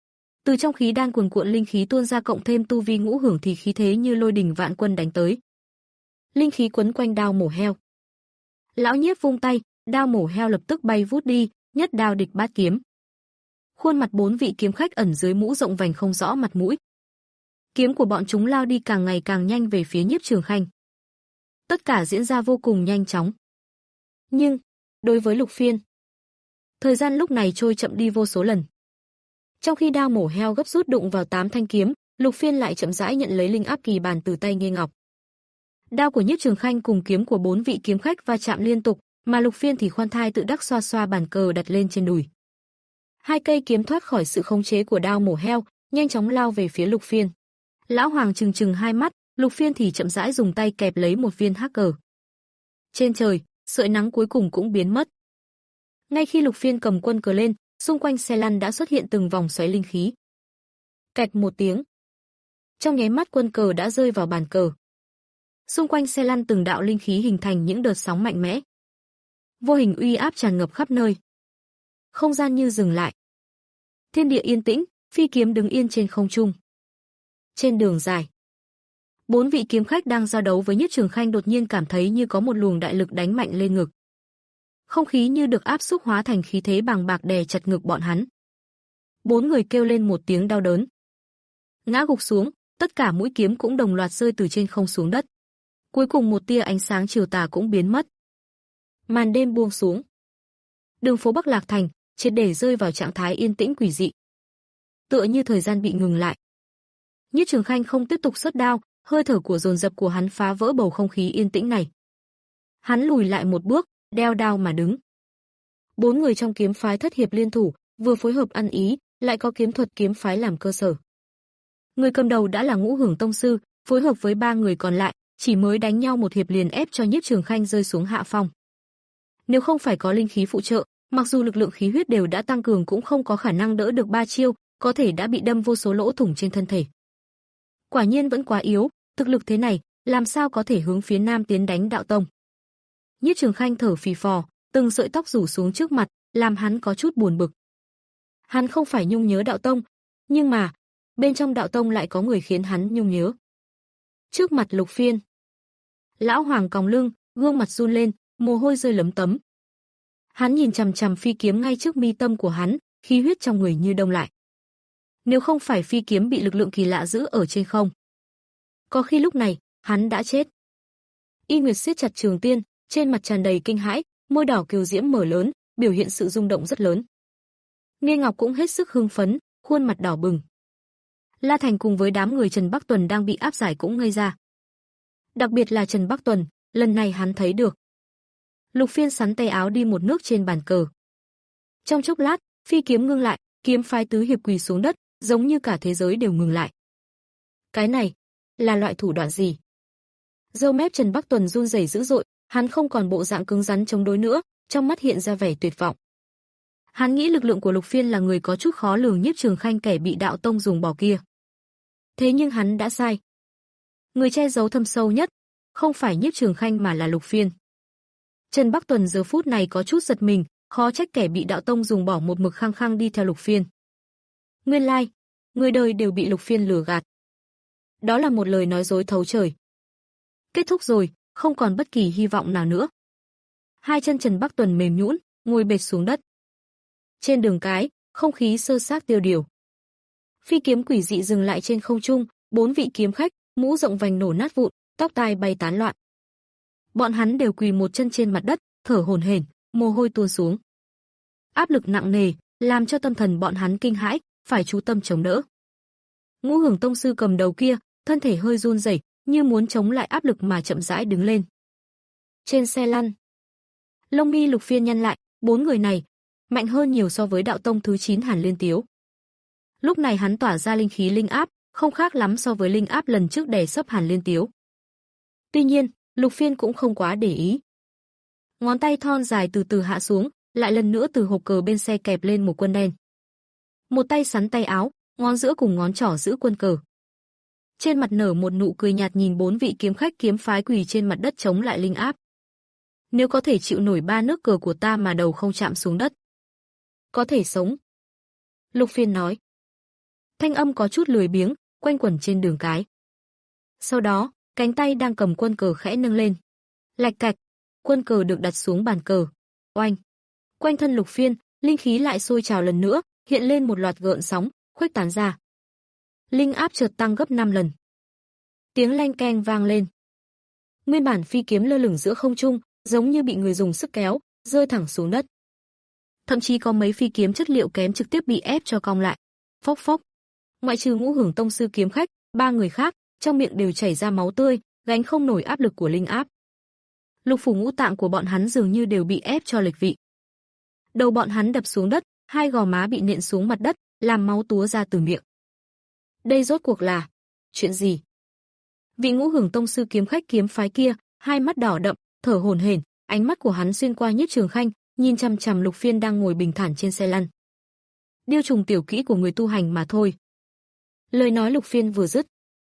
Từ trong khí đan cuồn cuộn linh khí tuôn ra, cộng thêm tu vi ngũ hưởng thì khí thế như lôi đình vạn quân đánh tới. Linh khí quấn quanh đao mổ heo. Lão Nhiếp vung tay, đao mổ heo lập tức bay vút đi, nhất đao địch bát kiếm. Khuôn mặt bốn vị kiếm khách ẩn dưới mũ rộng vành không rõ mặt mũi. Kiếm của bọn chúng lao đi càng ngày càng nhanh về phía Nhiếp Trường Khanh. Tất cả diễn ra vô cùng nhanh chóng. Nhưng, đối với Lục Phiên, thời gian lúc này trôi chậm đi vô số lần. Trong khi đao mổ heo gấp rút đụng vào tám thanh kiếm, Lục Phiên lại chậm rãi nhận lấy linh áp kỳ bàn từ tay Nghê Ngọc. Đao của Nhiếp Trường Khanh cùng kiếm của bốn vị kiếm khách va chạm liên tục, mà Lục Phiên thì khoan thai tự đắc xoa xoa bàn cờ đặt lên trên đùi. Hai cây kiếm thoát khỏi sự khống chế của đao mổ heo, nhanh chóng lao về phía Lục Phiên. Lão Hoàng trừng trừng hai mắt, Lục Phiên thì chậm rãi dùng tay kẹp lấy một viên hắc cờ. Trên trời, sợi nắng cuối cùng cũng biến mất. Ngay khi Lục Phiên cầm quân cờ lên, xung quanh xe lăn đã xuất hiện từng vòng xoáy linh khí. Kẹt một tiếng. Trong nháy mắt quân cờ đã rơi vào bàn cờ. Xung quanh xe lăn từng đạo linh khí hình thành những đợt sóng mạnh mẽ. Vô hình uy áp tràn ngập khắp nơi. Không gian như dừng lại. Thiên địa yên tĩnh, phi kiếm đứng yên trên không trung. Trên đường dài, bốn vị kiếm khách đang giao đấu với Nhiếp Trường Khanh đột nhiên cảm thấy như có một luồng đại lực đánh mạnh lên ngực. Không khí như được áp xúc hóa thành khí thế bàng bạc đè chặt ngực bọn hắn. Bốn người kêu lên một tiếng đau đớn, ngã gục xuống, tất cả mũi kiếm cũng đồng loạt rơi từ trên không xuống đất. Cuối cùng một tia ánh sáng chiều tà cũng biến mất. Màn đêm buông xuống. Đường phố Bắc Lạc Thành triệt để rơi vào trạng thái yên tĩnh quỷ dị. Tựa như thời gian bị ngừng lại. Nhiếp Trường Khanh không tiếp tục xuất đao, hơi thở của dồn dập của hắn phá vỡ bầu không khí yên tĩnh này. Hắn lùi lại một bước, đeo đao mà đứng. Bốn người trong kiếm phái thất hiệp liên thủ, vừa phối hợp ăn ý, lại có kiếm thuật kiếm phái làm cơ sở. Người cầm đầu đã là Ngũ Hưởng tông sư, phối hợp với ba người còn lại, chỉ mới đánh nhau một hiệp liền ép cho Nhiếp Trường Khanh rơi xuống hạ phong. Nếu không phải có linh khí phụ trợ, mặc dù lực lượng khí huyết đều đã tăng cường cũng không có khả năng đỡ được ba chiêu, có thể đã bị đâm vô số lỗ thủng trên thân thể. Quả nhiên vẫn quá yếu, thực lực thế này, làm sao có thể hướng phía nam tiến đánh đạo tông. Nhiếp Trường Khanh thở phì phò, từng sợi tóc rủ xuống trước mặt, làm hắn có chút buồn bực. Hắn không phải nhung nhớ đạo tông, nhưng mà, bên trong đạo tông lại có người khiến hắn nhung nhớ. Trước mặt Lục Phiên, Lão Hoàng còng lưng, gương mặt run lên, mồ hôi rơi lấm tấm. Hắn nhìn chằm chằm phi kiếm ngay trước mi tâm của hắn, khí huyết trong người như đông lại. Nếu không phải phi kiếm bị lực lượng kỳ lạ giữ ở trên không, có khi lúc này, hắn đã chết. Y Nguyệt siết chặt trường tiên, trên mặt tràn đầy kinh hãi, môi đỏ kiều diễm mở lớn, biểu hiện sự rung động rất lớn. Nghê Ngọc cũng hết sức hưng phấn, khuôn mặt đỏ bừng. La Thành cùng với đám người Trần Bắc Tuần đang bị áp giải cũng ngây ra. Đặc biệt là Trần Bắc Tuần, lần này hắn thấy được. Lục Phiên sắn tay áo đi một nước trên bàn cờ. Trong chốc lát, phi kiếm ngưng lại, kiếm phái tứ hiệp quỳ xuống đất, giống như cả thế giới đều ngừng lại. Cái này, là loại thủ đoạn gì? Râu mép Trần Bắc Tuần run rẩy dữ dội, hắn không còn bộ dạng cứng rắn chống đối nữa, trong mắt hiện ra vẻ tuyệt vọng. Hắn nghĩ lực lượng của Lục Phiên là người có chút khó lường, Nhiếp Trường Khanh kẻ bị đạo tông dùng bỏ kia. Thế nhưng hắn đã sai. Người che giấu thâm sâu nhất, không phải Nhiếp Trường Khanh mà là Lục Phiên. Trần Bắc Tuần giờ phút này có chút giật mình, khó trách kẻ bị đạo tông dùng bỏ một mực khăng khăng đi theo Lục Phiên. Nguyên lai, người đời đều bị Lục Phiên lừa gạt. Đó là một lời nói dối thấu trời. Kết thúc rồi, không còn bất kỳ hy vọng nào nữa. Hai chân Trần Bắc Tuần mềm nhũn, ngồi bệt xuống đất. Trên đường cái, không khí sơ sát tiêu điều. Phi kiếm quỷ dị dừng lại trên không trung, bốn vị kiếm khách, mũ rộng vành nổ nát vụn, tóc tai bay tán loạn. Bọn hắn đều quỳ một chân trên mặt đất, thở hổn hển, mồ hôi tuôn xuống. Áp lực nặng nề, làm cho tâm thần bọn hắn kinh hãi, phải chú tâm chống đỡ. Ngũ Hưởng tông sư cầm đầu kia, thân thể hơi run rẩy, như muốn chống lại áp lực mà chậm rãi đứng lên. Trên xe lăn, lông mi Lục Phiên nhăn lại, bốn người này mạnh hơn nhiều so với đạo tông thứ chín Hàn Liên Tiếu. Lúc này hắn tỏa ra linh khí linh áp, không khác lắm so với linh áp lần trước đè sấp Hàn Liên Tiếu. Tuy nhiên, Lục Phiên cũng không quá để ý. Ngón tay thon dài từ từ hạ xuống, lại lần nữa từ hộp cờ bên xe kẹp lên một quân đen. Một tay sắn tay áo, ngón giữa cùng ngón trỏ giữ quân cờ. Trên mặt nở một nụ cười nhạt nhìn bốn vị kiếm khách kiếm phái quỳ trên mặt đất chống lại linh áp. Nếu có thể chịu nổi ba nước cờ của ta mà đầu không chạm xuống đất, có thể sống. Lục Phiên nói. Thanh âm có chút lười biếng, quanh quẩn trên đường cái. Sau đó, cánh tay đang cầm quân cờ khẽ nâng lên. Lạch cạch, quân cờ được đặt xuống bàn cờ. Oanh! Quanh thân Lục Phiên, linh khí lại sôi trào lần nữa, hiện lên một loạt gợn sóng, khuếch tán ra. Linh áp chợt tăng gấp năm lần. Tiếng leng keng vang lên. Nguyên bản phi kiếm lơ lửng giữa không trung, giống như bị người dùng sức kéo, rơi thẳng xuống đất. Thậm chí có mấy phi kiếm chất liệu kém trực tiếp bị ép cho cong lại. Phốc phốc. Ngoại trừ Ngũ Hưởng tông sư kiếm khách, ba người khác, trong miệng đều chảy ra máu tươi, gánh không nổi áp lực của linh áp. Lục phủ ngũ tạng của bọn hắn dường như đều bị ép cho lệch vị. Đầu bọn hắn đập xuống đất, hai gò má bị nện xuống mặt đất, làm máu túa ra từ miệng. Đây rốt cuộc là chuyện gì? Vị Ngũ Hưởng tông sư kiếm khách kiếm phái kia, hai mắt đỏ đậm, thở hổn hển, ánh mắt của hắn xuyên qua Nhiếp Trường Khanh, nhìn chằm chằm Lục Phiên đang ngồi bình thản trên xe lăn. Điêu trùng tiểu kỹ của người tu hành mà thôi. Lời nói Lục Phiên vừa dứt,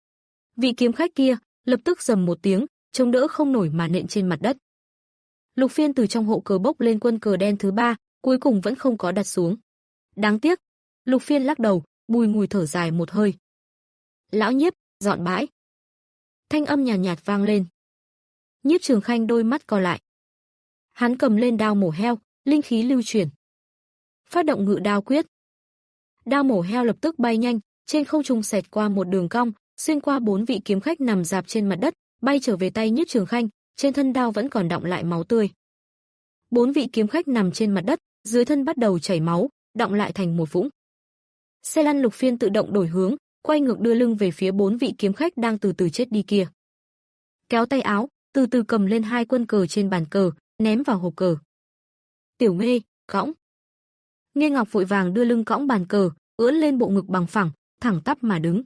vị kiếm khách kia lập tức rầm một tiếng, chống đỡ không nổi mà nện trên mặt đất. Lục Phiên từ trong hộ cờ bốc lên quân cờ đen thứ ba, cuối cùng vẫn không có đặt xuống. Đáng tiếc. Lục Phiên lắc đầu, bùi ngùi thở dài một hơi. Lão Nhiếp, dọn bãi. Thanh âm nhàn nhạt, nhạt vang lên. Nhiếp Trường Khanh đôi mắt co lại. Hắn cầm lên đao mổ heo, linh khí lưu chuyển. Phát động ngự đao quyết. Đao mổ heo lập tức bay nhanh, trên không trung xẹt qua một đường cong, xuyên qua bốn vị kiếm khách nằm rạp trên mặt đất, bay trở về tay Nhiếp Trường Khanh, trên thân đao vẫn còn đọng lại máu tươi. Bốn vị kiếm khách nằm trên mặt đất, dưới thân bắt đầu chảy máu, đọng lại thành một vũng. Xe lăn Lục Phiên tự động đổi hướng, quay ngược đưa lưng về phía bốn vị kiếm khách đang từ từ chết đi kia. Kéo tay áo, từ từ cầm lên hai quân cờ trên bàn cờ, ném vào hộp cờ. Tiểu Nghê, cõng. Nghê Ngọc vội vàng đưa lưng cõng bàn cờ, ưỡn lên bộ ngực bằng phẳng, thẳng tắp mà đứng.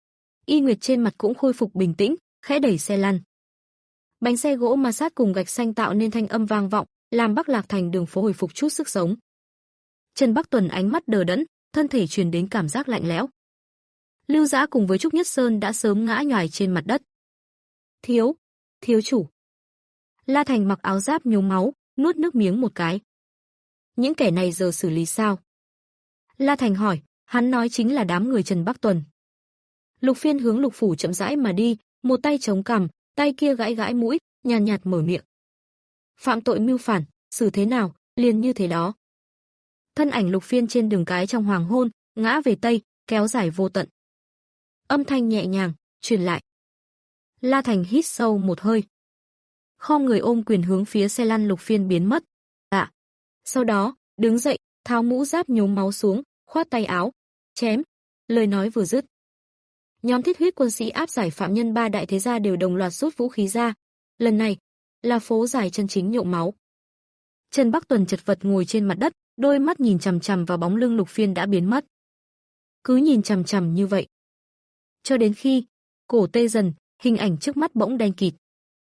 Y Nguyệt trên mặt cũng khôi phục bình tĩnh, khẽ đẩy xe lăn. Bánh xe gỗ ma sát cùng gạch xanh tạo nên thanh âm vang vọng, làm Bắc Lạc Thành đường phố hồi phục chút sức sống. Trần Bắc Tuần ánh mắt đờ đẫn, thân thể truyền đến cảm giác lạnh lẽo. Lưu Dã cùng với Trúc Nhất Sơn đã sớm ngã nhòi trên mặt đất. Thiếu, thiếu chủ. La Thành mặc áo giáp nhuốm máu, nuốt nước miếng một cái. Những kẻ này giờ xử lý sao? La Thành hỏi, hắn nói chính là đám người Trần Bắc Tuần. Lục Phiên hướng Lục phủ chậm rãi mà đi, một tay chống cằm, tay kia gãi gãi mũi, nhàn nhạt, nhạt mở miệng. Phạm tội mưu phản, xử thế nào, liền như thế đó. Thân ảnh Lục Phiên trên đường cái trong hoàng hôn, ngã về tây, kéo dài vô tận. Âm thanh nhẹ nhàng truyền lại. La Thành hít sâu một hơi, khom người ôm quyền hướng phía xe lăn Lục Phiên biến mất. Dạ. Sau đó, đứng dậy, tháo mũ giáp nhuốm máu xuống, khoát tay áo, chém. Lời nói vừa dứt, nhóm Thiết Huyết quân sĩ áp giải phạm nhân ba đại thế gia đều đồng loạt rút vũ khí ra. Lần này, là phố dài chân chính nhộn máu. Trần Bắc Tuần chật vật ngồi trên mặt đất, đôi mắt nhìn chằm chằm vào bóng lưng Lục Phiên đã biến mất. Cứ nhìn chằm chằm như vậy, cho đến khi cổ tê dần, hình ảnh trước mắt bỗng đen kịt.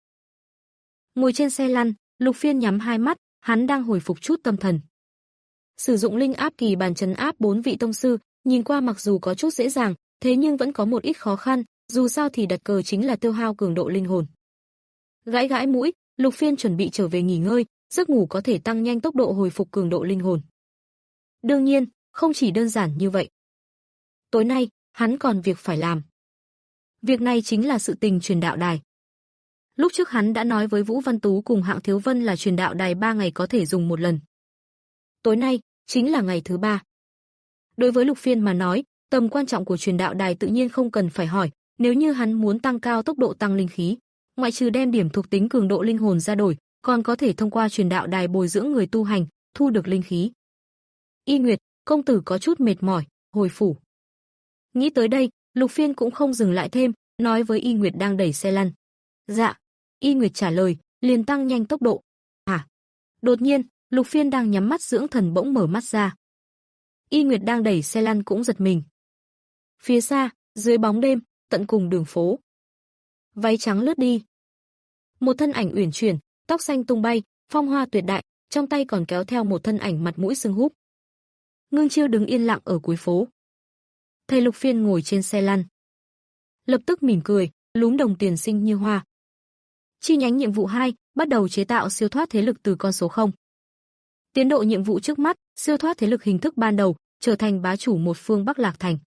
Ngồi trên xe lăn, Lục Phiên nhắm hai mắt, hắn đang hồi phục chút tâm thần. Sử dụng linh áp kỳ bàn trấn áp bốn vị tông sư, nhìn qua mặc dù có chút dễ dàng, thế nhưng vẫn có một ít khó khăn, dù sao thì đặt cờ chính là tiêu hao cường độ linh hồn. Gãi gãi mũi, Lục Phiên chuẩn bị trở về nghỉ ngơi, giấc ngủ có thể tăng nhanh tốc độ hồi phục cường độ linh hồn. Đương nhiên, không chỉ đơn giản như vậy. Tối nay, hắn còn việc phải làm. Việc này chính là sự tình truyền đạo đài. Lúc trước hắn đã nói với Vũ Văn Tú cùng Hạng Thiếu Vân là truyền đạo đài ba ngày có thể dùng một lần. Tối nay, chính là ngày thứ ba. Đối với Lục Phiên mà nói, tầm quan trọng của truyền đạo đài tự nhiên không cần phải hỏi, nếu như hắn muốn tăng cao tốc độ tăng linh khí, ngoại trừ đem điểm thuộc tính cường độ linh hồn ra đổi, còn có thể thông qua truyền đạo đài bồi dưỡng người tu hành, thu được linh khí. Y Nguyệt, công tử có chút mệt mỏi, hồi phủ. Nghĩ tới đây, Lục Phiên cũng không dừng lại thêm, nói với Y Nguyệt đang đẩy xe lăn. Dạ. Y Nguyệt trả lời, liền tăng nhanh tốc độ. À. Đột nhiên, Lục Phiên đang nhắm mắt dưỡng thần bỗng mở mắt ra. Y Nguyệt đang đẩy xe lăn cũng giật mình. Phía xa, dưới bóng đêm, tận cùng đường phố. Váy trắng lướt đi. Một thân ảnh uyển chuyển, tóc xanh tung bay, phong hoa tuyệt đại, trong tay còn kéo theo một thân ảnh mặt mũi sưng húp. Ngưng Chiêu đứng yên lặng ở cuối phố. Thầy Lục Phiên ngồi trên xe lăn, lập tức mỉm cười, lúm đồng tiền xinh như hoa. Chi nhánh nhiệm vụ hai, bắt đầu chế tạo siêu thoát thế lực từ con số không. Tiến độ nhiệm vụ trước mắt, siêu thoát thế lực hình thức ban đầu, trở thành bá chủ một phương Bắc Lạc Thành.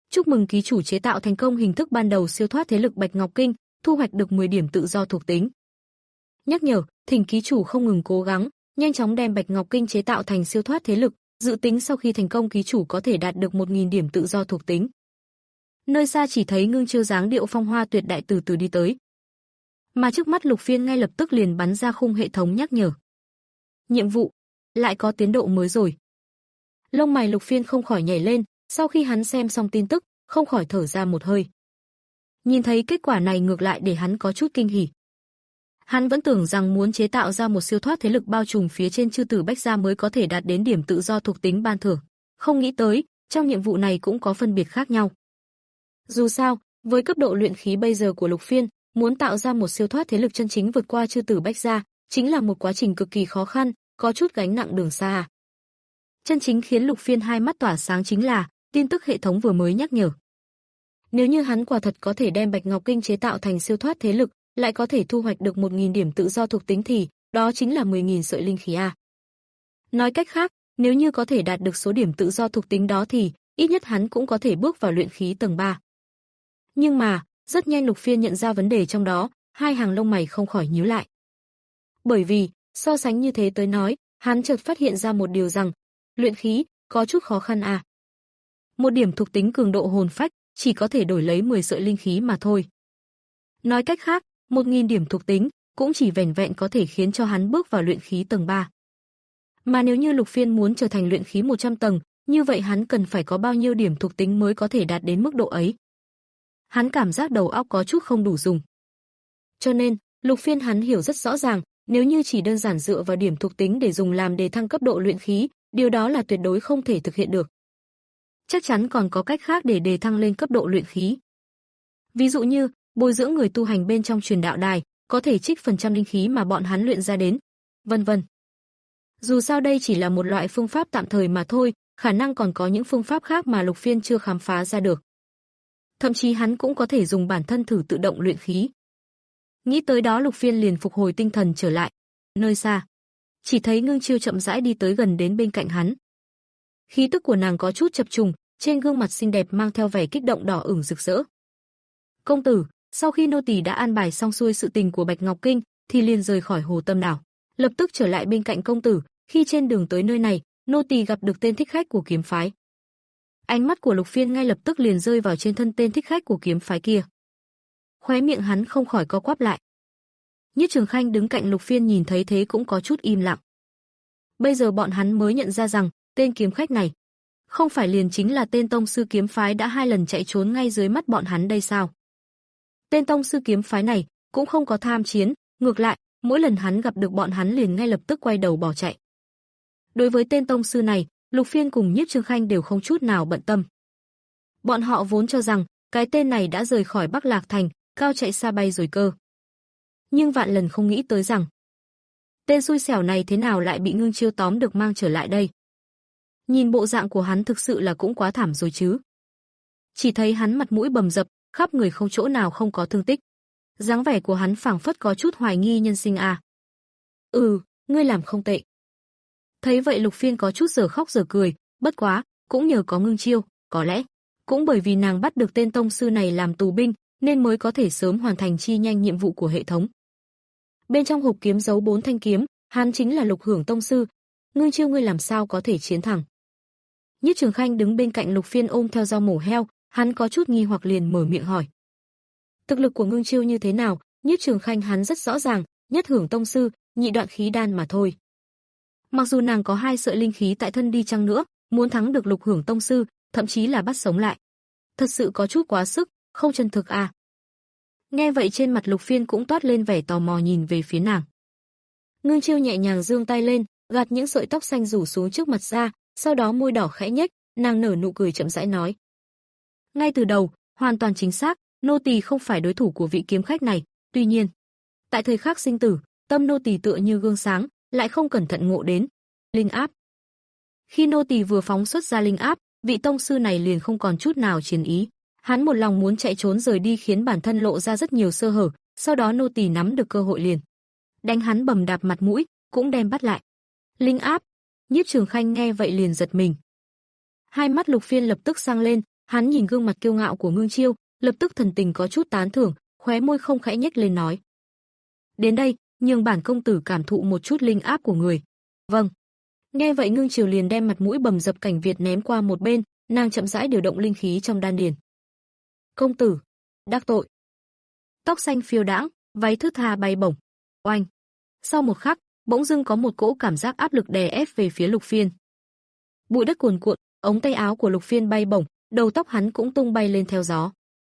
Chúc mừng ký chủ chế tạo thành công hình thức ban đầu siêu thoát thế lực Bạch Ngọc Kinh, thu hoạch được mười điểm tự do thuộc tính. Nhắc nhở, thỉnh ký chủ không ngừng cố gắng, nhanh chóng đem Bạch Ngọc Kinh chế tạo thành siêu thoát thế lực, dự tính sau khi thành công ký chủ có thể đạt được một nghìn điểm tự do thuộc tính. Nơi xa chỉ thấy Ngưng Chiêu dáng điệu phong hoa tuyệt đại từ từ đi tới. Mà trước mắt Lục Phiên ngay lập tức liền bắn ra khung hệ thống nhắc nhở. Nhiệm vụ, lại có tiến độ mới rồi. Lông mày Lục Phiên không khỏi nhảy lên, sau khi hắn xem xong tin tức, không khỏi thở ra một hơi. Nhìn thấy kết quả này ngược lại để hắn có chút kinh hỉ. Hắn vẫn tưởng rằng muốn chế tạo ra một siêu thoát thế lực bao trùm phía trên chư tử Bách gia mới có thể đạt đến điểm tự do thuộc tính ban thưởng, không nghĩ tới, trong nhiệm vụ này cũng có phân biệt khác nhau. Dù sao, với cấp độ luyện khí bây giờ của Lục Phiên, muốn tạo ra một siêu thoát thế lực chân chính vượt qua chư tử Bách gia, chính là một quá trình cực kỳ khó khăn, có chút gánh nặng đường xa. Chân chính khiến Lục Phiên hai mắt tỏa sáng chính là tin tức hệ thống vừa mới nhắc nhở. Nếu như hắn quả thật có thể đem Bạch Ngọc Kinh chế tạo thành siêu thoát thế lực, lại có thể thu hoạch được một nghìn điểm tự do thuộc tính thì đó chính là mười nghìn sợi linh khí a. Nói cách khác, nếu như có thể đạt được số điểm tự do thuộc tính đó thì ít nhất hắn cũng có thể bước vào luyện khí tầng ba. Nhưng mà, rất nhanh Lục Phiên nhận ra vấn đề trong đó, hai hàng lông mày không khỏi nhíu lại. Bởi vì, so sánh như thế tới nói, hắn chợt phát hiện ra một điều rằng, luyện khí có chút khó khăn à. Một điểm thuộc tính cường độ hồn phách chỉ có thể đổi lấy mười sợi linh khí mà thôi. Nói cách khác, một nghìn điểm thuộc tính cũng chỉ vẻn vẹn có thể khiến cho hắn bước vào luyện khí tầng ba. Mà nếu như Lục Phiên muốn trở thành luyện khí một trăm tầng, như vậy hắn cần phải có bao nhiêu điểm thuộc tính mới có thể đạt đến mức độ ấy. Hắn cảm giác đầu óc có chút không đủ dùng. Cho nên, Lục Phiên hắn hiểu rất rõ ràng, nếu như chỉ đơn giản dựa vào điểm thuộc tính để dùng làm đề thăng cấp độ luyện khí, điều đó là tuyệt đối không thể thực hiện được. Chắc chắn còn có cách khác để đề thăng lên cấp độ luyện khí. Ví dụ như, bồi dưỡng người tu hành bên trong truyền đạo đài, có thể trích phần trăm linh khí mà bọn hắn luyện ra đến, vân vân. Dù sao đây chỉ là một loại phương pháp tạm thời mà thôi, khả năng còn có những phương pháp khác mà Lục Phiên chưa khám phá ra được. Thậm chí hắn cũng có thể dùng bản thân thử tự động luyện khí. Nghĩ tới đó Lục Phiên liền phục hồi tinh thần trở lại. Nơi xa, chỉ thấy Ngưng Chiêu chậm rãi đi tới gần đến bên cạnh hắn. Khí tức của nàng có chút chập trùng, trên gương mặt xinh đẹp mang theo vẻ kích động đỏ ửng rực rỡ. Công tử, sau khi nô tỳ đã an bài xong xuôi sự tình của Bạch Ngọc Kinh, thì liền rời khỏi Hồ Tâm đảo, lập tức trở lại bên cạnh công tử. Khi trên đường tới nơi này, nô tỳ gặp được tên thích khách của kiếm phái. Ánh mắt của Lục Phiên ngay lập tức liền rơi vào trên thân tên thích khách của kiếm phái kia. Khóe miệng hắn không khỏi co quắp lại. Nhiếp Trường Khanh đứng cạnh Lục Phiên nhìn thấy thế cũng có chút im lặng. Bây giờ bọn hắn mới nhận ra rằng tên kiếm khách này không phải liền chính là tên tông sư kiếm phái đã hai lần chạy trốn ngay dưới mắt bọn hắn đây sao? Tên tông sư kiếm phái này cũng không có tham chiến, ngược lại, mỗi lần hắn gặp được bọn hắn liền ngay lập tức quay đầu bỏ chạy. Đối với tên tông sư này, Lục Phiên cùng Nhiếp Trường Khanh đều không chút nào bận tâm. Bọn họ vốn cho rằng cái tên này đã rời khỏi Bắc Lạc Thành, cao chạy xa bay rồi cơ. Nhưng vạn lần không nghĩ tới rằng tên xui xẻo này thế nào lại bị Ngưng Chiêu tóm được mang trở lại đây. Nhìn bộ dạng của hắn thực sự là cũng quá thảm rồi chứ. Chỉ thấy hắn mặt mũi bầm dập, khắp người không chỗ nào không có thương tích. Dáng vẻ của hắn phảng phất có chút hoài nghi nhân sinh à. Ừ, ngươi làm không tệ. Thấy vậy Lục Phiên có chút giờ khóc giờ cười, bất quá, cũng nhờ có Ngưng Chiêu, có lẽ cũng bởi vì nàng bắt được tên tông sư này làm tù binh, nên mới có thể sớm hoàn thành chi nhanh nhiệm vụ của hệ thống. Bên trong hộp kiếm giấu bốn thanh kiếm, hắn chính là Lục Hưởng tông sư. Ngưng Chiêu ngươi làm sao có thể chiến thắng? Nhiếp Trường Khanh đứng bên cạnh Lục Phiên ôm theo dao mổ heo, hắn có chút nghi hoặc liền mở miệng hỏi. Thực lực của Ngưng Chiêu như thế nào, Nhiếp Trường Khanh hắn rất rõ ràng, nhất hưởng tông sư, nhị đoạn khí đan mà thôi. Mặc dù nàng có hai sợi linh khí tại thân đi chăng nữa, muốn thắng được Lục Hưởng tông sư, thậm chí là bắt sống lại, thật sự có chút quá sức, không chân thực à. Nghe vậy trên mặt Lục Phiên cũng toát lên vẻ tò mò nhìn về phía nàng. Ngưng Chiêu nhẹ nhàng giương tay lên, gạt những sợi tóc xanh rủ xuống trước mặt ra, sau đó môi đỏ khẽ nhếch, nàng nở nụ cười chậm rãi nói. Ngay từ đầu, hoàn toàn chính xác, nô tỳ không phải đối thủ của vị kiếm khách này, tuy nhiên, tại thời khắc sinh tử, tâm nô tỳ tựa như gương sáng, lại không cẩn thận ngộ đến linh áp. Khi nô tỳ vừa phóng xuất ra linh áp, vị tông sư này liền không còn chút nào chiến ý. Hắn một lòng muốn chạy trốn rời đi khiến bản thân lộ ra rất nhiều sơ hở, sau đó nô tỳ nắm được cơ hội liền đánh hắn bầm đạp mặt mũi, cũng đem bắt lại. Linh áp? Nhiếp Trường Khanh nghe vậy liền giật mình. Hai mắt Lục Phiên lập tức sáng lên, Hắn nhìn gương mặt kiêu ngạo của Ngưng Chiêu, lập tức thần tình có chút tán thưởng, khóe môi không khẽ nhếch lên nói: "Đến đây, nhường bản công tử cảm thụ một chút linh áp của người." "Vâng." Nghe vậy Ngưng Chiêu liền đem mặt mũi bầm dập Cảnh Việt ném qua một bên, nàng chậm rãi điều động linh khí trong đan điền. "Công tử, đắc tội." Tóc xanh phiêu đãng, váy thướt tha bay bổng. Oanh! Sau một khắc, bỗng dưng có một cỗ cảm giác áp lực đè ép về phía Lục Phiên. Bụi đất cuồn cuộn, ống tay áo của Lục Phiên bay bổng, đầu tóc hắn cũng tung bay lên theo gió.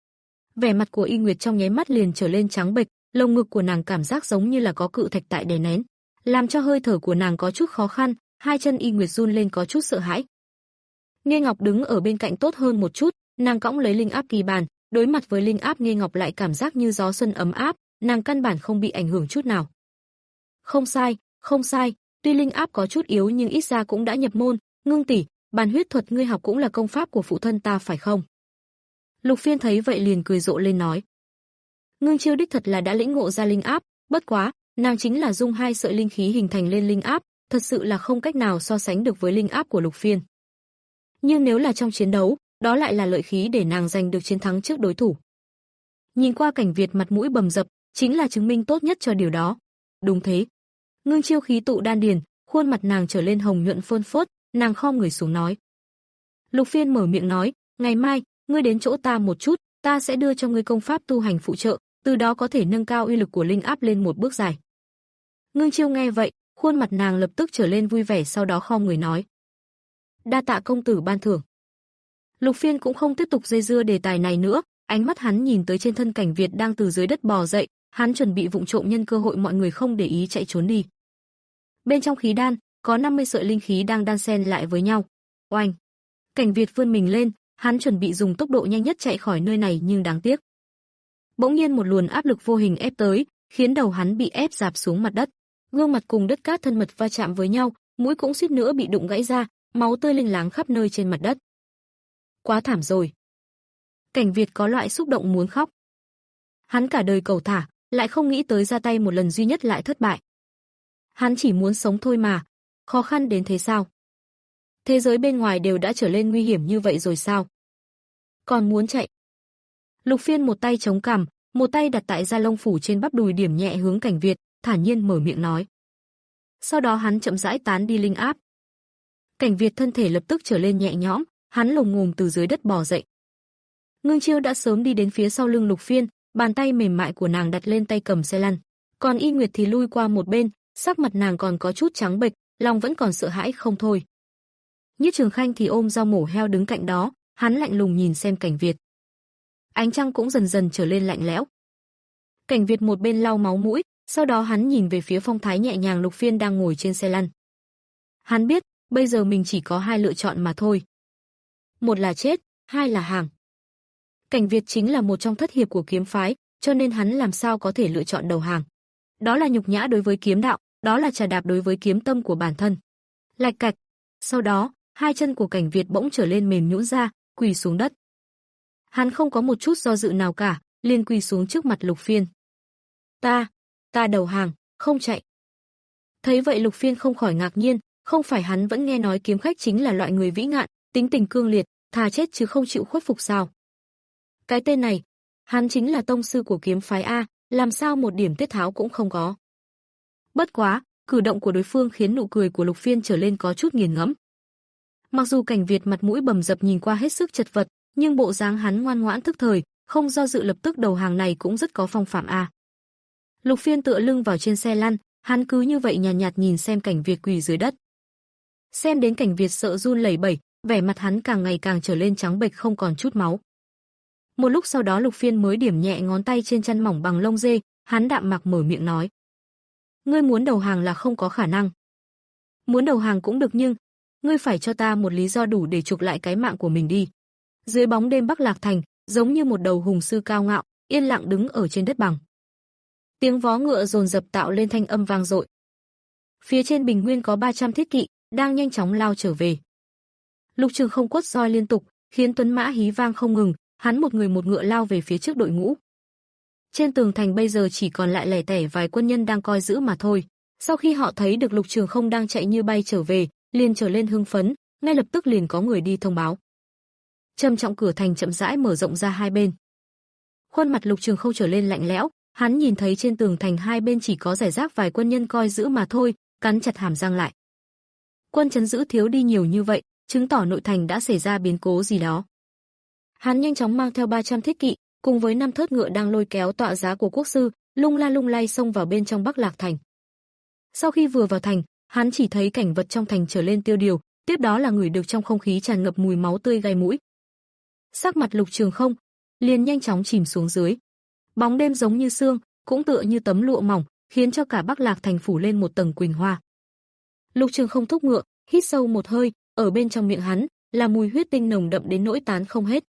Vẻ mặt của Y Nguyệt trong nháy mắt liền trở lên trắng bệch, lồng ngực của nàng cảm giác giống như là có cự thạch tại đè nén, làm cho hơi thở của nàng có chút khó khăn, hai chân Y Nguyệt run lên có chút sợ hãi. Nghe Ngọc đứng ở bên cạnh tốt hơn một chút, nàng cõng lấy linh áp kỳ bàn, đối mặt với linh áp Nghe Ngọc lại cảm giác như gió xuân ấm áp, nàng căn bản không bị ảnh hưởng chút nào. Không sai, không sai, tuy linh áp có chút yếu nhưng ít ra cũng đã nhập môn, Ngưng tỷ, bàn huyết thuật ngươi học cũng là công pháp của phụ thân ta phải không? Lục Phiên thấy vậy liền cười rộ lên nói. Ngưng Chiêu đích thật là đã lĩnh ngộ ra linh áp, bất quá, nàng chính là dung hai sợi linh khí hình thành lên linh áp, thật sự là không cách nào so sánh được với linh áp của Lục Phiên. Nhưng nếu là trong chiến đấu, đó lại là lợi khí để nàng giành được chiến thắng trước đối thủ. Nhìn qua Cảnh Việt mặt mũi bầm dập, chính là chứng minh tốt nhất cho điều đó. Đúng thế. Ngưng Chiêu khí tụ đan điền, khuôn mặt nàng trở lên hồng nhuận phơn phớt, nàng khom người xuống nói. Lục Phiên mở miệng nói, ngày mai, ngươi đến chỗ ta một chút, ta sẽ đưa cho ngươi công pháp tu hành phụ trợ, từ đó có thể nâng cao uy lực của linh áp lên một bước dài. Ngưng Chiêu nghe vậy, khuôn mặt nàng lập tức trở lên vui vẻ, sau đó khom người nói. Đa tạ công tử ban thưởng. Lục Phiên cũng không tiếp tục dây dưa đề tài này nữa, ánh mắt hắn nhìn tới trên thân Cảnh Việt đang từ dưới đất bò dậy, hắn chuẩn bị vụng trộm nhân cơ hội mọi người không để ý chạy trốn đi. Bên trong khí đan, có năm mươi sợi linh khí đang đan xen lại với nhau. Oanh! Cảnh Việt vươn mình lên, hắn chuẩn bị dùng tốc độ nhanh nhất chạy khỏi nơi này nhưng đáng tiếc. Bỗng nhiên một luồng áp lực vô hình ép tới, khiến đầu hắn bị ép rạp xuống mặt đất. Gương mặt cùng đất cát thân mật va chạm với nhau, mũi cũng suýt nữa bị đụng gãy ra, máu tươi lênh láng khắp nơi trên mặt đất. Quá thảm rồi. Cảnh Việt có loại xúc động muốn khóc. Hắn cả đời cầu thả, lại không nghĩ tới ra tay một lần duy nhất lại thất bại. Hắn chỉ muốn sống thôi mà, khó khăn đến thế sao? Thế giới bên ngoài đều đã trở lên nguy hiểm như vậy rồi sao? Còn muốn chạy? Lục Phiên một tay chống cằm, một tay đặt tại da lông phủ trên bắp đùi điểm nhẹ hướng Cảnh Việt, thản nhiên mở miệng nói. Sau đó hắn chậm rãi tán đi linh áp. Cảnh Việt thân thể lập tức trở lên nhẹ nhõm, hắn lồm ngồm từ dưới đất bò dậy. Ngưng Chiêu đã sớm đi đến phía sau lưng Lục Phiên, bàn tay mềm mại của nàng đặt lên tay cầm xe lăn, còn Y Nguyệt thì lui qua một bên, sắc mặt nàng còn có chút trắng bệch, lòng vẫn còn sợ hãi không thôi. Nhiếp Trường Khanh thì ôm dao mổ heo đứng cạnh đó, hắn lạnh lùng nhìn xem Cảnh Việt. Ánh trăng cũng dần dần trở lên lạnh lẽo. Cảnh Việt một bên lau máu mũi, sau đó hắn nhìn về phía phong thái nhẹ nhàng Lục Phiên đang ngồi trên xe lăn. Hắn biết, bây giờ mình chỉ có hai lựa chọn mà thôi. Một là chết, hai là hàng. Cảnh Việt chính là một trong thất hiệp của kiếm phái, cho nên hắn làm sao có thể lựa chọn đầu hàng. Đó là nhục nhã đối với kiếm đạo, đó là trà đạp đối với kiếm tâm của bản thân. Lạch cạch. Sau đó, hai chân của Cảnh Việt bỗng trở lên mềm nhũn ra, quỳ xuống đất. Hắn không có một chút do dự nào cả, liền quỳ xuống trước mặt Lục Phiên. Ta, ta đầu hàng, không chạy. Thấy vậy Lục Phiên không khỏi ngạc nhiên, không phải hắn vẫn nghe nói kiếm khách chính là loại người vĩ ngạn, tính tình cương liệt, thà chết chứ không chịu khuất phục sao? Cái tên này, hắn chính là tông sư của kiếm phái A, làm sao một điểm tiết tháo cũng không có. Bất quá, cử động của đối phương khiến nụ cười của Lục Phiên trở lên có chút nghiền ngẫm. Mặc dù Cảnh Việt mặt mũi bầm dập nhìn qua hết sức chật vật, nhưng bộ dáng hắn ngoan ngoãn thức thời, không do dự lập tức đầu hàng này cũng rất có phong phạm A. Lục Phiên tựa lưng vào trên xe lăn, hắn cứ như vậy nhàn nhạt, nhạt nhìn xem Cảnh Việt quỳ dưới đất. Xem đến Cảnh Việt sợ run lẩy bẩy, vẻ mặt hắn càng ngày càng trở lên trắng bệch không còn chút máu. Một lúc sau đó Lục Phiên mới điểm nhẹ ngón tay trên chân mỏng bằng lông dê, hắn đạm mạc mở miệng nói. Ngươi muốn đầu hàng là không có khả năng. Muốn đầu hàng cũng được nhưng, ngươi phải cho ta một lý do đủ để chuộc lại cái mạng của mình đi. Dưới bóng đêm Bắc Lạc Thành, giống như một đầu hùng sư cao ngạo, yên lặng đứng ở trên đất bằng. Tiếng vó ngựa dồn dập tạo lên thanh âm vang dội. Phía trên bình nguyên có ba trăm thiết kỵ, đang nhanh chóng lao trở về. Lục Trường không quất roi liên tục, khiến tuấn mã hí vang không ngừng, hắn một người một ngựa lao về phía trước đội ngũ. Trên tường thành bây giờ chỉ còn lại lẻ tẻ vài quân nhân đang coi giữ mà thôi. Sau khi họ thấy được Lục Trường không đang chạy như bay trở về, liền trở lên hưng phấn, ngay lập tức liền có người đi thông báo. trầm trọng cửa thành chậm rãi mở rộng ra hai bên. Khuôn mặt Lục Trường Không trở lên lạnh lẽo, hắn nhìn thấy trên tường thành hai bên chỉ có rải rác vài quân nhân coi giữ mà thôi, cắn chặt hàm răng lại. Quân trấn giữ thiếu đi nhiều như vậy, chứng tỏ nội thành đã xảy ra biến cố gì đó. Hắn nhanh chóng mang theo ba trăm thiết kỵ, cùng với năm thớt ngựa đang lôi kéo tọa giá của quốc sư, lung la lung lay xông vào bên trong Bắc Lạc thành. Sau khi vừa vào thành, hắn chỉ thấy cảnh vật trong thành trở lên tiêu điều, tiếp đó là ngửi được trong không khí tràn ngập mùi máu tươi gai mũi. Sắc mặt Lục Trường Không liền nhanh chóng chìm xuống dưới. Bóng đêm giống như sương, cũng tựa như tấm lụa mỏng, khiến cho cả Bắc Lạc thành phủ lên một tầng quỳnh hoa. Lục Trường Không thúc ngựa, hít sâu một hơi, ở bên trong miệng hắn là mùi huyết tinh nồng đậm đến nỗi tán không hết.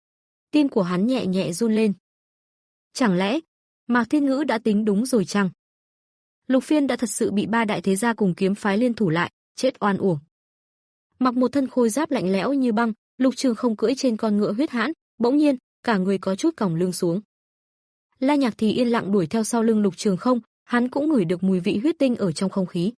Tim của hắn nhẹ nhẹ run lên. Chẳng lẽ Mạc Thiên Ngữ đã tính đúng rồi chăng? Lục Phiên đã thật sự bị ba đại thế gia cùng kiếm phái liên thủ lại, chết oan uổng. Mặc một thân khôi giáp lạnh lẽo như băng, Lục Trường Không cưỡi trên con ngựa huyết hãn, bỗng nhiên, cả người có chút còng lưng xuống. La Nhạc thì yên lặng đuổi theo sau lưng Lục Trường Không, hắn cũng ngửi được mùi vị huyết tinh ở trong không khí.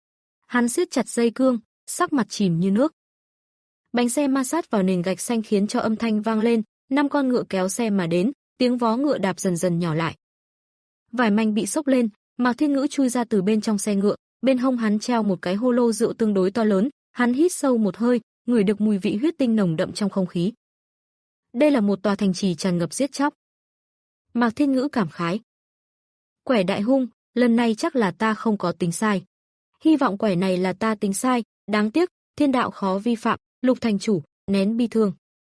Hắn siết chặt dây cương, sắc mặt chìm như nước. Bánh xe ma sát vào nền gạch xanh khiến cho âm thanh vang lên, năm con ngựa kéo xe mà đến, tiếng vó ngựa đạp dần dần nhỏ lại. Vải manh bị xốc lên, Mạc Thiên Ngữ chui ra từ bên trong xe ngựa, bên hông hắn treo một cái hô lô rượu tương đối to lớn, hắn hít sâu một hơi, ngửi được mùi vị huyết tinh nồng đậm trong không khí. Đây là một tòa thành trì tràn ngập giết chóc. Mạc Thiên Ngữ cảm khái. Quẻ đại hung, lần này chắc là ta không có tính sai. Hy vọng quẻ này là ta tính sai, đáng tiếc, thiên đạo khó vi phạm, Lục thành chủ, nén bi thương.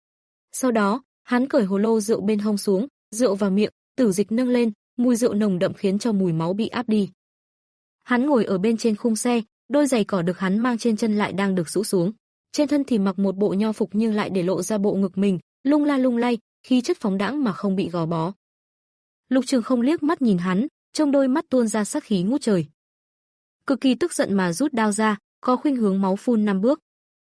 Sau đó, hắn cởi hồ lô rượu bên hông xuống, rượu vào miệng, tử dịch nâng lên, mùi rượu nồng đậm khiến cho mùi máu bị áp đi. Hắn ngồi ở bên trên khung xe, đôi giày cỏ được hắn mang trên chân lại đang được rũ xuống. Trên thân thì mặc một bộ nho phục nhưng lại để lộ ra bộ ngực mình, lung la lung lay, khí chất phóng đãng mà không bị gò bó. Lục Trường Không liếc mắt nhìn hắn, trong đôi mắt tuôn ra sát khí ngút trời. Cực kỳ tức giận mà rút đao ra, có khuynh hướng máu phun năm bước.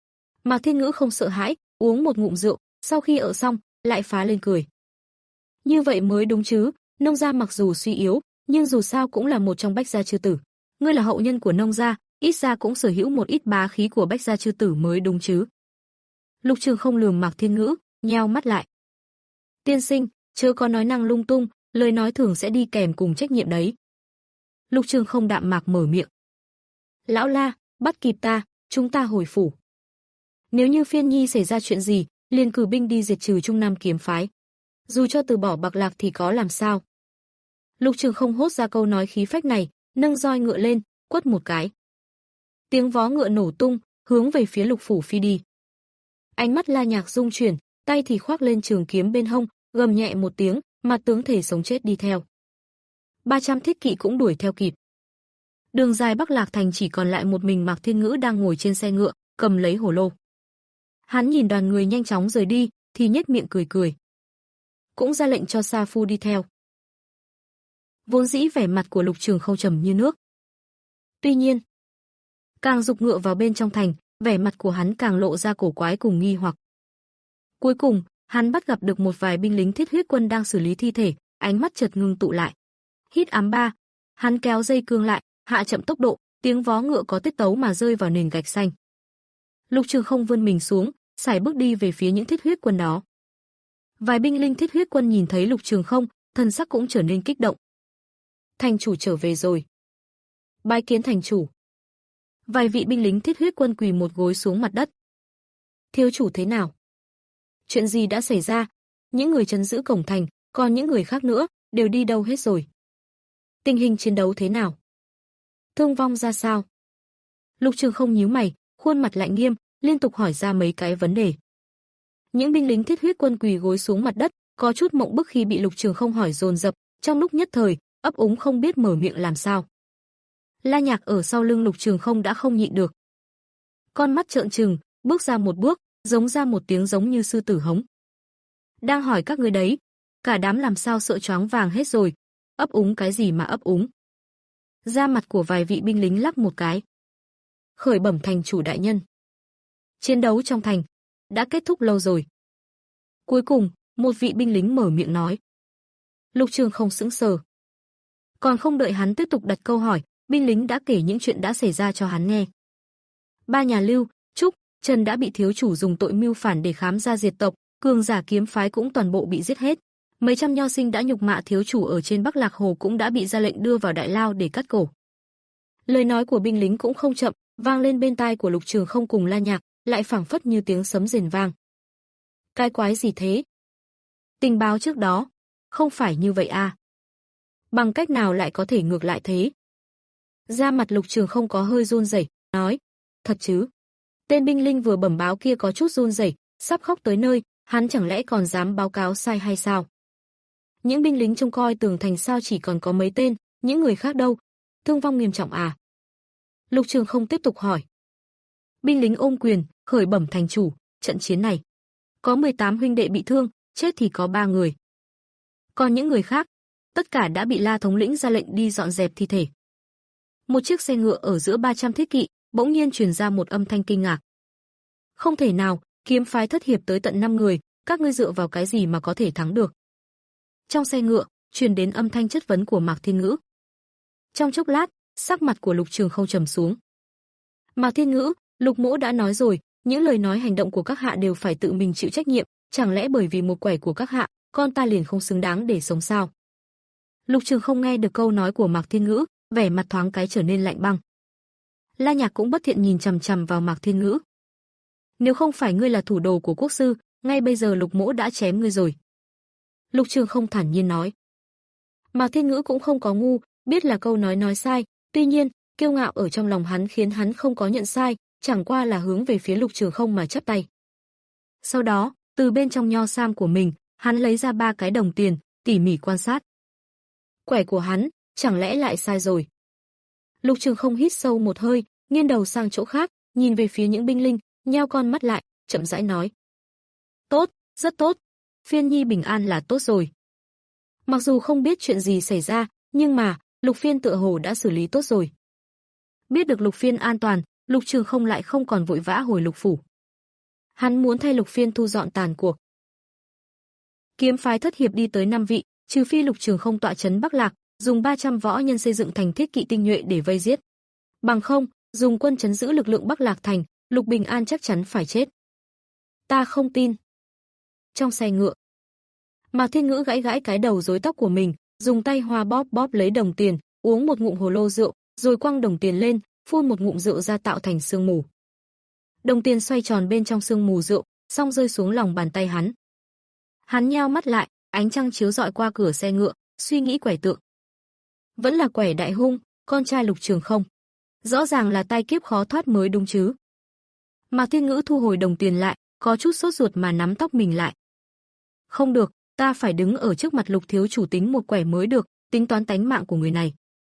Mạc Thiên Ngữ không sợ hãi, uống một ngụm rượu, sau khi ở xong, lại phá lên cười. Như vậy mới đúng chứ, Nông gia mặc dù suy yếu, nhưng dù sao cũng là một trong Bách gia chư tử. Ngươi là hậu nhân của Nông gia, ít ra cũng sở hữu một ít bá khí của Bách gia chư tử mới đúng chứ. Lục Trường Không lườm Mạc Thiên Ngữ, nheo mắt lại. Tiên sinh, chớ có nói năng lung tung, lời nói thường sẽ đi kèm cùng trách nhiệm đấy. Lục Trường Không đạm mạc mở miệng. Lão La, bắt kịp ta, chúng ta hồi phủ. Nếu như Phiên Nhi xảy ra chuyện gì, liền cử binh đi diệt trừ Trung Nam kiếm phái. Dù cho từ bỏ Bạc Lạc thì có làm sao? Lục Trường Không hốt ra câu nói khí phách này, nâng roi ngựa lên, quất một cái. Tiếng vó ngựa nổ tung, hướng về phía Lục phủ phi đi. Ánh mắt La Nhạc rung chuyển, tay thì khoác lên trường kiếm bên hông, gầm nhẹ một tiếng, mặt tướng thể sống chết đi theo. ba trăm thiết kỵ cũng đuổi theo kịp. Đường dài Bắc Lạc thành chỉ còn lại một mình Mạc Thiên Ngữ đang ngồi trên xe ngựa, cầm lấy hổ lô. Hắn nhìn đoàn người nhanh chóng rời đi, thì nhếch miệng cười cười. Cũng ra lệnh cho Sa Phu đi theo. Vốn dĩ vẻ mặt của Lục Trường Không trầm như nước. Tuy nhiên, càng dục ngựa vào bên trong thành, vẻ mặt của hắn càng lộ ra cổ quái cùng nghi hoặc. Cuối cùng, hắn bắt gặp được một vài binh lính thiết huyết quân đang xử lý thi thể, ánh mắt chợt ngưng tụ lại. Hít ám ba, hắn kéo dây cương lại, hạ chậm tốc độ, tiếng vó ngựa có tiết tấu mà rơi vào nền gạch xanh. Lục Trường Không vươn mình xuống, sải bước đi về phía những thiết huyết quân đó. Vài binh lính thiết huyết quân nhìn thấy Lục Trường Không, thần sắc cũng trở nên kích động. Thành chủ trở về rồi. Bái kiến thành chủ. Vài vị binh lính thiết huyết quân quỳ một gối xuống mặt đất. Thiếu chủ thế nào? Chuyện gì đã xảy ra? Những người trấn giữ cổng thành, còn những người khác nữa, đều đi đâu hết rồi? Tình hình chiến đấu thế nào? Thương vong ra sao? Lục Trường Không nhíu mày, khuôn mặt lạnh nghiêm, liên tục hỏi ra mấy cái vấn đề. Những binh lính thiết huyết quân quỳ gối xuống mặt đất, có chút mộng bức khi bị Lục Trường Không hỏi dồn dập, trong lúc nhất thời, ấp úng không biết mở miệng làm sao. La Nhạc ở sau lưng Lục Trường Không đã không nhịn được. Con mắt trợn trừng, bước ra một bước, giống ra một tiếng giống như sư tử hống. Đang hỏi các người đấy, cả đám làm sao sợ choáng vàng hết rồi, ấp úng cái gì mà ấp úng. Da mặt của vài vị binh lính lắc một cái. Khởi bẩm thành chủ đại nhân. Chiến đấu trong thành đã kết thúc lâu rồi. Cuối cùng, một vị binh lính mở miệng nói. Lục Trường Không sững sờ. Còn không đợi hắn tiếp tục đặt câu hỏi, binh lính đã kể những chuyện đã xảy ra cho hắn nghe. Ba nhà Lưu, Trúc, Trần đã bị thiếu chủ dùng tội mưu phản để khám ra diệt tộc, cường giả kiếm phái cũng toàn bộ bị giết hết. Mấy trăm nho sinh đã nhục mạ thiếu chủ ở trên Bắc Lạc Hồ cũng đã bị ra lệnh đưa vào đại lao để cắt cổ. Lời nói của binh lính cũng không chậm, vang lên bên tai của Lục Trường Không cùng La Nhạc, lại phảng phất như tiếng sấm rền vang. Cái quái gì thế? Tình báo trước đó, không phải như vậy à? Bằng cách nào lại có thể ngược lại thế? Da mặt Lục Trường Không có hơi run rẩy, nói, thật chứ? Tên binh linh vừa bẩm báo kia có chút run rẩy, sắp khóc tới nơi, hắn chẳng lẽ còn dám báo cáo sai hay sao? Những binh lính trông coi tường thành sao chỉ còn có mấy tên, những người khác đâu? Thương vong nghiêm trọng à? Lục Trường Không tiếp tục hỏi. Binh lính ôm quyền, khởi bẩm thành chủ, trận chiến này có mười tám huynh đệ bị thương, chết thì có ba người. Còn những người khác, tất cả đã bị La thống lĩnh ra lệnh đi dọn dẹp thi thể. Một chiếc xe ngựa ở giữa ba trăm thiết kỵ, bỗng nhiên truyền ra một âm thanh kinh ngạc. Không thể nào, kiếm phái thất hiệp tới tận năm người, các ngươi dựa vào cái gì mà có thể thắng được? Trong xe ngựa, truyền đến âm thanh chất vấn của Mạc Thiên Ngữ. Trong chốc lát, sắc mặt của Lục Trường Không trầm xuống. Mạc Thiên Ngữ, Lục Mỗ đã nói rồi, những lời nói hành động của các hạ đều phải tự mình chịu trách nhiệm, chẳng lẽ bởi vì một quẻ của các hạ, con ta liền không xứng đáng để sống sao? Lục Trường Không nghe được câu nói của Mạc Thiên Ngữ, vẻ mặt thoáng cái trở nên lạnh băng. La Nhạc cũng bất thiện nhìn chằm chằm vào Mạc Thiên Ngữ. Nếu không phải ngươi là thủ đồ của quốc sư, ngay bây giờ Lục Mỗ đã chém ngươi rồi. Lục Trường Không thản nhiên nói. Mạc Thiên Ngữ cũng không có ngu, biết là câu nói nói sai, tuy nhiên, kiêu ngạo ở trong lòng hắn khiến hắn không có nhận sai, chẳng qua là hướng về phía Lục Trường Không mà chắp tay. Sau đó, từ bên trong nho sam của mình, hắn lấy ra ba cái đồng tiền, tỉ mỉ quan sát. Quẻ của hắn, chẳng lẽ lại sai rồi? Lục Trường Không hít sâu một hơi, nghiêng đầu sang chỗ khác, nhìn về phía những binh linh, nheo con mắt lại, chậm rãi nói. Tốt, rất tốt. Phiên Nhi bình an là tốt rồi. Mặc dù không biết chuyện gì xảy ra, nhưng mà, Lục Phiên tựa hồ đã xử lý tốt rồi. Biết được Lục Phiên an toàn, Lục Trường Không lại không còn vội vã hồi Lục phủ. Hắn muốn thay Lục Phiên thu dọn tàn cuộc. Kiếm phái thất hiệp đi tới năm vị, trừ phi Lục Trường Không tọa trấn Bắc Lạc, dùng ba trăm võ nhân xây dựng thành thiết kỵ tinh nhuệ để vây giết. Bằng không, dùng quân trấn giữ lực lượng Bắc Lạc thành, Lục Bình An chắc chắn phải chết. Ta không tin. Trong xe ngựa, Mạc Thiên Ngữ gãi gãi cái đầu rối tóc của mình, dùng tay hoa bóp bóp lấy đồng tiền, uống một ngụm hồ lô rượu, rồi quăng đồng tiền lên, phun một ngụm rượu ra tạo thành sương mù. Đồng tiền xoay tròn bên trong sương mù rượu, xong rơi xuống lòng bàn tay hắn. Hắn nheo mắt lại, ánh trăng chiếu rọi qua cửa xe ngựa, suy nghĩ quẻ tượng. Vẫn là quẻ đại hung, con trai Lục Trường Không. Rõ ràng là tai kiếp khó thoát mới đúng chứ. Mạc Thiên Ngữ thu hồi đồng tiền lại, có chút sốt ruột mà nắm tóc mình lại. Không được, ta phải đứng ở trước mặt Lục thiếu chủ tính một quẻ mới được, tính toán tánh mạng của người này.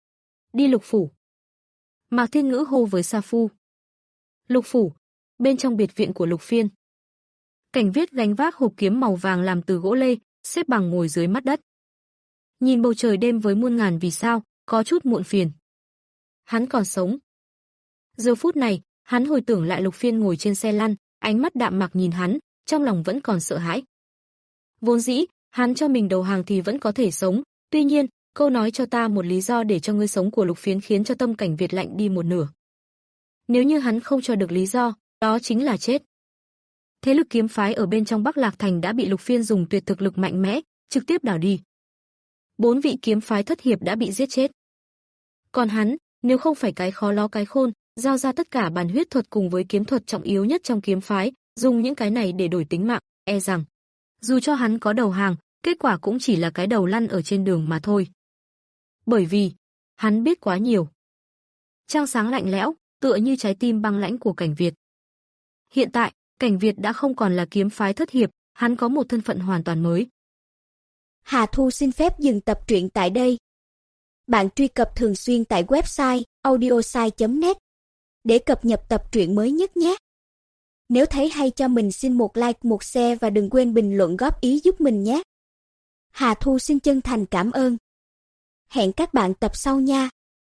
Đi Lục phủ. Mạc Thiên Ngữ hô với Sa Phu. Lục phủ, bên trong biệt viện của Lục Phiên. Cảnh Viết gánh vác hộp kiếm màu vàng làm từ gỗ lê, xếp bằng ngồi dưới mắt đất. Nhìn bầu trời đêm với muôn ngàn vì sao, có chút muộn phiền. Hắn còn sống. Giờ phút này, hắn hồi tưởng lại Lục Phiên ngồi trên xe lăn, ánh mắt đạm mạc nhìn hắn, trong lòng vẫn còn sợ hãi. Vốn dĩ, hắn cho mình đầu hàng thì vẫn có thể sống, tuy nhiên, câu nói cho ta một lý do để cho ngươi sống của Lục Phiến khiến cho tâm Cảnh Việt lạnh đi một nửa. Nếu như hắn không cho được lý do, đó chính là chết. Thế lực kiếm phái ở bên trong Bắc Lạc Thành đã bị Lục Phiên dùng tuyệt thực lực mạnh mẽ, trực tiếp đảo đi. Bốn vị kiếm phái thất hiệp đã bị giết chết. Còn hắn, nếu không phải cái khó ló cái khôn, giao ra tất cả bản huyết thuật cùng với kiếm thuật trọng yếu nhất trong kiếm phái, dùng những cái này để đổi tính mạng, e rằng dù cho hắn có đầu hàng, kết quả cũng chỉ là cái đầu lăn ở trên đường mà thôi. Bởi vì, hắn biết quá nhiều. Trăng sáng lạnh lẽo, tựa như trái tim băng lãnh của Cảnh Việt. Hiện tại, Cảnh Việt đã không còn là kiếm phái thất hiệp, hắn có một thân phận hoàn toàn mới. Hà Thu xin phép dừng tập truyện tại đây. Bạn truy cập thường xuyên tại website audiosai chấm net để cập nhật tập truyện mới nhất nhé. Nếu thấy hay cho mình xin một like, một share và đừng quên bình luận góp ý giúp mình nhé. Hà Thu xin chân thành cảm ơn. Hẹn các bạn tập sau nha.